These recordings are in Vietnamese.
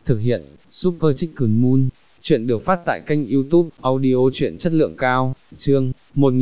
Thực hiện, Super Chicken Moon. Chuyện được phát tại kênh YouTube, audio truyện chất lượng cao, chương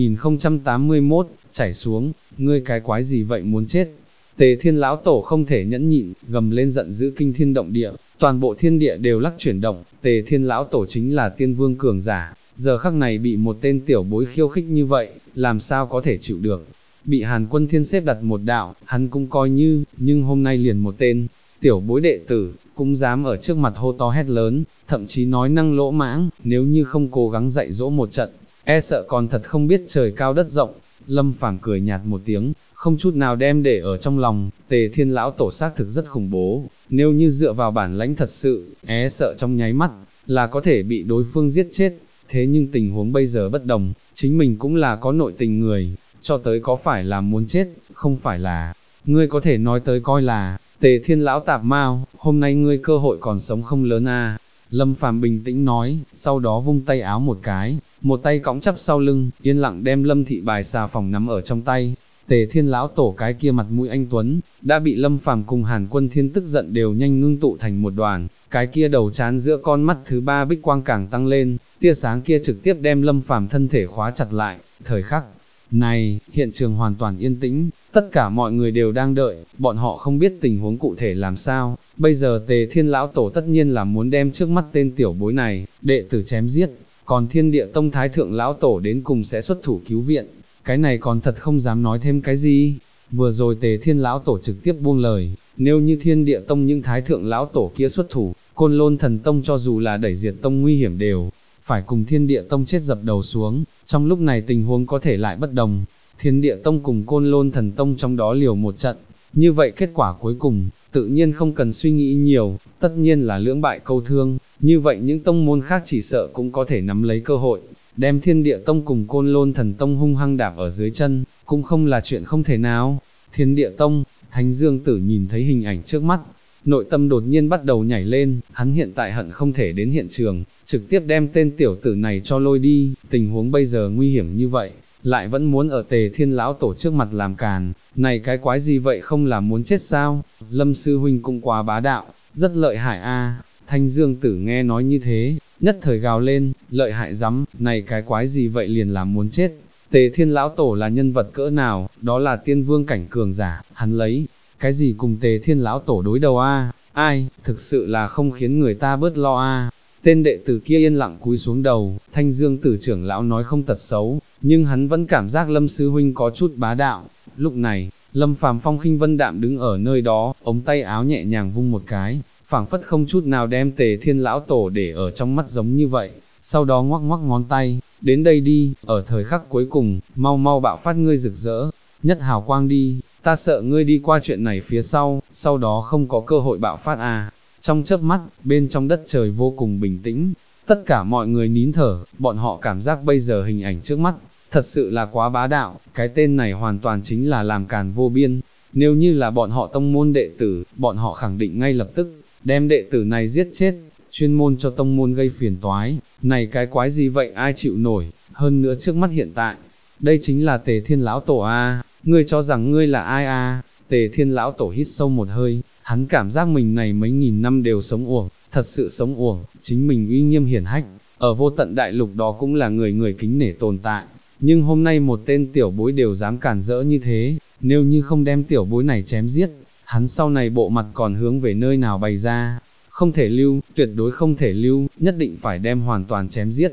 1081, chảy xuống, ngươi cái quái gì vậy muốn chết. Tề Thiên lão tổ không thể nhẫn nhịn, gầm lên giận dữ kinh thiên động địa, toàn bộ thiên địa đều lắc chuyển động, Tề Thiên lão tổ chính là tiên vương cường giả, giờ khắc này bị một tên tiểu bối khiêu khích như vậy, làm sao có thể chịu được. Bị Hàn Quân Thiên xếp đặt một đạo, hắn cũng coi như, nhưng hôm nay liền một tên tiểu bối đệ tử, cũng dám ở trước mặt hô to hét lớn, thậm chí nói năng lỗ mãng, nếu như không cố gắng dạy dỗ một trận, e sợ còn thật không biết trời cao đất rộng. Lâm Phàm cười nhạt một tiếng, không chút nào đem để ở trong lòng, Tề Thiên lão tổ xác thực rất khủng bố, nếu như dựa vào bản lãnh thật sự, e sợ trong nháy mắt, là có thể bị đối phương giết chết, thế nhưng tình huống bây giờ bất đồng, chính mình cũng là có nội tình người, cho tới có phải là muốn chết, không phải là, ngươi có thể nói tới coi là, Tề Thiên lão tạp mao, hôm nay ngươi cơ hội còn sống không lớn à. Lâm Phàm bình tĩnh nói, sau đó vung tay áo một cái, một tay cõng chắp sau lưng, yên lặng đem Lâm thị bài xà phòng nắm ở trong tay. Tề Thiên lão tổ cái kia mặt mũi anh tuấn, đã bị Lâm Phàm cùng Hàn Quân Thiên tức giận đều nhanh ngưng tụ thành một đoàn, cái kia đầu trán giữa con mắt thứ ba bích quang càng tăng lên, tia sáng kia trực tiếp đem Lâm Phàm thân thể khóa chặt lại. Thời khắc này, hiện trường hoàn toàn yên tĩnh, tất cả mọi người đều đang đợi, bọn họ không biết tình huống cụ thể làm sao, bây giờ Tề Thiên lão tổ tất nhiên là muốn đem trước mắt tên tiểu bối này, đệ tử chém giết, còn Thiên Địa Tông Thái Thượng lão tổ đến cùng sẽ xuất thủ cứu viện, cái này còn thật không dám nói thêm cái gì. Vừa rồi Tề Thiên lão tổ trực tiếp buông lời, nếu như Thiên Địa Tông những Thái Thượng lão tổ kia xuất thủ, Côn Lôn Thần Tông cho dù là đẩy diệt tông nguy hiểm đều phải cùng Thiên Địa Tông chết dập đầu xuống, trong lúc này tình huống có thể lại bất đồng, Thiên Địa Tông cùng Côn Lôn Thần Tông trong đó liều một trận, như vậy kết quả cuối cùng, tự nhiên không cần suy nghĩ nhiều, tất nhiên là lưỡng bại câu thương, như vậy những tông môn khác chỉ sợ cũng có thể nắm lấy cơ hội, đem Thiên Địa Tông cùng Côn Lôn Thần Tông hung hăng đạp ở dưới chân, cũng không là chuyện không thể nào. Thiên Địa Tông, Thánh Dương Tử nhìn thấy hình ảnh trước mắt, nội tâm đột nhiên bắt đầu nhảy lên, hắn hiện tại hận không thể đến hiện trường, trực tiếp đem tên tiểu tử này cho lôi đi, tình huống bây giờ nguy hiểm như vậy, lại vẫn muốn ở Tề Thiên lão tổ trước mặt làm càn, này cái quái gì vậy không là muốn chết sao? Lâm sư huynh cũng quá bá đạo, rất lợi hại a. Thanh Dương Tử nghe nói như thế, nhất thời gào lên, lợi hại rắm, này cái quái gì vậy liền là muốn chết. Tề Thiên lão tổ là nhân vật cỡ nào, đó là tiên vương cảnh cường giả, hắn lấy cái gì cùng Tề Thiên lão tổ đối đầu a? Ai, thực sự là không khiến người ta bớt lo a. Tên đệ tử kia yên lặng cúi xuống đầu, Thanh Dương Tử trưởng lão nói không tật xấu, nhưng hắn vẫn cảm giác Lâm sư huynh có chút bá đạo. Lúc này, Lâm Phàm phong khinh vân đạm đứng ở nơi đó, ống tay áo nhẹ nhàng vung một cái, phảng phất không chút nào đem Tề Thiên lão tổ để ở trong mắt giống như vậy, sau đó ngoắc ngoắc ngón tay, đến đây đi, ở thời khắc cuối cùng, mau mau bạo phát ngươi rực rỡ, nhất hào quang đi, ta sợ ngươi đi qua chuyện này phía sau đó không có cơ hội bạo phát à. Trong chớp mắt, bên trong đất trời vô cùng bình tĩnh, tất cả mọi người nín thở, bọn họ cảm giác bây giờ hình ảnh trước mắt, thật sự là quá bá đạo, cái tên này hoàn toàn chính là làm càn vô biên, nếu như là bọn họ tông môn đệ tử, bọn họ khẳng định ngay lập tức, đem đệ tử này giết chết, chuyên môn cho tông môn gây phiền toái, này cái quái gì vậy ai chịu nổi, hơn nữa trước mắt hiện tại, đây chính là Tề Thiên lão tổ a, ngươi cho rằng ngươi là ai a? Tề Thiên lão tổ hít sâu một hơi, hắn cảm giác mình này mấy nghìn năm đều sống uổng, thật sự sống uổng, chính mình uy nghiêm hiển hách, ở vô tận đại lục đó cũng là người người kính nể tồn tại, nhưng hôm nay một tên tiểu bối đều dám cản rỡ như thế, nếu như không đem tiểu bối này chém giết, hắn sau này bộ mặt còn hướng về nơi nào bày ra, không thể lưu, tuyệt đối không thể lưu, nhất định phải đem hoàn toàn chém giết.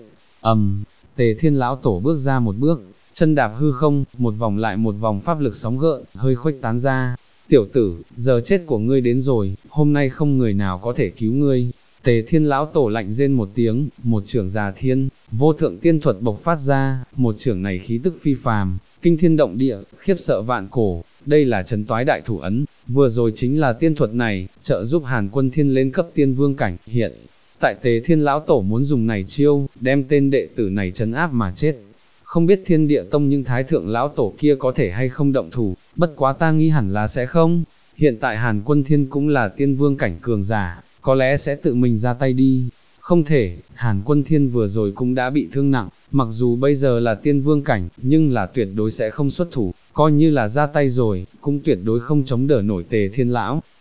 Tề Thiên lão tổ bước ra một bước, chân đạp hư không, một vòng lại một vòng pháp lực sóng gợn, hơi khuếch tán ra. Tiểu tử, giờ chết của ngươi đến rồi, hôm nay không người nào có thể cứu ngươi. Tề Thiên lão tổ lạnh rên một tiếng, một chưởng già thiên, vô thượng tiên thuật bộc phát ra, một chưởng này khí tức phi phàm, kinh thiên động địa, khiếp sợ vạn cổ. Đây là trấn toái đại thủ ấn, vừa rồi chính là tiên thuật này, trợ giúp Hàn Quân Thiên lên cấp tiên vương cảnh, hiện tại Tề Thiên lão tổ muốn dùng này chiêu, đem tên đệ tử này trấn áp mà chết. Không biết Thiên Địa Tông những thái thượng lão tổ kia có thể hay không động thủ, bất quá ta nghĩ hẳn là sẽ không. Hiện tại Hàn Quân Thiên cũng là tiên vương cảnh cường giả, có lẽ sẽ tự mình ra tay đi. Không thể, Hàn Quân Thiên vừa rồi cũng đã bị thương nặng, mặc dù bây giờ là tiên vương cảnh, nhưng là tuyệt đối sẽ không xuất thủ, coi như là ra tay rồi, cũng tuyệt đối không chống đỡ nổi Tề Thiên lão.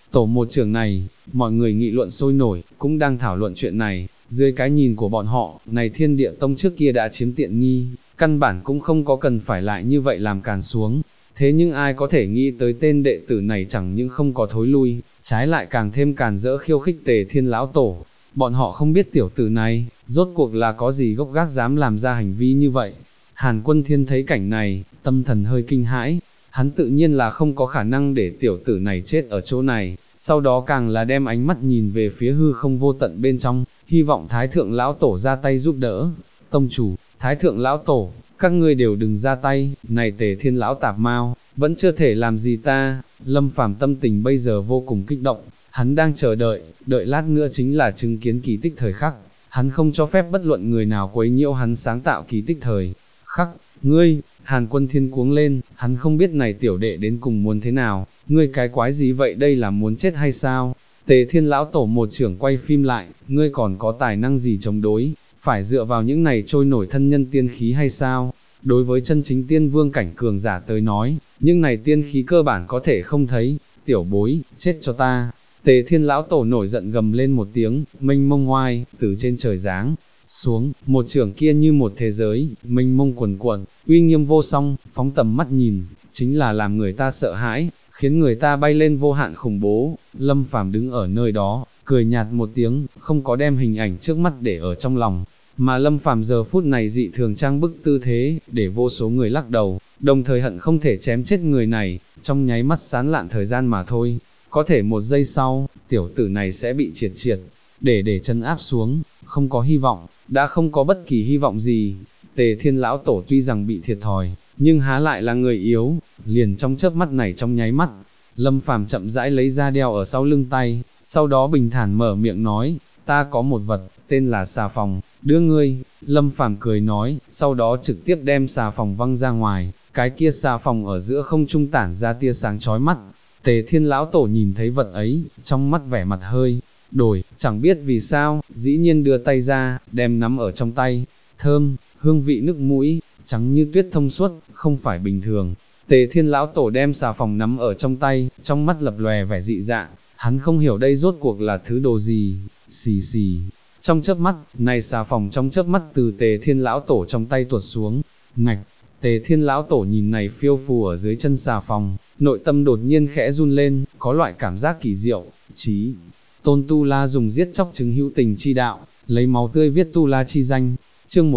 tổ một trưởng này, mọi người nghị luận sôi nổi, cũng đang thảo luận chuyện này, dưới cái nhìn của bọn họ, này Thiên Địa Tông trước kia đã chiếm tiện nghi, căn bản cũng không có cần phải lại như vậy làm càn xuống. Thế nhưng ai có thể nghĩ tới tên đệ tử này chẳng những không có thối lui, trái lại càng thêm càn rỡ khiêu khích Tề Thiên lão tổ. Bọn họ không biết tiểu tử này, rốt cuộc là có gì gốc gác dám làm ra hành vi như vậy. Hàn Quân Thiên thấy cảnh này, tâm thần hơi kinh hãi, hắn tự nhiên là không có khả năng để tiểu tử này chết ở chỗ này, sau đó càng là đem ánh mắt nhìn về phía hư không vô tận bên trong, hy vọng Thái Thượng lão tổ ra tay giúp đỡ. Tông chủ, Thái Thượng lão tổ, các ngươi đều đừng ra tay, này Tề Thiên lão tạp mau, vẫn chưa thể làm gì ta. Lâm Phàm tâm tình bây giờ vô cùng kích động, hắn đang chờ đợi, đợi lát nữa chính là chứng kiến kỳ tích thời khắc, hắn không cho phép bất luận người nào quấy nhiễu hắn sáng tạo kỳ tích thời khắc. Ngươi, Hàn Quân Thiên cuống lên, hắn không biết này tiểu đệ đến cùng muốn thế nào, ngươi cái quái gì vậy, đây là muốn chết hay sao? Tề Thiên lão tổ một trưởng quay phim lại, ngươi còn có tài năng gì chống đối, phải dựa vào những này trôi nổi thân nhân tiên khí hay sao? Đối với chân chính tiên vương cảnh cường giả tới nói, những này tiên khí cơ bản có thể không thấy, tiểu bối, chết cho ta. Tề Thiên lão tổ nổi giận gầm lên một tiếng, mênh mông oai, từ trên trời giáng xuống, một trưởng kia như một thế giới, mênh mông quần cuộn, uy nghiêm vô song, phóng tầm mắt nhìn, chính là làm người ta sợ hãi, khiến người ta bay lên vô hạn khủng bố. Lâm Phàm đứng ở nơi đó, cười nhạt một tiếng, không có đem hình ảnh trước mắt để ở trong lòng, mà Lâm Phàm giờ phút này dị thường trang bức tư thế, để vô số người lắc đầu, đồng thời hận không thể chém chết người này, trong nháy mắt sán lạn thời gian mà thôi, có thể một giây sau, tiểu tử này sẽ bị triệt triệt, để chân áp xuống, không có hy vọng, đã không có bất kỳ hy vọng gì. Tề Thiên lão tổ tuy rằng bị thiệt thòi, nhưng há lại là người yếu, liền trong chớp mắt này trong nháy mắt, Lâm Phàm chậm rãi lấy ra đeo ở sau lưng tay, sau đó bình thản mở miệng nói, ta có một vật, tên là xà phòng, đưa ngươi. Lâm Phàm cười nói, sau đó trực tiếp đem xà phòng văng ra ngoài, cái kia xà phòng ở giữa không trung tản ra tia sáng chói mắt. Tề Thiên lão tổ nhìn thấy vật ấy, trong mắt vẻ mặt hơi đổi, chẳng biết vì sao, dĩ nhiên đưa tay ra, đem nắm ở trong tay, thơm, hương vị nước mũi, trắng như tuyết thông suốt, không phải bình thường. Tề Thiên lão tổ đem xà phòng nắm ở trong tay, trong mắt lập lòe vẻ dị dạng, hắn không hiểu đây rốt cuộc là thứ đồ gì. Xì xì, trong chớp mắt, này xà phòng trong chớp mắt từ Tề Thiên lão tổ trong tay tuột xuống, ngạch. Tề Thiên lão tổ nhìn này phiêu phù ở dưới chân xà phòng, nội tâm đột nhiên khẽ run lên, có loại cảm giác kỳ diệu. Chí Tôn Tu La dùng giết chóc chứng hữu tình chi đạo, lấy máu tươi viết Tu La chi danh. Chương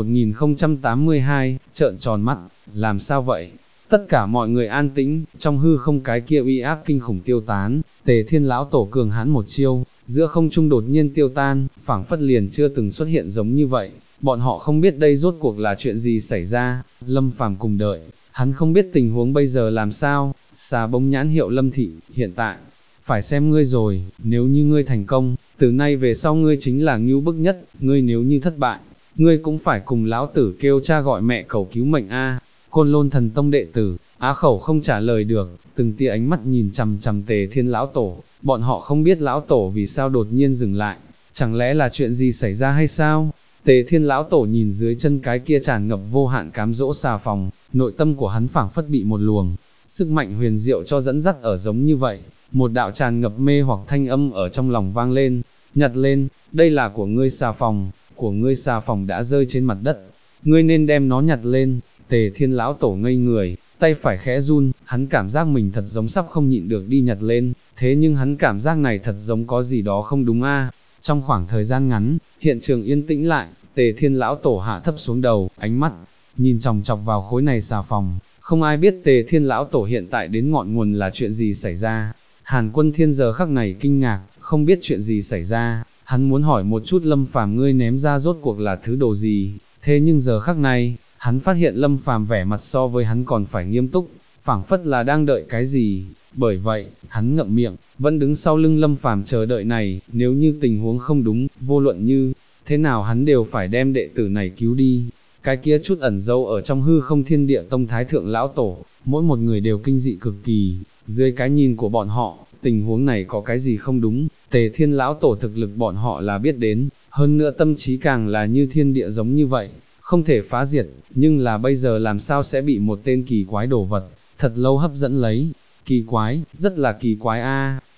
1082, trợn tròn mắt, làm sao vậy? Tất cả mọi người an tĩnh, trong hư không cái kia uy áp kinh khủng tiêu tán, Tề Thiên lão tổ cường hãn một chiêu, giữa không trung đột nhiên tiêu tan, phảng phất liền chưa từng xuất hiện giống như vậy. Bọn họ không biết đây rốt cuộc là chuyện gì xảy ra, Lâm Phàm cùng đợi, hắn không biết tình huống bây giờ làm sao. Xà bông nhãn hiệu Lâm thị, hiện tại phải xem ngươi rồi, nếu như ngươi thành công, từ nay về sau ngươi chính là ngưu bức nhất, ngươi nếu như thất bại, ngươi cũng phải cùng lão tử kêu cha gọi mẹ cầu cứu mệnh a. Côn Lôn Thần Tông đệ tử, Á Khẩu không trả lời được, từng tia ánh mắt nhìn chằm chằm Tề Thiên lão tổ, bọn họ không biết lão tổ vì sao đột nhiên dừng lại, chẳng lẽ là chuyện gì xảy ra hay sao? Tề Thiên lão tổ nhìn dưới chân cái kia tràn ngập vô hạn cám dỗ xà phòng, nội tâm của hắn phảng phất bị một luồng sức mạnh huyền diệu cho dẫn dắt ở giống như vậy, một đạo tràn ngập mê hoặc thanh âm ở trong lòng vang lên, nhặt lên, đây là của ngươi xà phòng, của ngươi xà phòng đã rơi trên mặt đất, ngươi nên đem nó nhặt lên. Tề Thiên lão tổ ngây người, tay phải khẽ run, hắn cảm giác mình thật giống sắp không nhịn được đi nhặt lên, thế nhưng hắn cảm giác này thật giống có gì đó không đúng a. Trong khoảng thời gian ngắn, hiện trường yên tĩnh lại, Tề Thiên lão tổ hạ thấp xuống đầu, ánh mắt nhìn chòng chọc vào khối này xà phòng, không ai biết Tề Thiên lão tổ hiện tại đến ngọn nguồn là chuyện gì xảy ra. Hàn Quân Thiên giờ khắc này kinh ngạc, không biết chuyện gì xảy ra, hắn muốn hỏi một chút Lâm Phàm ngươi ném ra rốt cuộc là thứ đồ gì, thế nhưng giờ khắc này, hắn phát hiện Lâm Phàm vẻ mặt so với hắn còn phải nghiêm túc, phảng phất là đang đợi cái gì. Bởi vậy, hắn ngậm miệng, vẫn đứng sau lưng Lâm Phàm chờ đợi này, nếu như tình huống không đúng, vô luận như thế nào hắn đều phải đem đệ tử này cứu đi. Cái kia chút ẩn dấu ở trong hư không Thiên Địa Tông Thái Thượng lão tổ, mỗi một người đều kinh dị cực kỳ, dưới cái nhìn của bọn họ, tình huống này có cái gì không đúng. Tề Thiên lão tổ thực lực bọn họ là biết đến, hơn nữa tâm trí càng là như thiên địa giống như vậy, không thể phá diệt, nhưng là bây giờ làm sao sẽ bị một tên kỳ quái đồ vật, thật lâu hấp dẫn lấy. Kỳ quái, rất là kỳ quái a.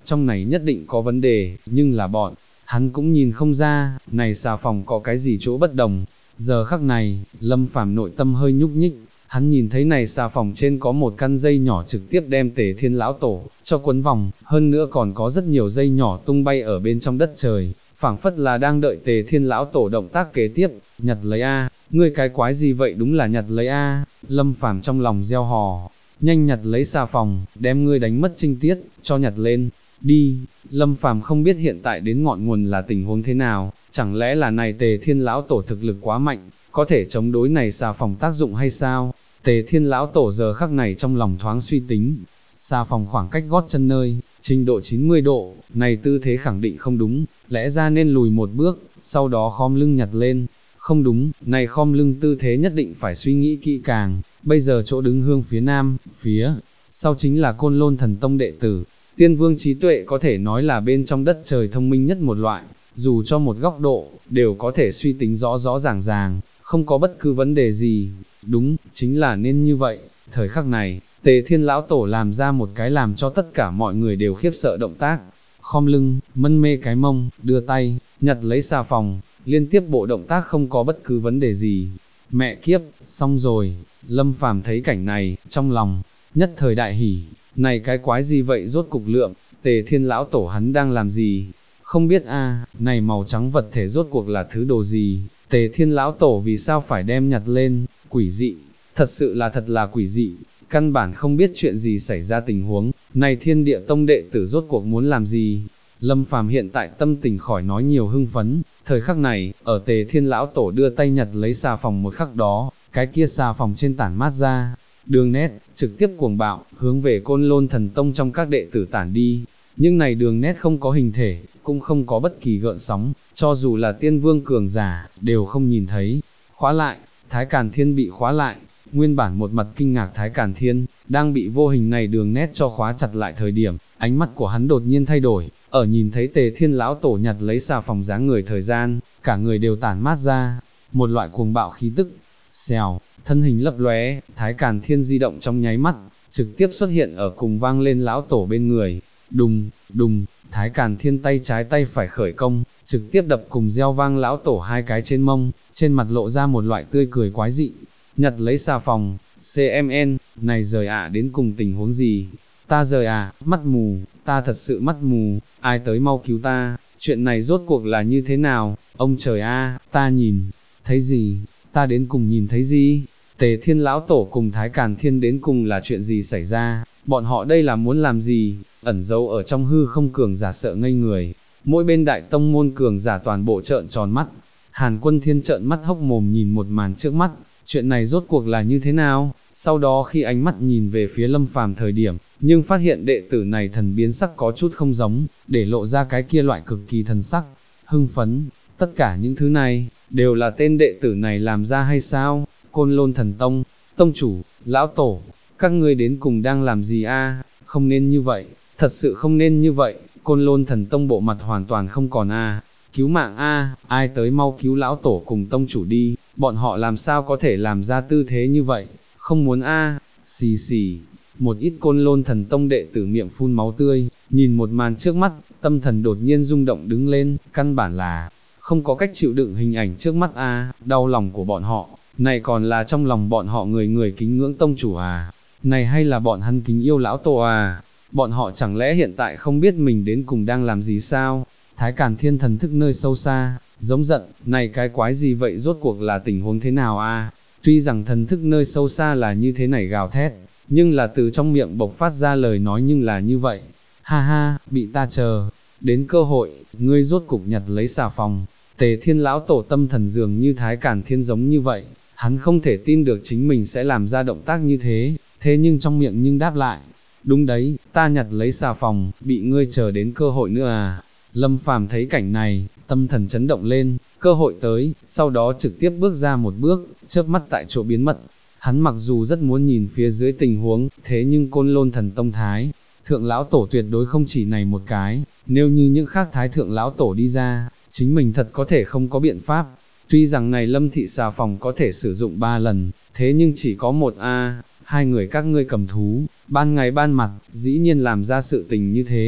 trong này nhất định có vấn đề, nhưng là hắn cũng nhìn không ra, này xà phòng có cái gì chỗ bất đồng. Giờ khắc này, Lâm Phàm nội tâm hơi nhúc nhích, hắn nhìn thấy này xà phòng trên có một căn dây nhỏ trực tiếp đem Tề Thiên lão tổ cho quấn vòng, hơn nữa còn có rất nhiều dây nhỏ tung bay ở bên trong đất trời, phảng phất là đang đợi Tề Thiên lão tổ động tác kế tiếp, nhặt lấy a, ngươi cái quái gì vậy, đúng là nhặt lấy a. Lâm Phàm trong lòng gieo hò, nhanh nhặt lấy xà phòng, đem ngươi đánh mất trinh tiết, cho nhặt lên, đi. Lâm Phàm không biết hiện tại đến ngọn nguồn là tình huống thế nào, chẳng lẽ là này Tề Thiên lão tổ thực lực quá mạnh, có thể chống đối này xà phòng tác dụng hay sao? Tề Thiên lão tổ giờ khắc này trong lòng thoáng suy tính, xà phòng khoảng cách gót chân nơi, trình độ 90 độ, này tư thế khẳng định không đúng, lẽ ra nên lùi một bước, sau đó khom lưng nhặt lên. Không đúng, này khom lưng tư thế nhất định phải suy nghĩ kỹ càng, bây giờ chỗ đứng hương phía nam, phía sau chính là Côn Lôn Thần Tông đệ tử, Tiên Vương trí tuệ có thể nói là bên trong đất trời thông minh nhất một loại, dù cho một góc độ, đều có thể suy tính rõ rõ ràng ràng, không có bất cứ vấn đề gì. Đúng, chính là nên như vậy. Thời khắc này, Tề Thiên lão tổ làm ra một cái làm cho tất cả mọi người đều khiếp sợ động tác, khom lưng, mân mê cái mông, đưa tay, nhặt lấy xà phòng, liên tiếp bộ động tác không có bất cứ vấn đề gì. Mẹ kiếp, xong rồi. Lâm Phàm thấy cảnh này, trong lòng nhất thời đại hỉ, này cái quái gì vậy, rốt cục lượng, Tề Thiên lão tổ hắn đang làm gì? Không biết a, này màu trắng vật thể rốt cuộc là thứ đồ gì? Tề Thiên lão tổ vì sao phải đem nhặt lên? Quỷ dị, thật sự là thật là quỷ dị, căn bản không biết chuyện gì xảy ra tình huống, này Thiên Địa Tông đệ tử rốt cuộc muốn làm gì? Lâm Phàm hiện tại tâm tình khỏi nói nhiều hưng phấn, thời khắc này, ở Tề Thiên lão tổ đưa tay nhặt lấy xà phòng một khắc đó, cái kia xà phòng trên tản mát ra, đường nét, trực tiếp cuồng bạo, hướng về Côn Lôn Thần Tông trong các đệ tử tản đi. Nhưng này đường nét không có hình thể, cũng không có bất kỳ gợn sóng, cho dù là tiên vương cường giả, đều không nhìn thấy. Khóa lại, Thái Càn Thiên bị khóa lại, nguyên bản một mặt kinh ngạc Thái Càn Thiên, đang bị vô hình này đường nét cho khóa chặt lại thời điểm, ánh mắt của hắn đột nhiên thay đổi, ở nhìn thấy Tề Thiên lão tổ nhặt lấy xà phòng dáng người thời gian, cả người đều tản mát ra, một loại cuồng bạo khí tức. Xèo, thân hình lấp lóe, Thái Càn Thiên di động trong nháy mắt, trực tiếp xuất hiện ở cùng vang lên lão tổ bên người. Đùng, đùng, Thái Càn Thiên tay trái tay phải khởi công, trực tiếp đập cùng gieo vang lão tổ hai cái trên mông, trên mặt lộ ra một loại tươi cười quái dị. Nhặt lấy xà phòng, CMN, này rời đến cùng tình huống gì? Ta rời mắt mù, ta thật sự mắt mù, ai tới mau cứu ta, chuyện này rốt cuộc là như thế nào? Ông trời ta nhìn, thấy gì? Ta đến cùng nhìn thấy gì? Tề Thiên lão tổ cùng Thái Càn Thiên đến cùng là chuyện gì xảy ra? Bọn họ đây là muốn làm gì? Ẩn giấu ở trong hư không cường giả sợ ngây người, mỗi bên đại tông môn cường giả toàn bộ trợn tròn mắt. Hàn Quân Thiên trợn mắt hốc mồm nhìn một màn trước mắt, chuyện này rốt cuộc là như thế nào? Sau đó khi ánh mắt nhìn về phía Lâm Phàm thời điểm, nhưng phát hiện đệ tử này thần biến sắc có chút không giống, để lộ ra cái kia loại cực kỳ thần sắc, hưng phấn. Tất cả những thứ này, đều là tên đệ tử này làm ra hay sao? Côn Lôn Thần Tông, Tông chủ, Lão Tổ, các ngươi đến cùng đang làm gì Không nên như vậy, thật sự không nên như vậy. Côn Lôn Thần Tông bộ mặt hoàn toàn không còn cứu mạng ai tới mau cứu Lão Tổ cùng Tông chủ đi, bọn họ làm sao có thể làm ra tư thế như vậy, không muốn xì xì. Một ít Côn Lôn Thần Tông đệ tử miệng phun máu tươi, nhìn một màn trước mắt, tâm thần đột nhiên rung động đứng lên, căn bản là không có cách chịu đựng hình ảnh trước mắt đau lòng của bọn họ, này còn là trong lòng bọn họ người người kính ngưỡng tông chủ này hay là bọn hắn kính yêu lão tổ bọn họ chẳng lẽ hiện tại không biết mình đến cùng đang làm gì sao? Thái Càn Thiên thần thức nơi sâu xa, giống giận, này cái quái gì vậy, rốt cuộc là tình huống thế nào Tuy rằng thần thức nơi sâu xa là như thế này gào thét, nhưng là từ trong miệng bộc phát ra lời nói nhưng là như vậy. Ha ha, bị ta chờ đến cơ hội, ngươi rốt cục nhặt lấy xà phòng. Tề Thiên lão tổ tâm thần dường như Thái Càn Thiên giống như vậy, hắn không thể tin được chính mình sẽ làm ra động tác như thế, thế nhưng trong miệng nhưng đáp lại, đúng đấy, ta nhặt lấy xà phòng, bị ngươi chờ đến cơ hội nữa Lâm Phàm thấy cảnh này, tâm thần chấn động lên, cơ hội tới, sau đó trực tiếp bước ra một bước, chớp mắt tại chỗ biến mất. Hắn mặc dù rất muốn nhìn phía dưới tình huống, thế nhưng Côn Lôn Thần Tông Thái Thượng lão tổ tuyệt đối không chỉ này một cái, nếu như những khác Thái Thượng lão tổ đi ra, chính mình thật có thể không có biện pháp. Tuy rằng này Lâm thị xà phòng có thể sử dụng 3 lần, thế nhưng chỉ có một hai người các ngươi cầm thú, ban ngày ban mặt, dĩ nhiên làm ra sự tình như thế,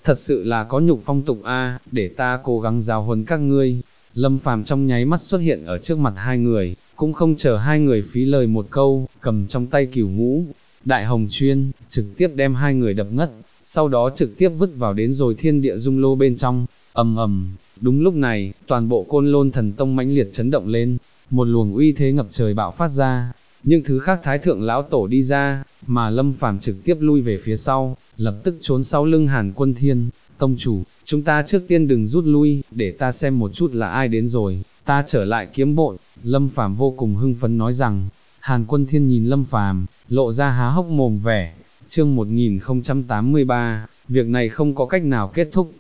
thật sự là có nhục phong tục a, để ta cố gắng giáo huấn các ngươi. Lâm Phàm trong nháy mắt xuất hiện ở trước mặt hai người, cũng không chờ hai người phí lời một câu, cầm trong tay Cửu Ngũ Đại Hồng Chuyên, trực tiếp đem hai người đập ngất, sau đó trực tiếp vứt vào đến rồi thiên địa dung lô bên trong, ầm ầm. Đúng lúc này, toàn bộ Côn Lôn Thần Tông mãnh liệt chấn động lên, một luồng uy thế ngập trời bạo phát ra. Nhưng thứ khác Thái Thượng Lão Tổ đi ra, mà Lâm Phàm trực tiếp lui về phía sau, lập tức trốn sau lưng Hàn Quân Thiên. Tông chủ, chúng ta trước tiên đừng rút lui, để ta xem một chút là ai đến rồi, ta trở lại kiếm bội. Lâm Phàm vô cùng hưng phấn nói rằng. Hàn Quân Thiên nhìn Lâm Phàm, lộ ra há hốc mồm vẻ. Chương 1083, việc này không có cách nào kết thúc.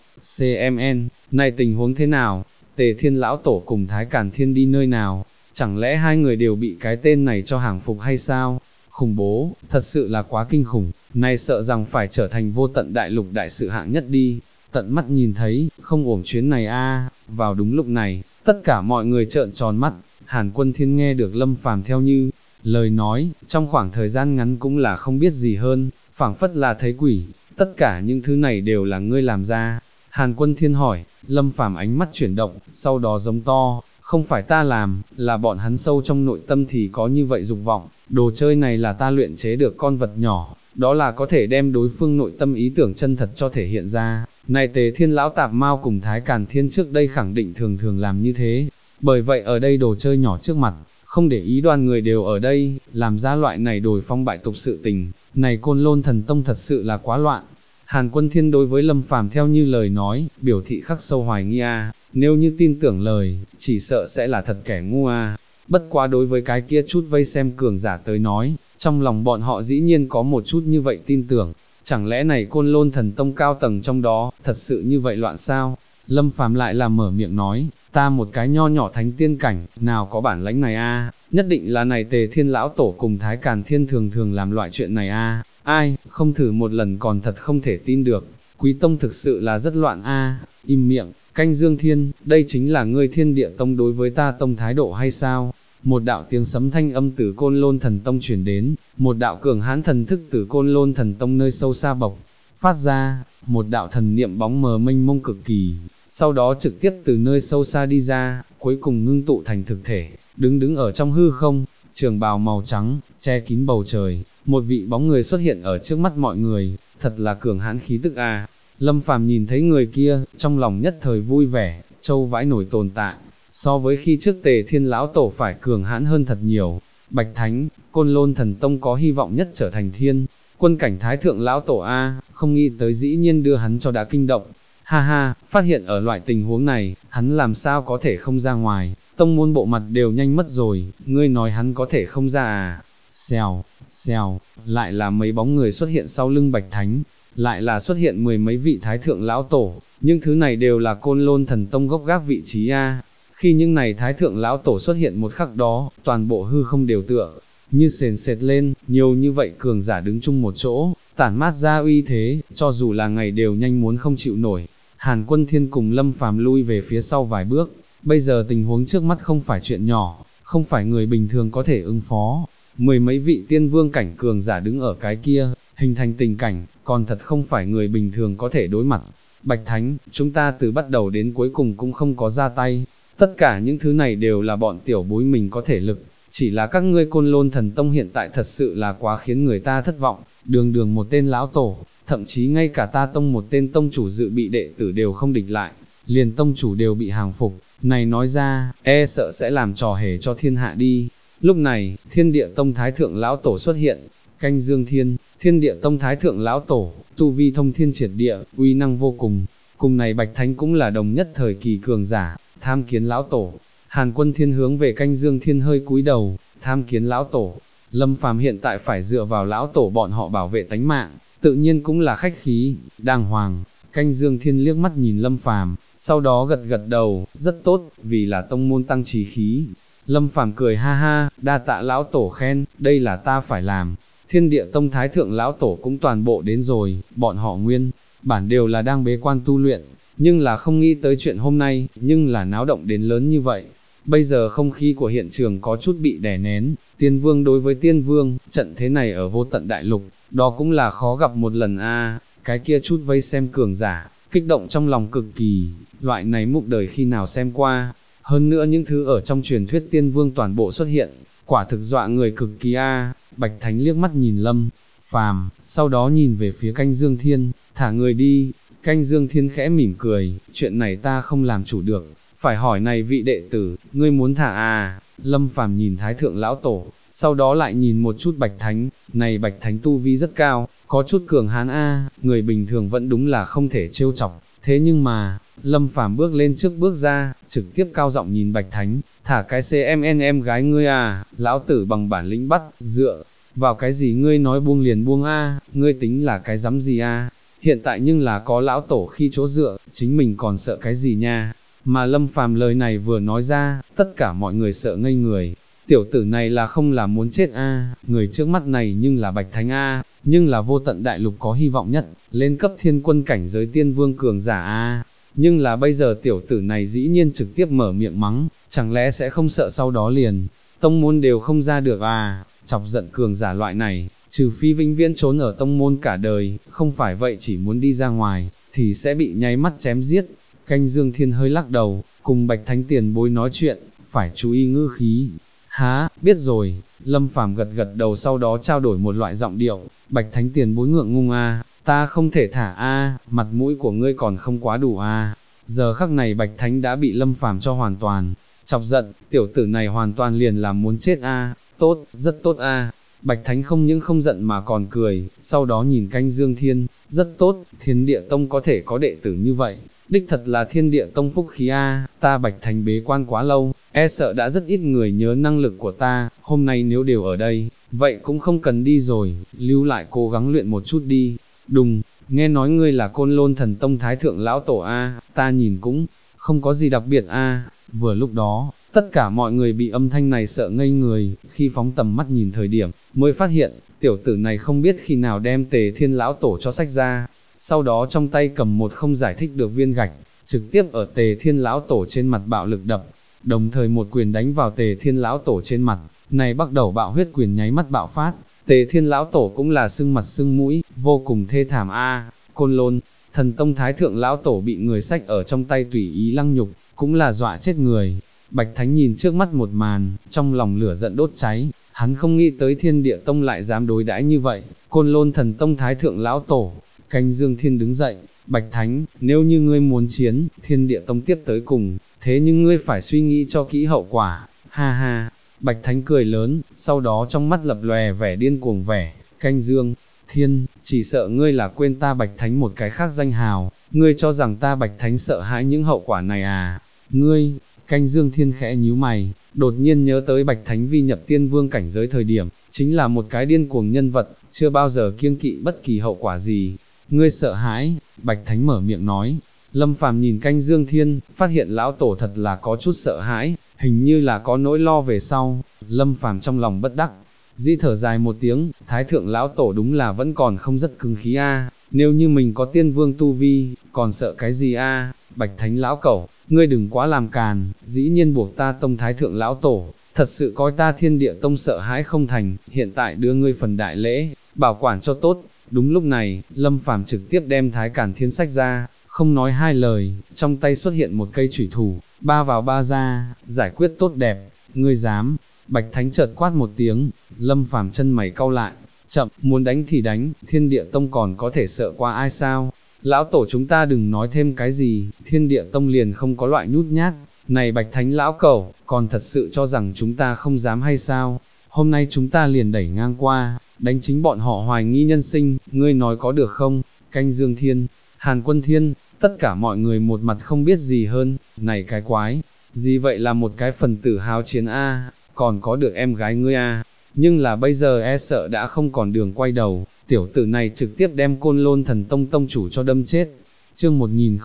CMN, này tình huống thế nào? Tề Thiên Lão Tổ cùng Thái Càn Thiên đi nơi nào? Chẳng lẽ hai người đều bị cái tên này cho hàng phục hay sao? Khủng bố, thật sự là quá kinh khủng, này sợ rằng phải trở thành vô tận đại lục đại sự hạng nhất đi. Tận mắt nhìn thấy, không uổng chuyến này a. Vào đúng lúc này, tất cả mọi người trợn tròn mắt. Hàn Quân Thiên nghe được Lâm Phàm theo như lời nói, trong khoảng thời gian ngắn cũng là không biết gì hơn, phảng phất là thấy quỷ. Tất cả những thứ này đều là ngươi làm ra. Hàn Quân Thiên hỏi. Lâm Phàm ánh mắt chuyển động, sau đó giống to, không phải ta làm, là bọn hắn sâu trong nội tâm thì có như vậy dục vọng. Đồ chơi này là ta luyện chế được con vật nhỏ, đó là có thể đem đối phương nội tâm ý tưởng chân thật cho thể hiện ra. Này Tề Thiên Lão Tạp Mao cùng Thái Càn Thiên trước đây khẳng định thường thường làm như thế. Bởi vậy ở đây đồ chơi nhỏ trước mặt, không để ý đoàn người đều ở đây, làm ra loại này đồi phong bại tục sự tình. Này Côn Lôn Thần Tông thật sự là quá loạn. Hàn Quân Thiên đối với Lâm Phàm theo như lời nói, biểu thị khắc sâu hoài nghi a, nếu như tin tưởng lời, chỉ sợ sẽ là thật kẻ ngu a. Bất quá đối với cái kia chút vây xem cường giả tới nói, trong lòng bọn họ dĩ nhiên có một chút như vậy tin tưởng, chẳng lẽ này Côn Lôn Thần Tông cao tầng trong đó, thật sự như vậy loạn sao? Lâm Phàm lại là mở miệng nói, ta một cái nho nhỏ thánh tiên cảnh, nào có bản lãnh này a, nhất định là này Tề Thiên Lão Tổ cùng Thái Càn Thiên thường thường làm loại chuyện này a. Ai, không thử một lần còn thật không thể tin được, Quý Tông thực sự là rất loạn a. Im miệng, Canh Dương Thiên, đây chính là ngươi Thiên Địa Tông đối với ta tông thái độ hay sao? Một đạo tiếng sấm thanh âm từ Côn Lôn Thần Tông truyền đến, một đạo cường hãn thần thức từ Côn Lôn Thần Tông nơi sâu xa bộc phát ra, một đạo thần niệm bóng mờ mênh mông cực kỳ, sau đó trực tiếp từ nơi sâu xa đi ra, cuối cùng ngưng tụ thành thực thể, đứng ở trong hư không, trường bào màu trắng, che kín bầu trời, một vị bóng người xuất hiện ở trước mắt mọi người, thật là cường hãn khí tức a. Lâm Phàm nhìn thấy người kia, trong lòng nhất thời vui vẻ, châu vãi nổi tồn tại, so với khi trước Tề Thiên Lão Tổ phải cường hãn hơn thật nhiều. Bạch Thánh, Côn Lôn Thần Tông có hy vọng nhất trở thành thiên quân cảnh Thái Thượng Lão Tổ a, không nghĩ tới dĩ nhiên đưa hắn cho đã kinh động. Ha ha, phát hiện ở loại tình huống này, hắn làm sao có thể không ra ngoài, tông môn bộ mặt đều nhanh mất rồi, ngươi nói hắn có thể không ra à? Xèo, xèo, lại là mấy bóng người xuất hiện sau lưng Bạch Thánh, lại là xuất hiện mười mấy vị Thái Thượng Lão Tổ, những thứ này đều là Côn Lôn Thần Tông gốc gác vị trí a. Khi những này Thái Thượng Lão Tổ xuất hiện một khắc đó, toàn bộ hư không đều tựa như sền sệt lên, nhiều như vậy cường giả đứng chung một chỗ, tản mát ra uy thế, cho dù là ngày đều nhanh muốn không chịu nổi. Hàn Quân Thiên cùng Lâm Phàm lui về phía sau vài bước, bây giờ tình huống trước mắt không phải chuyện nhỏ, không phải người bình thường có thể ứng phó. Mười mấy vị tiên vương cảnh cường giả đứng ở cái kia, hình thành tình cảnh, còn thật không phải người bình thường có thể đối mặt. Bạch Thánh, chúng ta từ bắt đầu đến cuối cùng cũng không có ra tay, tất cả những thứ này đều là bọn tiểu bối mình có thể lực, chỉ là các ngươi Côn Lôn Thần Tông hiện tại thật sự là quá khiến người ta thất vọng, đường một tên lão tổ, thậm chí ngay cả ta tông một tên tông chủ dự bị đệ tử đều không địch lại, liền tông chủ đều bị hàng phục, này nói ra, e sợ sẽ làm trò hề cho thiên hạ đi. Lúc này, Thiên Địa Tông Thái Thượng Lão Tổ xuất hiện, Canh Dương Thiên, Thiên Địa Tông Thái Thượng Lão Tổ, tu vi thông thiên triệt địa, uy năng vô cùng, cùng này Bạch Thánh cũng là đồng nhất thời kỳ cường giả, Tham Kiến Lão Tổ. Hàn Quân Thiên hướng về Canh Dương Thiên hơi cúi đầu, tham kiến Lão Tổ. Lâm Phàm hiện tại phải dựa vào Lão Tổ bọn họ bảo vệ tánh mạng, tự nhiên cũng là khách khí, đàng hoàng. Canh Dương Thiên liếc mắt nhìn Lâm Phàm, sau đó gật gật đầu, rất tốt, vì là tông môn tăng trí khí. Lâm Phàm cười ha ha, đa tạ Lão Tổ khen, đây là ta phải làm. Thiên Địa Tông Thái Thượng Lão Tổ cũng toàn bộ đến rồi, bọn họ nguyên bản đều là đang bế quan tu luyện, nhưng là không nghĩ tới chuyện hôm nay, nhưng là náo động đến lớn như vậy. Bây giờ không khí của hiện trường có chút bị đè nén, tiên vương đối với tiên vương, trận thế này ở vô tận đại lục, đó cũng là khó gặp một lần a. Cái kia chút vây xem cường giả, kích động trong lòng cực kỳ, loại này mục đời khi nào xem qua, hơn nữa những thứ ở trong truyền thuyết tiên vương toàn bộ xuất hiện, quả thực dọa người cực kỳ a. Bạch Thánh liếc mắt nhìn Lâm Phàm, sau đó nhìn về phía Canh Dương Thiên, thả người đi. Canh Dương Thiên khẽ mỉm cười, chuyện này ta không làm chủ được, phải hỏi này vị đệ tử, ngươi muốn thả à? Lâm Phàm nhìn Thái Thượng Lão Tổ, sau đó lại nhìn một chút Bạch Thánh, này Bạch Thánh tu vi rất cao, có chút cường hán a, người bình thường vẫn đúng là không thể trêu chọc, thế nhưng mà, Lâm Phàm bước lên trước bước ra, trực tiếp cao giọng nhìn Bạch Thánh, thả cái CMN em gái ngươi à, lão tử bằng bản lĩnh bắt, dựa vào cái gì ngươi nói buông liền buông a, ngươi tính là cái dám gì a? Hiện tại nhưng là có lão tổ khi chỗ dựa, chính mình còn sợ cái gì nha? Mà Lâm Phàm lời này vừa nói ra, tất cả mọi người sợ ngây người. Tiểu tử này là không là muốn chết a, người trước mắt này nhưng là Bạch Thánh a, nhưng là vô tận đại lục có hy vọng nhất, lên cấp thiên quân cảnh giới tiên vương cường giả a. Nhưng là bây giờ tiểu tử này dĩ nhiên trực tiếp mở miệng mắng, chẳng lẽ sẽ không sợ sau đó liền, tông môn đều không ra được à, chọc giận cường giả loại này, trừ phi vĩnh viễn trốn ở tông môn cả đời, không phải vậy chỉ muốn đi ra ngoài, thì sẽ bị nháy mắt chém giết. Canh Dương Thiên hơi lắc đầu, cùng Bạch Thánh tiền bối nói chuyện, phải chú ý ngữ khí. Há, biết rồi, Lâm Phàm gật gật đầu sau đó trao đổi một loại giọng điệu, Bạch Thánh tiền bối ngượng ngung a, ta không thể thả a, mặt mũi của ngươi còn không quá đủ a. Giờ khắc này Bạch Thánh đã bị Lâm Phàm cho hoàn toàn chọc giận, tiểu tử này hoàn toàn liền là muốn chết a, tốt, rất tốt a. Bạch Thánh không những không giận mà còn cười, sau đó nhìn Canh Dương Thiên, rất tốt, Thiên Địa Tông có thể có đệ tử như vậy, đích thật là Thiên Địa Tông phúc khí a, ta Bạch Thánh bế quan quá lâu, e sợ đã rất ít người nhớ năng lực của ta, hôm nay nếu đều ở đây, vậy cũng không cần đi rồi, lưu lại cố gắng luyện một chút đi. Đùng, nghe nói ngươi là Côn Lôn Thần Tông Thái Thượng Lão Tổ a, ta nhìn cũng không có gì đặc biệt a. Vừa lúc đó, tất cả mọi người bị âm thanh này sợ ngây người, khi phóng tầm mắt nhìn thời điểm, mới phát hiện, tiểu tử này không biết khi nào đem Tề Thiên Lão Tổ cho sách ra, sau đó trong tay cầm một không giải thích được viên gạch, trực tiếp ở Tề Thiên Lão Tổ trên mặt bạo lực đập, đồng thời một quyền đánh vào Tề Thiên Lão Tổ trên mặt, này bắt đầu bạo huyết quyền nháy mắt bạo phát, Tề Thiên Lão Tổ cũng là sưng mặt sưng mũi, vô cùng thê thảm a. Côn Lôn Thần Tông Thái Thượng Lão Tổ bị người sách ở trong tay tùy ý lăng nhục, cũng là dọa chết người. Bạch Thánh nhìn trước mắt một màn, trong lòng lửa giận đốt cháy, hắn không nghĩ tới Thiên Địa Tông lại dám đối đãi như vậy. Côn Lôn Thần Tông Thái Thượng Lão Tổ, Canh Dương Thiên đứng dậy, Bạch Thánh, nếu như ngươi muốn chiến, Thiên Địa Tông tiếp tới cùng, thế nhưng ngươi phải suy nghĩ cho kỹ hậu quả, ha ha. Bạch Thánh cười lớn, sau đó trong mắt lập lòe vẻ điên cuồng vẻ, Canh Dương Thiên, chỉ sợ ngươi là quên ta Bạch Thánh một cái khác danh hào, ngươi cho rằng ta Bạch Thánh sợ hãi những hậu quả này à, ngươi. Canh Dương Thiên khẽ nhíu mày, đột nhiên nhớ tới Bạch Thánh vi nhập tiên vương cảnh giới thời điểm, chính là một cái điên cuồng nhân vật, chưa bao giờ kiêng kỵ bất kỳ hậu quả gì. Ngươi sợ hãi, Bạch Thánh mở miệng nói. Lâm Phàm nhìn Canh Dương Thiên, phát hiện lão tổ thật là có chút sợ hãi, hình như là có nỗi lo về sau. Lâm Phàm trong lòng bất đắc dĩ thở dài một tiếng, Thái Thượng Lão Tổ đúng là vẫn còn không rất cứng khí a. Nếu như mình có tiên vương tu vi, còn sợ cái gì a? Bạch Thánh Lão Cẩu, ngươi đừng quá làm càn, dĩ nhiên buộc ta tông Thái Thượng Lão Tổ, thật sự coi ta Thiên Địa Tông sợ hãi không thành, hiện tại đưa ngươi phần đại lễ, bảo quản cho tốt. Đúng lúc này, Lâm Phàm trực tiếp đem Thái Càn Thiên sách ra, không nói hai lời, trong tay xuất hiện một cây chủy thủ, ba vào ba ra, giải quyết tốt đẹp. Ngươi dám? Bạch Thánh chợt quát một tiếng, Lâm Phàm chân mày cau lại, chậm, muốn đánh thì đánh, Thiên Địa Tông còn có thể sợ qua ai sao? Lão Tổ chúng ta đừng nói thêm cái gì, Thiên Địa Tông liền không có loại nhút nhát, này Bạch Thánh Lão Cẩu, còn thật sự cho rằng chúng ta không dám hay sao? Hôm nay chúng ta liền đẩy ngang qua, đánh chính bọn họ hoài nghi nhân sinh, ngươi nói có được không? Canh Dương Thiên, Hàn Quân Thiên, tất cả mọi người một mặt không biết gì hơn, này cái quái, gì vậy là một cái phần tử háo chiến a, còn có được em gái ngươi a, nhưng là bây giờ e sợ đã không còn đường quay đầu, tiểu tử này trực tiếp đem Côn Lôn Thần Tông tông chủ cho đâm chết. Chương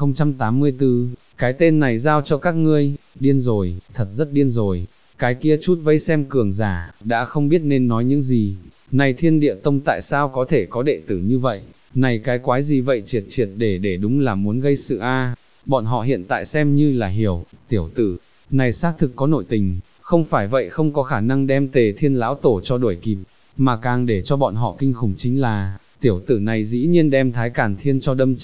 1084, cái tên này giao cho các ngươi, điên rồi, thật rất điên rồi. Cái kia chút vây xem cường giả, đã không biết nên nói những gì. Này Thiên Địa Tông tại sao có thể có đệ tử như vậy? Này cái quái gì vậy, triệt triệt để đúng là muốn gây sự a. Bọn họ hiện tại xem như là hiểu, tiểu tử này xác thực có nội tình, không phải vậy không có khả năng đem Tề Thiên Lão Tổ cho đuổi kịp, mà càng để cho bọn họ kinh khủng chính là, tiểu tử này dĩ nhiên đem Thái Càn Thiên cho đâm chết.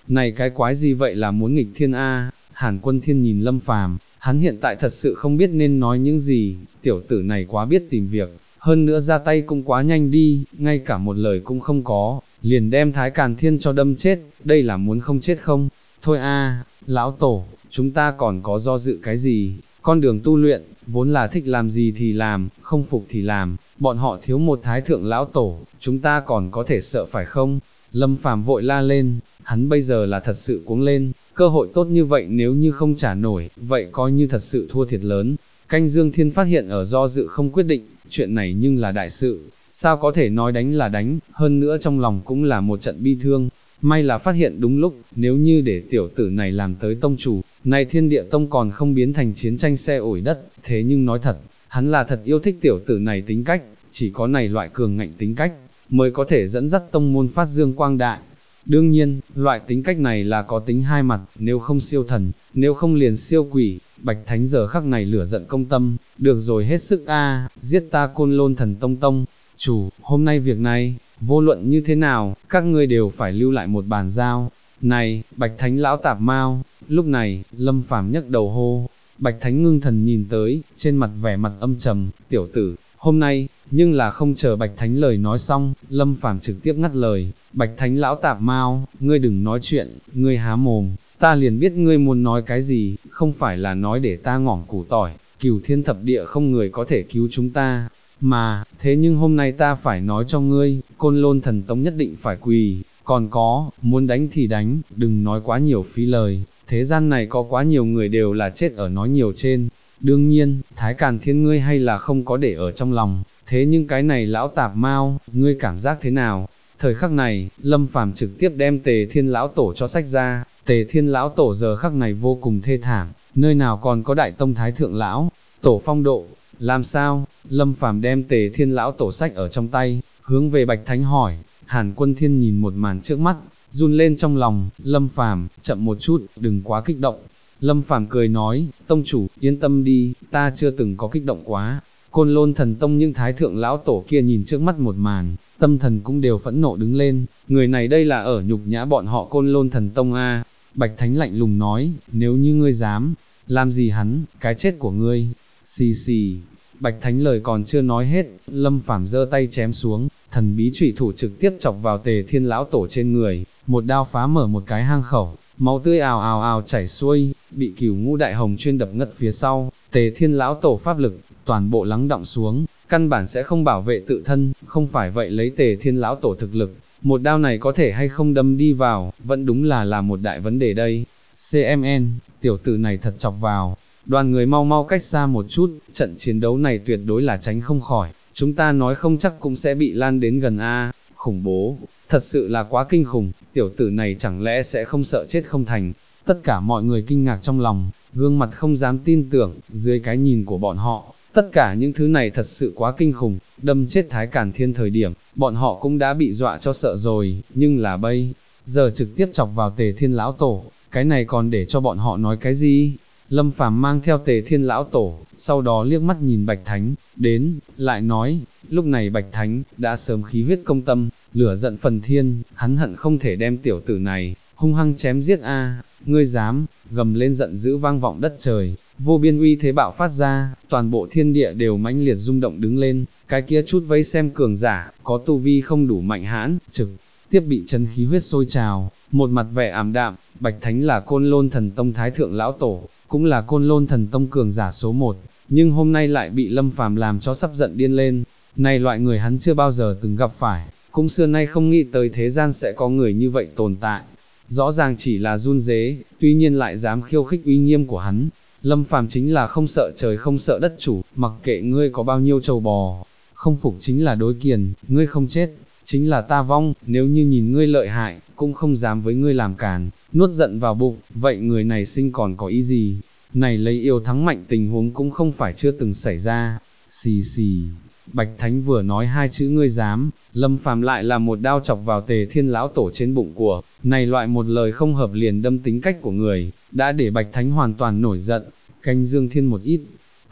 này cái quái gì vậy là muốn nghịch thiên a? Hàn Quân Thiên nhìn Lâm Phàm, hắn hiện tại thật sự không biết nên nói những gì, tiểu tử này quá biết tìm việc, hơn nữa ra tay cũng quá nhanh đi, ngay cả một lời cũng không có, liền đem Thái Càn Thiên cho đâm chết, đây là muốn không chết không? Thôi a, lão tổ, chúng ta còn có do dự cái gì? Con đường tu luyện, vốn là thích làm gì thì làm, không phục thì làm, bọn họ thiếu một thái thượng lão tổ, chúng ta còn có thể sợ phải không? Lâm Phàm vội la lên, hắn bây giờ là thật sự cuống lên, cơ hội tốt như vậy nếu như không trả nổi, vậy coi như thật sự thua thiệt lớn. Canh Dương Thiên phát hiện ở do dự không quyết định, chuyện này nhưng là đại sự, sao có thể nói đánh là đánh, hơn nữa trong lòng cũng là một trận bi thương. May là phát hiện đúng lúc, nếu như để tiểu tử này làm tới tông chủ, này Thiên Địa Tông còn không biến thành chiến tranh xe ủi đất, thế nhưng nói thật, hắn là thật yêu thích tiểu tử này tính cách, chỉ có này loại cường ngạnh tính cách, mới có thể dẫn dắt tông môn phát dương quang đại. Đương nhiên, loại tính cách này là có tính hai mặt, nếu không siêu thần, nếu không liền siêu quỷ. Bạch Thánh giờ khắc này lửa giận công tâm, được rồi hết sức a, giết ta Côn Lôn Thần Tông chủ, hôm nay việc này, vô luận như thế nào, các ngươi đều phải lưu lại một bàn giao. Này, Bạch Thánh lão tạp mau, lúc này, Lâm Phàm nhấc đầu hô. Bạch Thánh ngưng thần nhìn tới, trên mặt vẻ mặt âm trầm, tiểu tử, hôm nay, nhưng là không chờ Bạch Thánh lời nói xong, Lâm Phàm trực tiếp ngắt lời, Bạch Thánh lão tạp mau, ngươi đừng nói chuyện, ngươi há mồm, ta liền biết ngươi muốn nói cái gì, không phải là nói để ta ngỏm củ tỏi, Cửu Thiên thập địa không người có thể cứu chúng ta, mà, thế nhưng hôm nay ta phải nói cho ngươi, Côn Lôn Thần Tông nhất định phải quỳ, còn có, muốn đánh thì đánh, đừng nói quá nhiều phí lời, thế gian này có quá nhiều người đều là chết ở nói nhiều trên. Đương nhiên, Thái Càn Thiên ngươi hay là không có để ở trong lòng, thế nhưng cái này lão tạp mau, ngươi cảm giác thế nào? Thời khắc này, Lâm Phàm trực tiếp đem Tề Thiên lão tổ cho sách ra, Tề Thiên lão tổ giờ khắc này vô cùng thê thảm, nơi nào còn có đại tông thái thượng lão, tổ phong độ, làm sao? Lâm Phàm đem Tề Thiên lão tổ sách ở trong tay, hướng về Bạch Thánh hỏi. Hàn Quân Thiên nhìn một màn trước mắt, run lên trong lòng, Lâm Phàm, chậm một chút, đừng quá kích động. Lâm Phàm cười nói, tông chủ, yên tâm đi, ta chưa từng có kích động quá. Côn Lôn Thần Tông những thái thượng lão tổ kia nhìn trước mắt một màn, tâm thần cũng đều phẫn nộ đứng lên, người này đây là ở nhục nhã bọn họ Côn Lôn Thần Tông a. Bạch Thánh lạnh lùng nói, nếu như ngươi dám, làm gì hắn, cái chết của ngươi, xì xì. Bạch Thánh lời còn chưa nói hết, Lâm Phàm giơ tay chém xuống, thần bí chủy thủ trực tiếp chọc vào Tề Thiên lão tổ trên người, một đao phá mở một cái hang khẩu, máu tươi ào ào ào chảy xuôi, bị Cửu Ngũ Đại Hồng chuyên đập ngất phía sau, Tề Thiên lão tổ pháp lực toàn bộ lắng đọng xuống, căn bản sẽ không bảo vệ tự thân, không phải vậy lấy Tề Thiên lão tổ thực lực, một đao này có thể hay không đâm đi vào, vẫn đúng là một đại vấn đề đây. CMN, tiểu tử này thật chọc vào. Đoàn người mau mau cách xa một chút, trận chiến đấu này tuyệt đối là tránh không khỏi, chúng ta nói không chắc cũng sẽ bị lan đến gần a. Khủng bố, thật sự là quá kinh khủng, tiểu tử này chẳng lẽ sẽ không sợ chết không thành. Tất cả mọi người kinh ngạc trong lòng, gương mặt không dám tin tưởng, dưới cái nhìn của bọn họ, tất cả những thứ này thật sự quá kinh khủng, đâm chết Thái Càn Thiên thời điểm, bọn họ cũng đã bị dọa cho sợ rồi, nhưng là bây giờ trực tiếp chọc vào Tề Thiên lão tổ, cái này còn để cho bọn họ nói cái gì? Lâm Phàm mang theo Tề Thiên lão tổ, sau đó liếc mắt nhìn Bạch Thánh, đến, lại nói, lúc này Bạch Thánh, đã sớm khí huyết công tâm, lửa giận phần thiên, hắn hận không thể đem tiểu tử này, hung hăng chém giết a. Ngươi dám, gầm lên giận dữ vang vọng đất trời, vô biên uy thế bạo phát ra, toàn bộ thiên địa đều mãnh liệt rung động đứng lên, cái kia chút vây xem cường giả, có tu vi không đủ mạnh hãn, trực tiếp bị chân khí huyết sôi trào, một mặt vẻ ảm đạm. Bạch Thánh là Côn Lôn Thần Tông thái thượng lão tổ, cũng là Côn Lôn Thần Tông cường giả số 1, nhưng hôm nay lại bị Lâm Phàm làm cho sắp giận điên lên. Này loại người hắn chưa bao giờ từng gặp phải, cũng xưa nay không nghĩ tới thế gian sẽ có người như vậy tồn tại. Rõ ràng chỉ là run rế, tuy nhiên lại dám khiêu khích uy nghiêm của hắn. Lâm Phàm chính là không sợ trời không sợ đất chủ, mặc kệ ngươi có bao nhiêu trâu bò, không phục chính là đối kiền, ngươi không chết, chính là ta vong, nếu như nhìn ngươi lợi hại, cũng không dám với ngươi làm càn, nuốt giận vào bụng, vậy người này sinh còn có ý gì? Này lấy yêu thắng mạnh tình huống cũng không phải chưa từng xảy ra. Xì xì, Bạch Thánh vừa nói hai chữ ngươi dám, Lâm Phàm lại là một đao chọc vào Tề Thiên lão tổ trên bụng của, này loại một lời không hợp liền đâm tính cách của người, đã để Bạch Thánh hoàn toàn nổi giận. Canh Dương Thiên một ít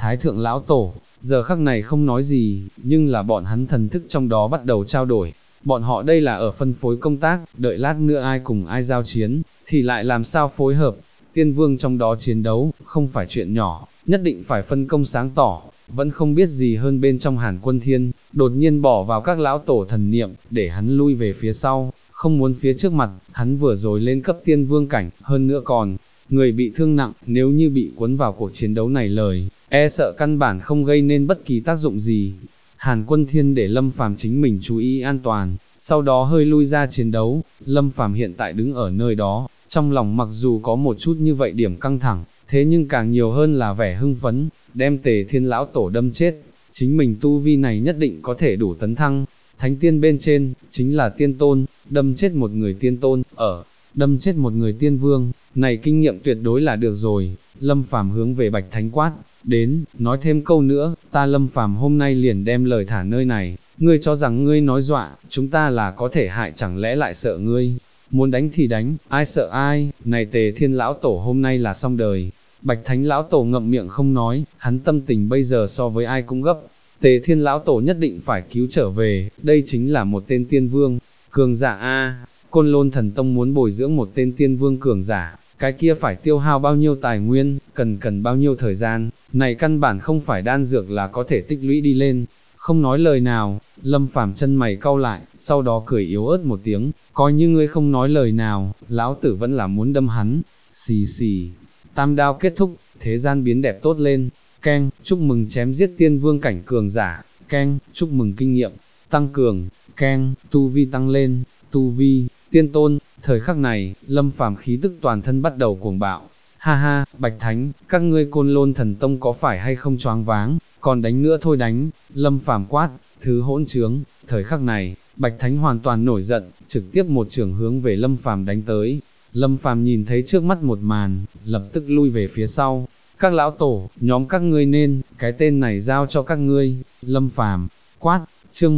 Thái thượng lão tổ, giờ khắc này không nói gì, nhưng là bọn hắn thần thức trong đó bắt đầu trao đổi. Bọn họ đây là ở phân phối công tác, đợi lát nữa ai cùng ai giao chiến, thì lại làm sao phối hợp. Tiên vương trong đó chiến đấu, không phải chuyện nhỏ, nhất định phải phân công sáng tỏ, vẫn không biết gì hơn bên trong Hàn Quân Thiên, đột nhiên bỏ vào các lão tổ thần niệm, để hắn lui về phía sau, không muốn phía trước mặt, hắn vừa rồi lên cấp tiên vương cảnh, hơn nữa còn, người bị thương nặng, nếu như bị cuốn vào cuộc chiến đấu này lời, e sợ căn bản không gây nên bất kỳ tác dụng gì. Hàn Quân Thiên để Lâm Phàm chính mình chú ý an toàn, sau đó hơi lui ra chiến đấu, Lâm Phàm hiện tại đứng ở nơi đó, trong lòng mặc dù có một chút như vậy điểm căng thẳng, thế nhưng càng nhiều hơn là vẻ hưng phấn, đem Tề Thiên lão tổ đâm chết, chính mình tu vi này nhất định có thể đủ tấn thăng. Thánh tiên bên trên, chính là tiên tôn, đâm chết một người tiên tôn, đâm chết một người tiên vương, này kinh nghiệm tuyệt đối là được rồi. Lâm Phàm hướng về Bạch Thánh quát, đến, nói thêm câu nữa, ta Lâm Phàm hôm nay liền đem lời thả nơi này, ngươi cho rằng ngươi nói dọa, chúng ta là có thể hại, chẳng lẽ lại sợ ngươi, muốn đánh thì đánh, ai sợ ai, này Tề Thiên lão tổ hôm nay là xong đời. Bạch Thánh lão tổ ngậm miệng không nói, hắn tâm tình bây giờ so với ai cũng gấp, Tề Thiên lão tổ nhất định phải cứu trở về, đây chính là một tên tiên vương, cường giả a. Côn Lôn Thần Tông muốn bồi dưỡng một tên tiên vương cường giả, cái kia phải tiêu hao bao nhiêu tài nguyên, cần bao nhiêu thời gian, này căn bản không phải đan dược là có thể tích lũy đi lên. Không nói lời nào, Lâm Phàm chân mày cau lại, sau đó cười yếu ớt một tiếng, coi như ngươi không nói lời nào, lão tử vẫn là muốn đâm hắn. Xì xì, tam đao kết thúc, thế gian biến đẹp tốt lên. Keng, chúc mừng chém giết tiên vương cảnh cường giả. Keng, chúc mừng kinh nghiệm tăng cường. Keng, tu vi tăng lên. Tu vi tiên tôn. Thời khắc này, Lâm Phàm khí tức toàn thân bắt đầu cuồng bạo. Ha ha, Bạch Thánh, các ngươi Côn Lôn Thần Tông có phải hay không choáng váng, còn đánh nữa thôi đánh. Lâm Phàm quát, thứ hỗn trướng. Thời khắc này, Bạch Thánh hoàn toàn nổi giận, trực tiếp một chưởng hướng về Lâm Phàm đánh tới. Lâm Phàm nhìn thấy trước mắt một màn, lập tức lui về phía sau. Các lão tổ, nhóm các ngươi nên, cái tên này giao cho các ngươi. Lâm Phàm quát, chương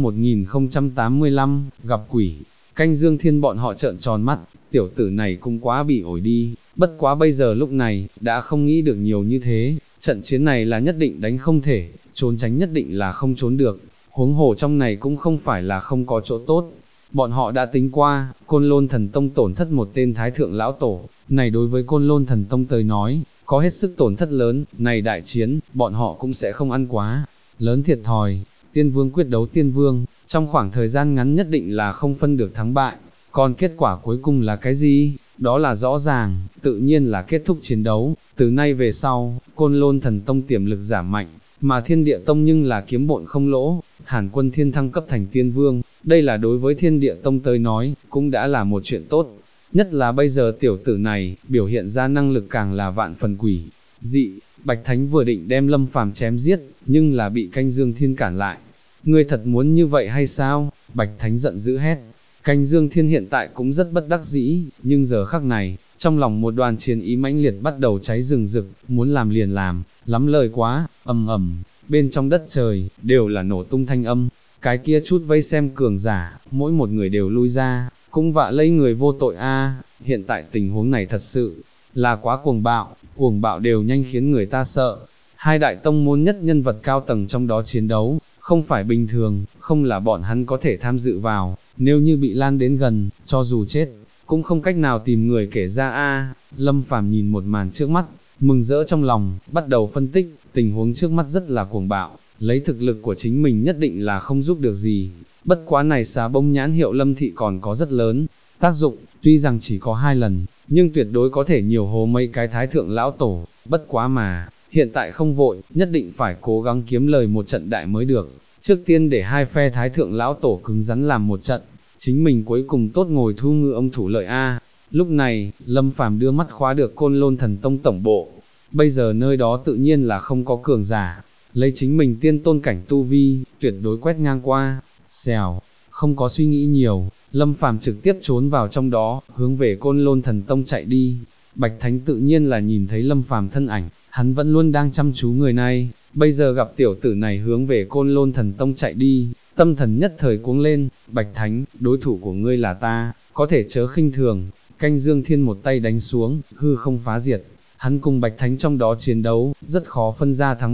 1085, gặp quỷ. Canh Dương Thiên bọn họ trợn tròn mắt, tiểu tử này cũng quá bị ổi đi, bất quá bây giờ lúc này, đã không nghĩ được nhiều như thế, trận chiến này là nhất định đánh không thể, trốn tránh nhất định là không trốn được, huống hồ trong này cũng không phải là không có chỗ tốt. Bọn họ đã tính qua, Côn Lôn Thần Tông tổn thất một tên Thái Thượng Lão Tổ, này đối với Côn Lôn Thần Tông tới nói, có hết sức tổn thất lớn, này đại chiến, bọn họ cũng sẽ không ăn quá lớn thiệt thòi. Tiên Vương quyết đấu Tiên Vương, trong khoảng thời gian ngắn nhất định là không phân được thắng bại, còn kết quả cuối cùng là cái gì, đó là rõ ràng, tự nhiên là kết thúc chiến đấu. Từ nay về sau, Côn Lôn Thần Tông tiềm lực giảm mạnh, mà Thiên Địa Tông nhưng là kiếm bộn không lỗ. Hàn Quân Thiên thăng cấp thành Tiên Vương, đây là đối với Thiên Địa Tông tới nói, cũng đã là một chuyện tốt. Nhất là bây giờ tiểu tử này, biểu hiện ra năng lực càng là vạn phần quỷ dị. Bạch Thánh vừa định đem Lâm Phàm chém giết, nhưng là bị Canh Dương Thiên cản lại. Ngươi thật muốn như vậy hay sao? Bạch Thánh giận dữ hét. Canh Dương Thiên hiện tại cũng rất bất đắc dĩ, nhưng giờ khắc này, trong lòng một đoàn chiến ý mãnh liệt bắt đầu cháy rừng rực, muốn làm liền làm, lắm lời quá. Ầm ầm, bên trong đất trời, đều là nổ tung thanh âm, cái kia chút vây xem cường giả, mỗi một người đều lui ra, cũng vạ lây người vô tội a. Hiện tại tình huống này thật sự là quá cuồng bạo đều nhanh khiến người ta sợ. Hai đại tông môn nhất nhân vật cao tầng trong đó chiến đấu, không phải bình thường, không là bọn hắn có thể tham dự vào, nếu như bị lan đến gần, cho dù chết, cũng không cách nào tìm người kể ra a. Lâm Phàm nhìn một màn trước mắt, mừng rỡ trong lòng, bắt đầu phân tích, tình huống trước mắt rất là cuồng bạo, lấy thực lực của chính mình nhất định là không giúp được gì, bất quá này xà bông nhãn hiệu Lâm Thị còn có rất lớn tác dụng, tuy rằng chỉ có 2 lần, nhưng tuyệt đối có thể nhiều hố mấy cái Thái Thượng Lão Tổ, bất quá mà, hiện tại không vội, nhất định phải cố gắng kiếm lời một trận đại mới được, trước tiên để hai phe Thái Thượng Lão Tổ cứng rắn làm một trận, chính mình cuối cùng tốt ngồi thu ngư ông thủ lợi a. Lúc này, Lâm Phàm đưa mắt khóa được Côn Lôn Thần Tông tổng bộ, bây giờ nơi đó tự nhiên là không có cường giả, lấy chính mình tiên tôn cảnh tu vi, tuyệt đối quét ngang qua, xèo, không có suy nghĩ nhiều, Lâm Phàm trực tiếp trốn vào trong đó, hướng về Côn Lôn Thần Tông chạy đi. Bạch Thánh tự nhiên là nhìn thấy Lâm Phàm thân ảnh, hắn vẫn luôn đang chăm chú người này, bây giờ gặp tiểu tử này hướng về Côn Lôn Thần Tông chạy đi, tâm thần nhất thời cuống lên. Bạch Thánh, đối thủ của ngươi là ta, có thể chớ khinh thường. Canh Dương Thiên một tay đánh xuống, hư không phá diệt, hắn cùng Bạch Thánh trong đó chiến đấu, rất khó phân ra thắng bại,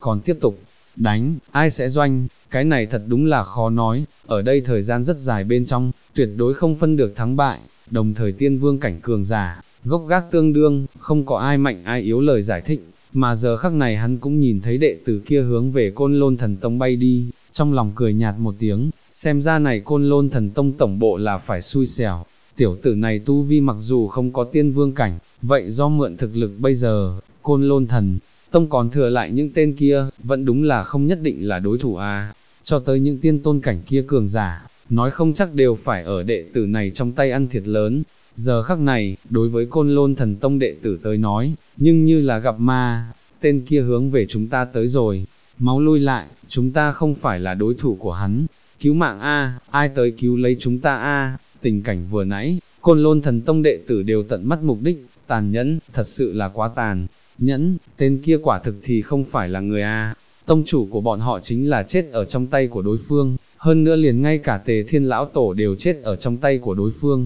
còn tiếp tục đánh, ai sẽ doanh, cái này thật đúng là khó nói, ở đây thời gian rất dài bên trong, tuyệt đối không phân được thắng bại, đồng thời tiên vương cảnh cường giả, gốc gác tương đương, không có ai mạnh ai yếu lời giải thích, mà giờ khắc này hắn cũng nhìn thấy đệ tử kia hướng về Côn Lôn Thần Tông bay đi, trong lòng cười nhạt một tiếng, xem ra này Côn Lôn Thần Tông tổng bộ là phải xui xẻo, tiểu tử này tu vi mặc dù không có tiên vương cảnh, vậy do mượn thực lực bây giờ, Côn Lôn Thần Tông còn thừa lại những tên kia, vẫn đúng là không nhất định là đối thủ à, cho tới những tiên tôn cảnh kia cường giả, nói không chắc đều phải ở đệ tử này trong tay ăn thiệt lớn. Giờ khắc này, đối với Côn Lôn Thần Tông đệ tử tới nói, nhưng như là gặp ma, tên kia hướng về chúng ta tới rồi, máu lui lại, chúng ta không phải là đối thủ của hắn, cứu mạng a, ai tới cứu lấy chúng ta a. Tình cảnh vừa nãy, Côn Lôn Thần Tông đệ tử đều tận mắt mục đích, tàn nhẫn, thật sự là quá tàn nhẫn, tên kia quả thực thì không phải là người a. Tông chủ của bọn họ chính là chết ở trong tay của đối phương, hơn nữa liền ngay cả Tề Thiên lão tổ đều chết ở trong tay của đối phương.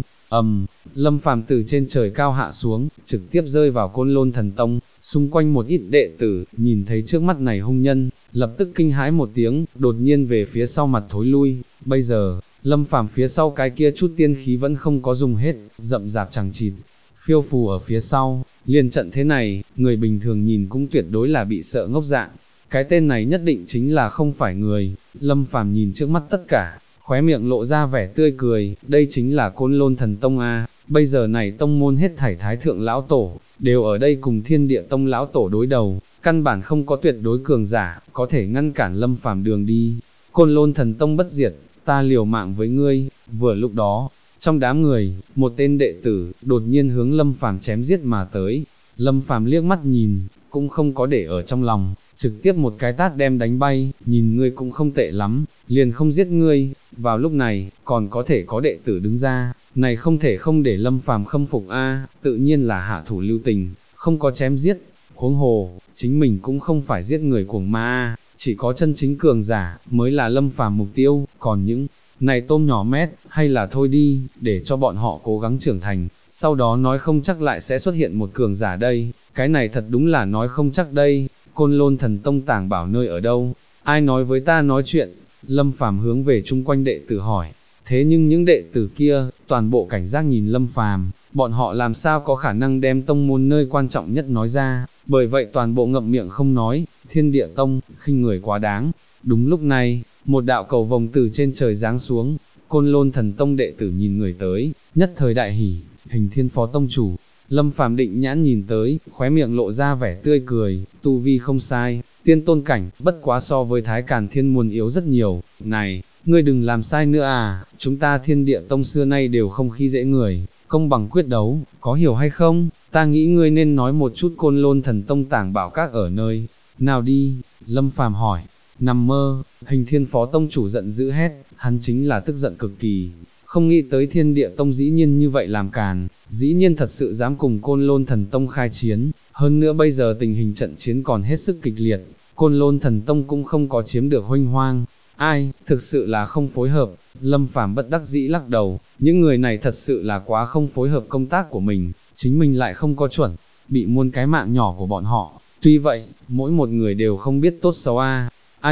Lâm Phàm từ trên trời cao hạ xuống, trực tiếp rơi vào Côn Lôn Thần Tông, xung quanh một ít đệ tử, nhìn thấy trước mắt này hung nhân, lập tức kinh hãi một tiếng, đột nhiên về phía sau mặt thối lui, bây giờ, Lâm Phàm phía sau cái kia chút tiên khí vẫn không có dùng hết, rậm rạp chẳng chịt, phiêu phù ở phía sau, liền trận thế này, người bình thường nhìn cũng tuyệt đối là bị sợ ngốc dạng, cái tên này nhất định chính là không phải người. Lâm Phàm nhìn trước mắt tất cả, khóe miệng lộ ra vẻ tươi cười, đây chính là Côn Lôn Thần Tông a. Bây giờ này tông môn hết thảy thái thượng lão tổ, đều ở đây cùng Thiên Địa Tông lão tổ đối đầu, căn bản không có tuyệt đối cường giả, có thể ngăn cản Lâm Phàm đường đi. Côn Lôn Thần Tông bất diệt, ta liều mạng với ngươi. Vừa lúc đó, trong đám người, một tên đệ tử, đột nhiên hướng Lâm Phàm chém giết mà tới. Lâm Phàm liếc mắt nhìn, cũng không có để ở trong lòng, trực tiếp một cái tát đem đánh bay, nhìn ngươi cũng không tệ lắm, liền không giết ngươi. Vào lúc này, còn có thể có đệ tử đứng ra, này không thể không để Lâm Phàm khâm phục a, tự nhiên là hạ thủ lưu tình, không có chém giết. Huống hồ, chính mình cũng không phải giết người cuồng ma, chỉ có chân chính cường giả mới là Lâm Phàm mục tiêu, còn những này tôm nhỏ mét, hay là thôi đi, để cho bọn họ cố gắng trưởng thành, sau đó nói không chắc lại sẽ xuất hiện một cường giả đây, cái này thật đúng là nói không chắc đây. Côn Lôn Thần Tông tàng bảo nơi ở đâu, ai nói với ta nói chuyện. Lâm Phàm hướng về chung quanh đệ tử hỏi, thế nhưng những đệ tử kia, toàn bộ cảnh giác nhìn Lâm Phàm, bọn họ làm sao có khả năng đem tông môn nơi quan trọng nhất nói ra, bởi vậy toàn bộ ngậm miệng không nói. Thiên Địa Tông, khinh người quá đáng. Đúng lúc này, một đạo cầu vồng từ trên trời giáng xuống, Côn Lôn Thần Tông đệ tử nhìn người tới, nhất thời đại hỉ, Hình Thiên Phó Tông chủ. Lâm Phàm định nhãn nhìn tới, khóe miệng lộ ra vẻ tươi cười, tu vi không sai, tiên tôn cảnh, bất quá so với Thái Càn Thiên Môn yếu rất nhiều. Này, ngươi đừng làm sai nữa à, chúng ta Thiên Địa Tông xưa nay đều không khi dễ người, công bằng quyết đấu, có hiểu hay không? Ta nghĩ ngươi nên nói một chút Côn Lôn Thần Tông tàng bảo các ở nơi nào đi. Lâm Phàm hỏi. Nằm mơ. Hình Thiên Phó Tông chủ giận dữ hét, hắn chính là tức giận cực kỳ, không nghĩ tới Thiên Địa Tông dĩ nhiên như vậy làm càn, dĩ nhiên thật sự dám cùng Côn Lôn Thần Tông khai chiến, hơn nữa bây giờ tình hình trận chiến còn hết sức kịch liệt, Côn Lôn Thần Tông cũng không có chiếm được huênh hoang. Ai, thực sự là không phối hợp. Lâm Phàm bất đắc dĩ lắc đầu, những người này thật sự là quá không phối hợp công tác của mình, chính mình lại không có chuẩn, bị muôn cái mạng nhỏ của bọn họ. Tuy vậy, mỗi một người đều không biết tốt xấu a.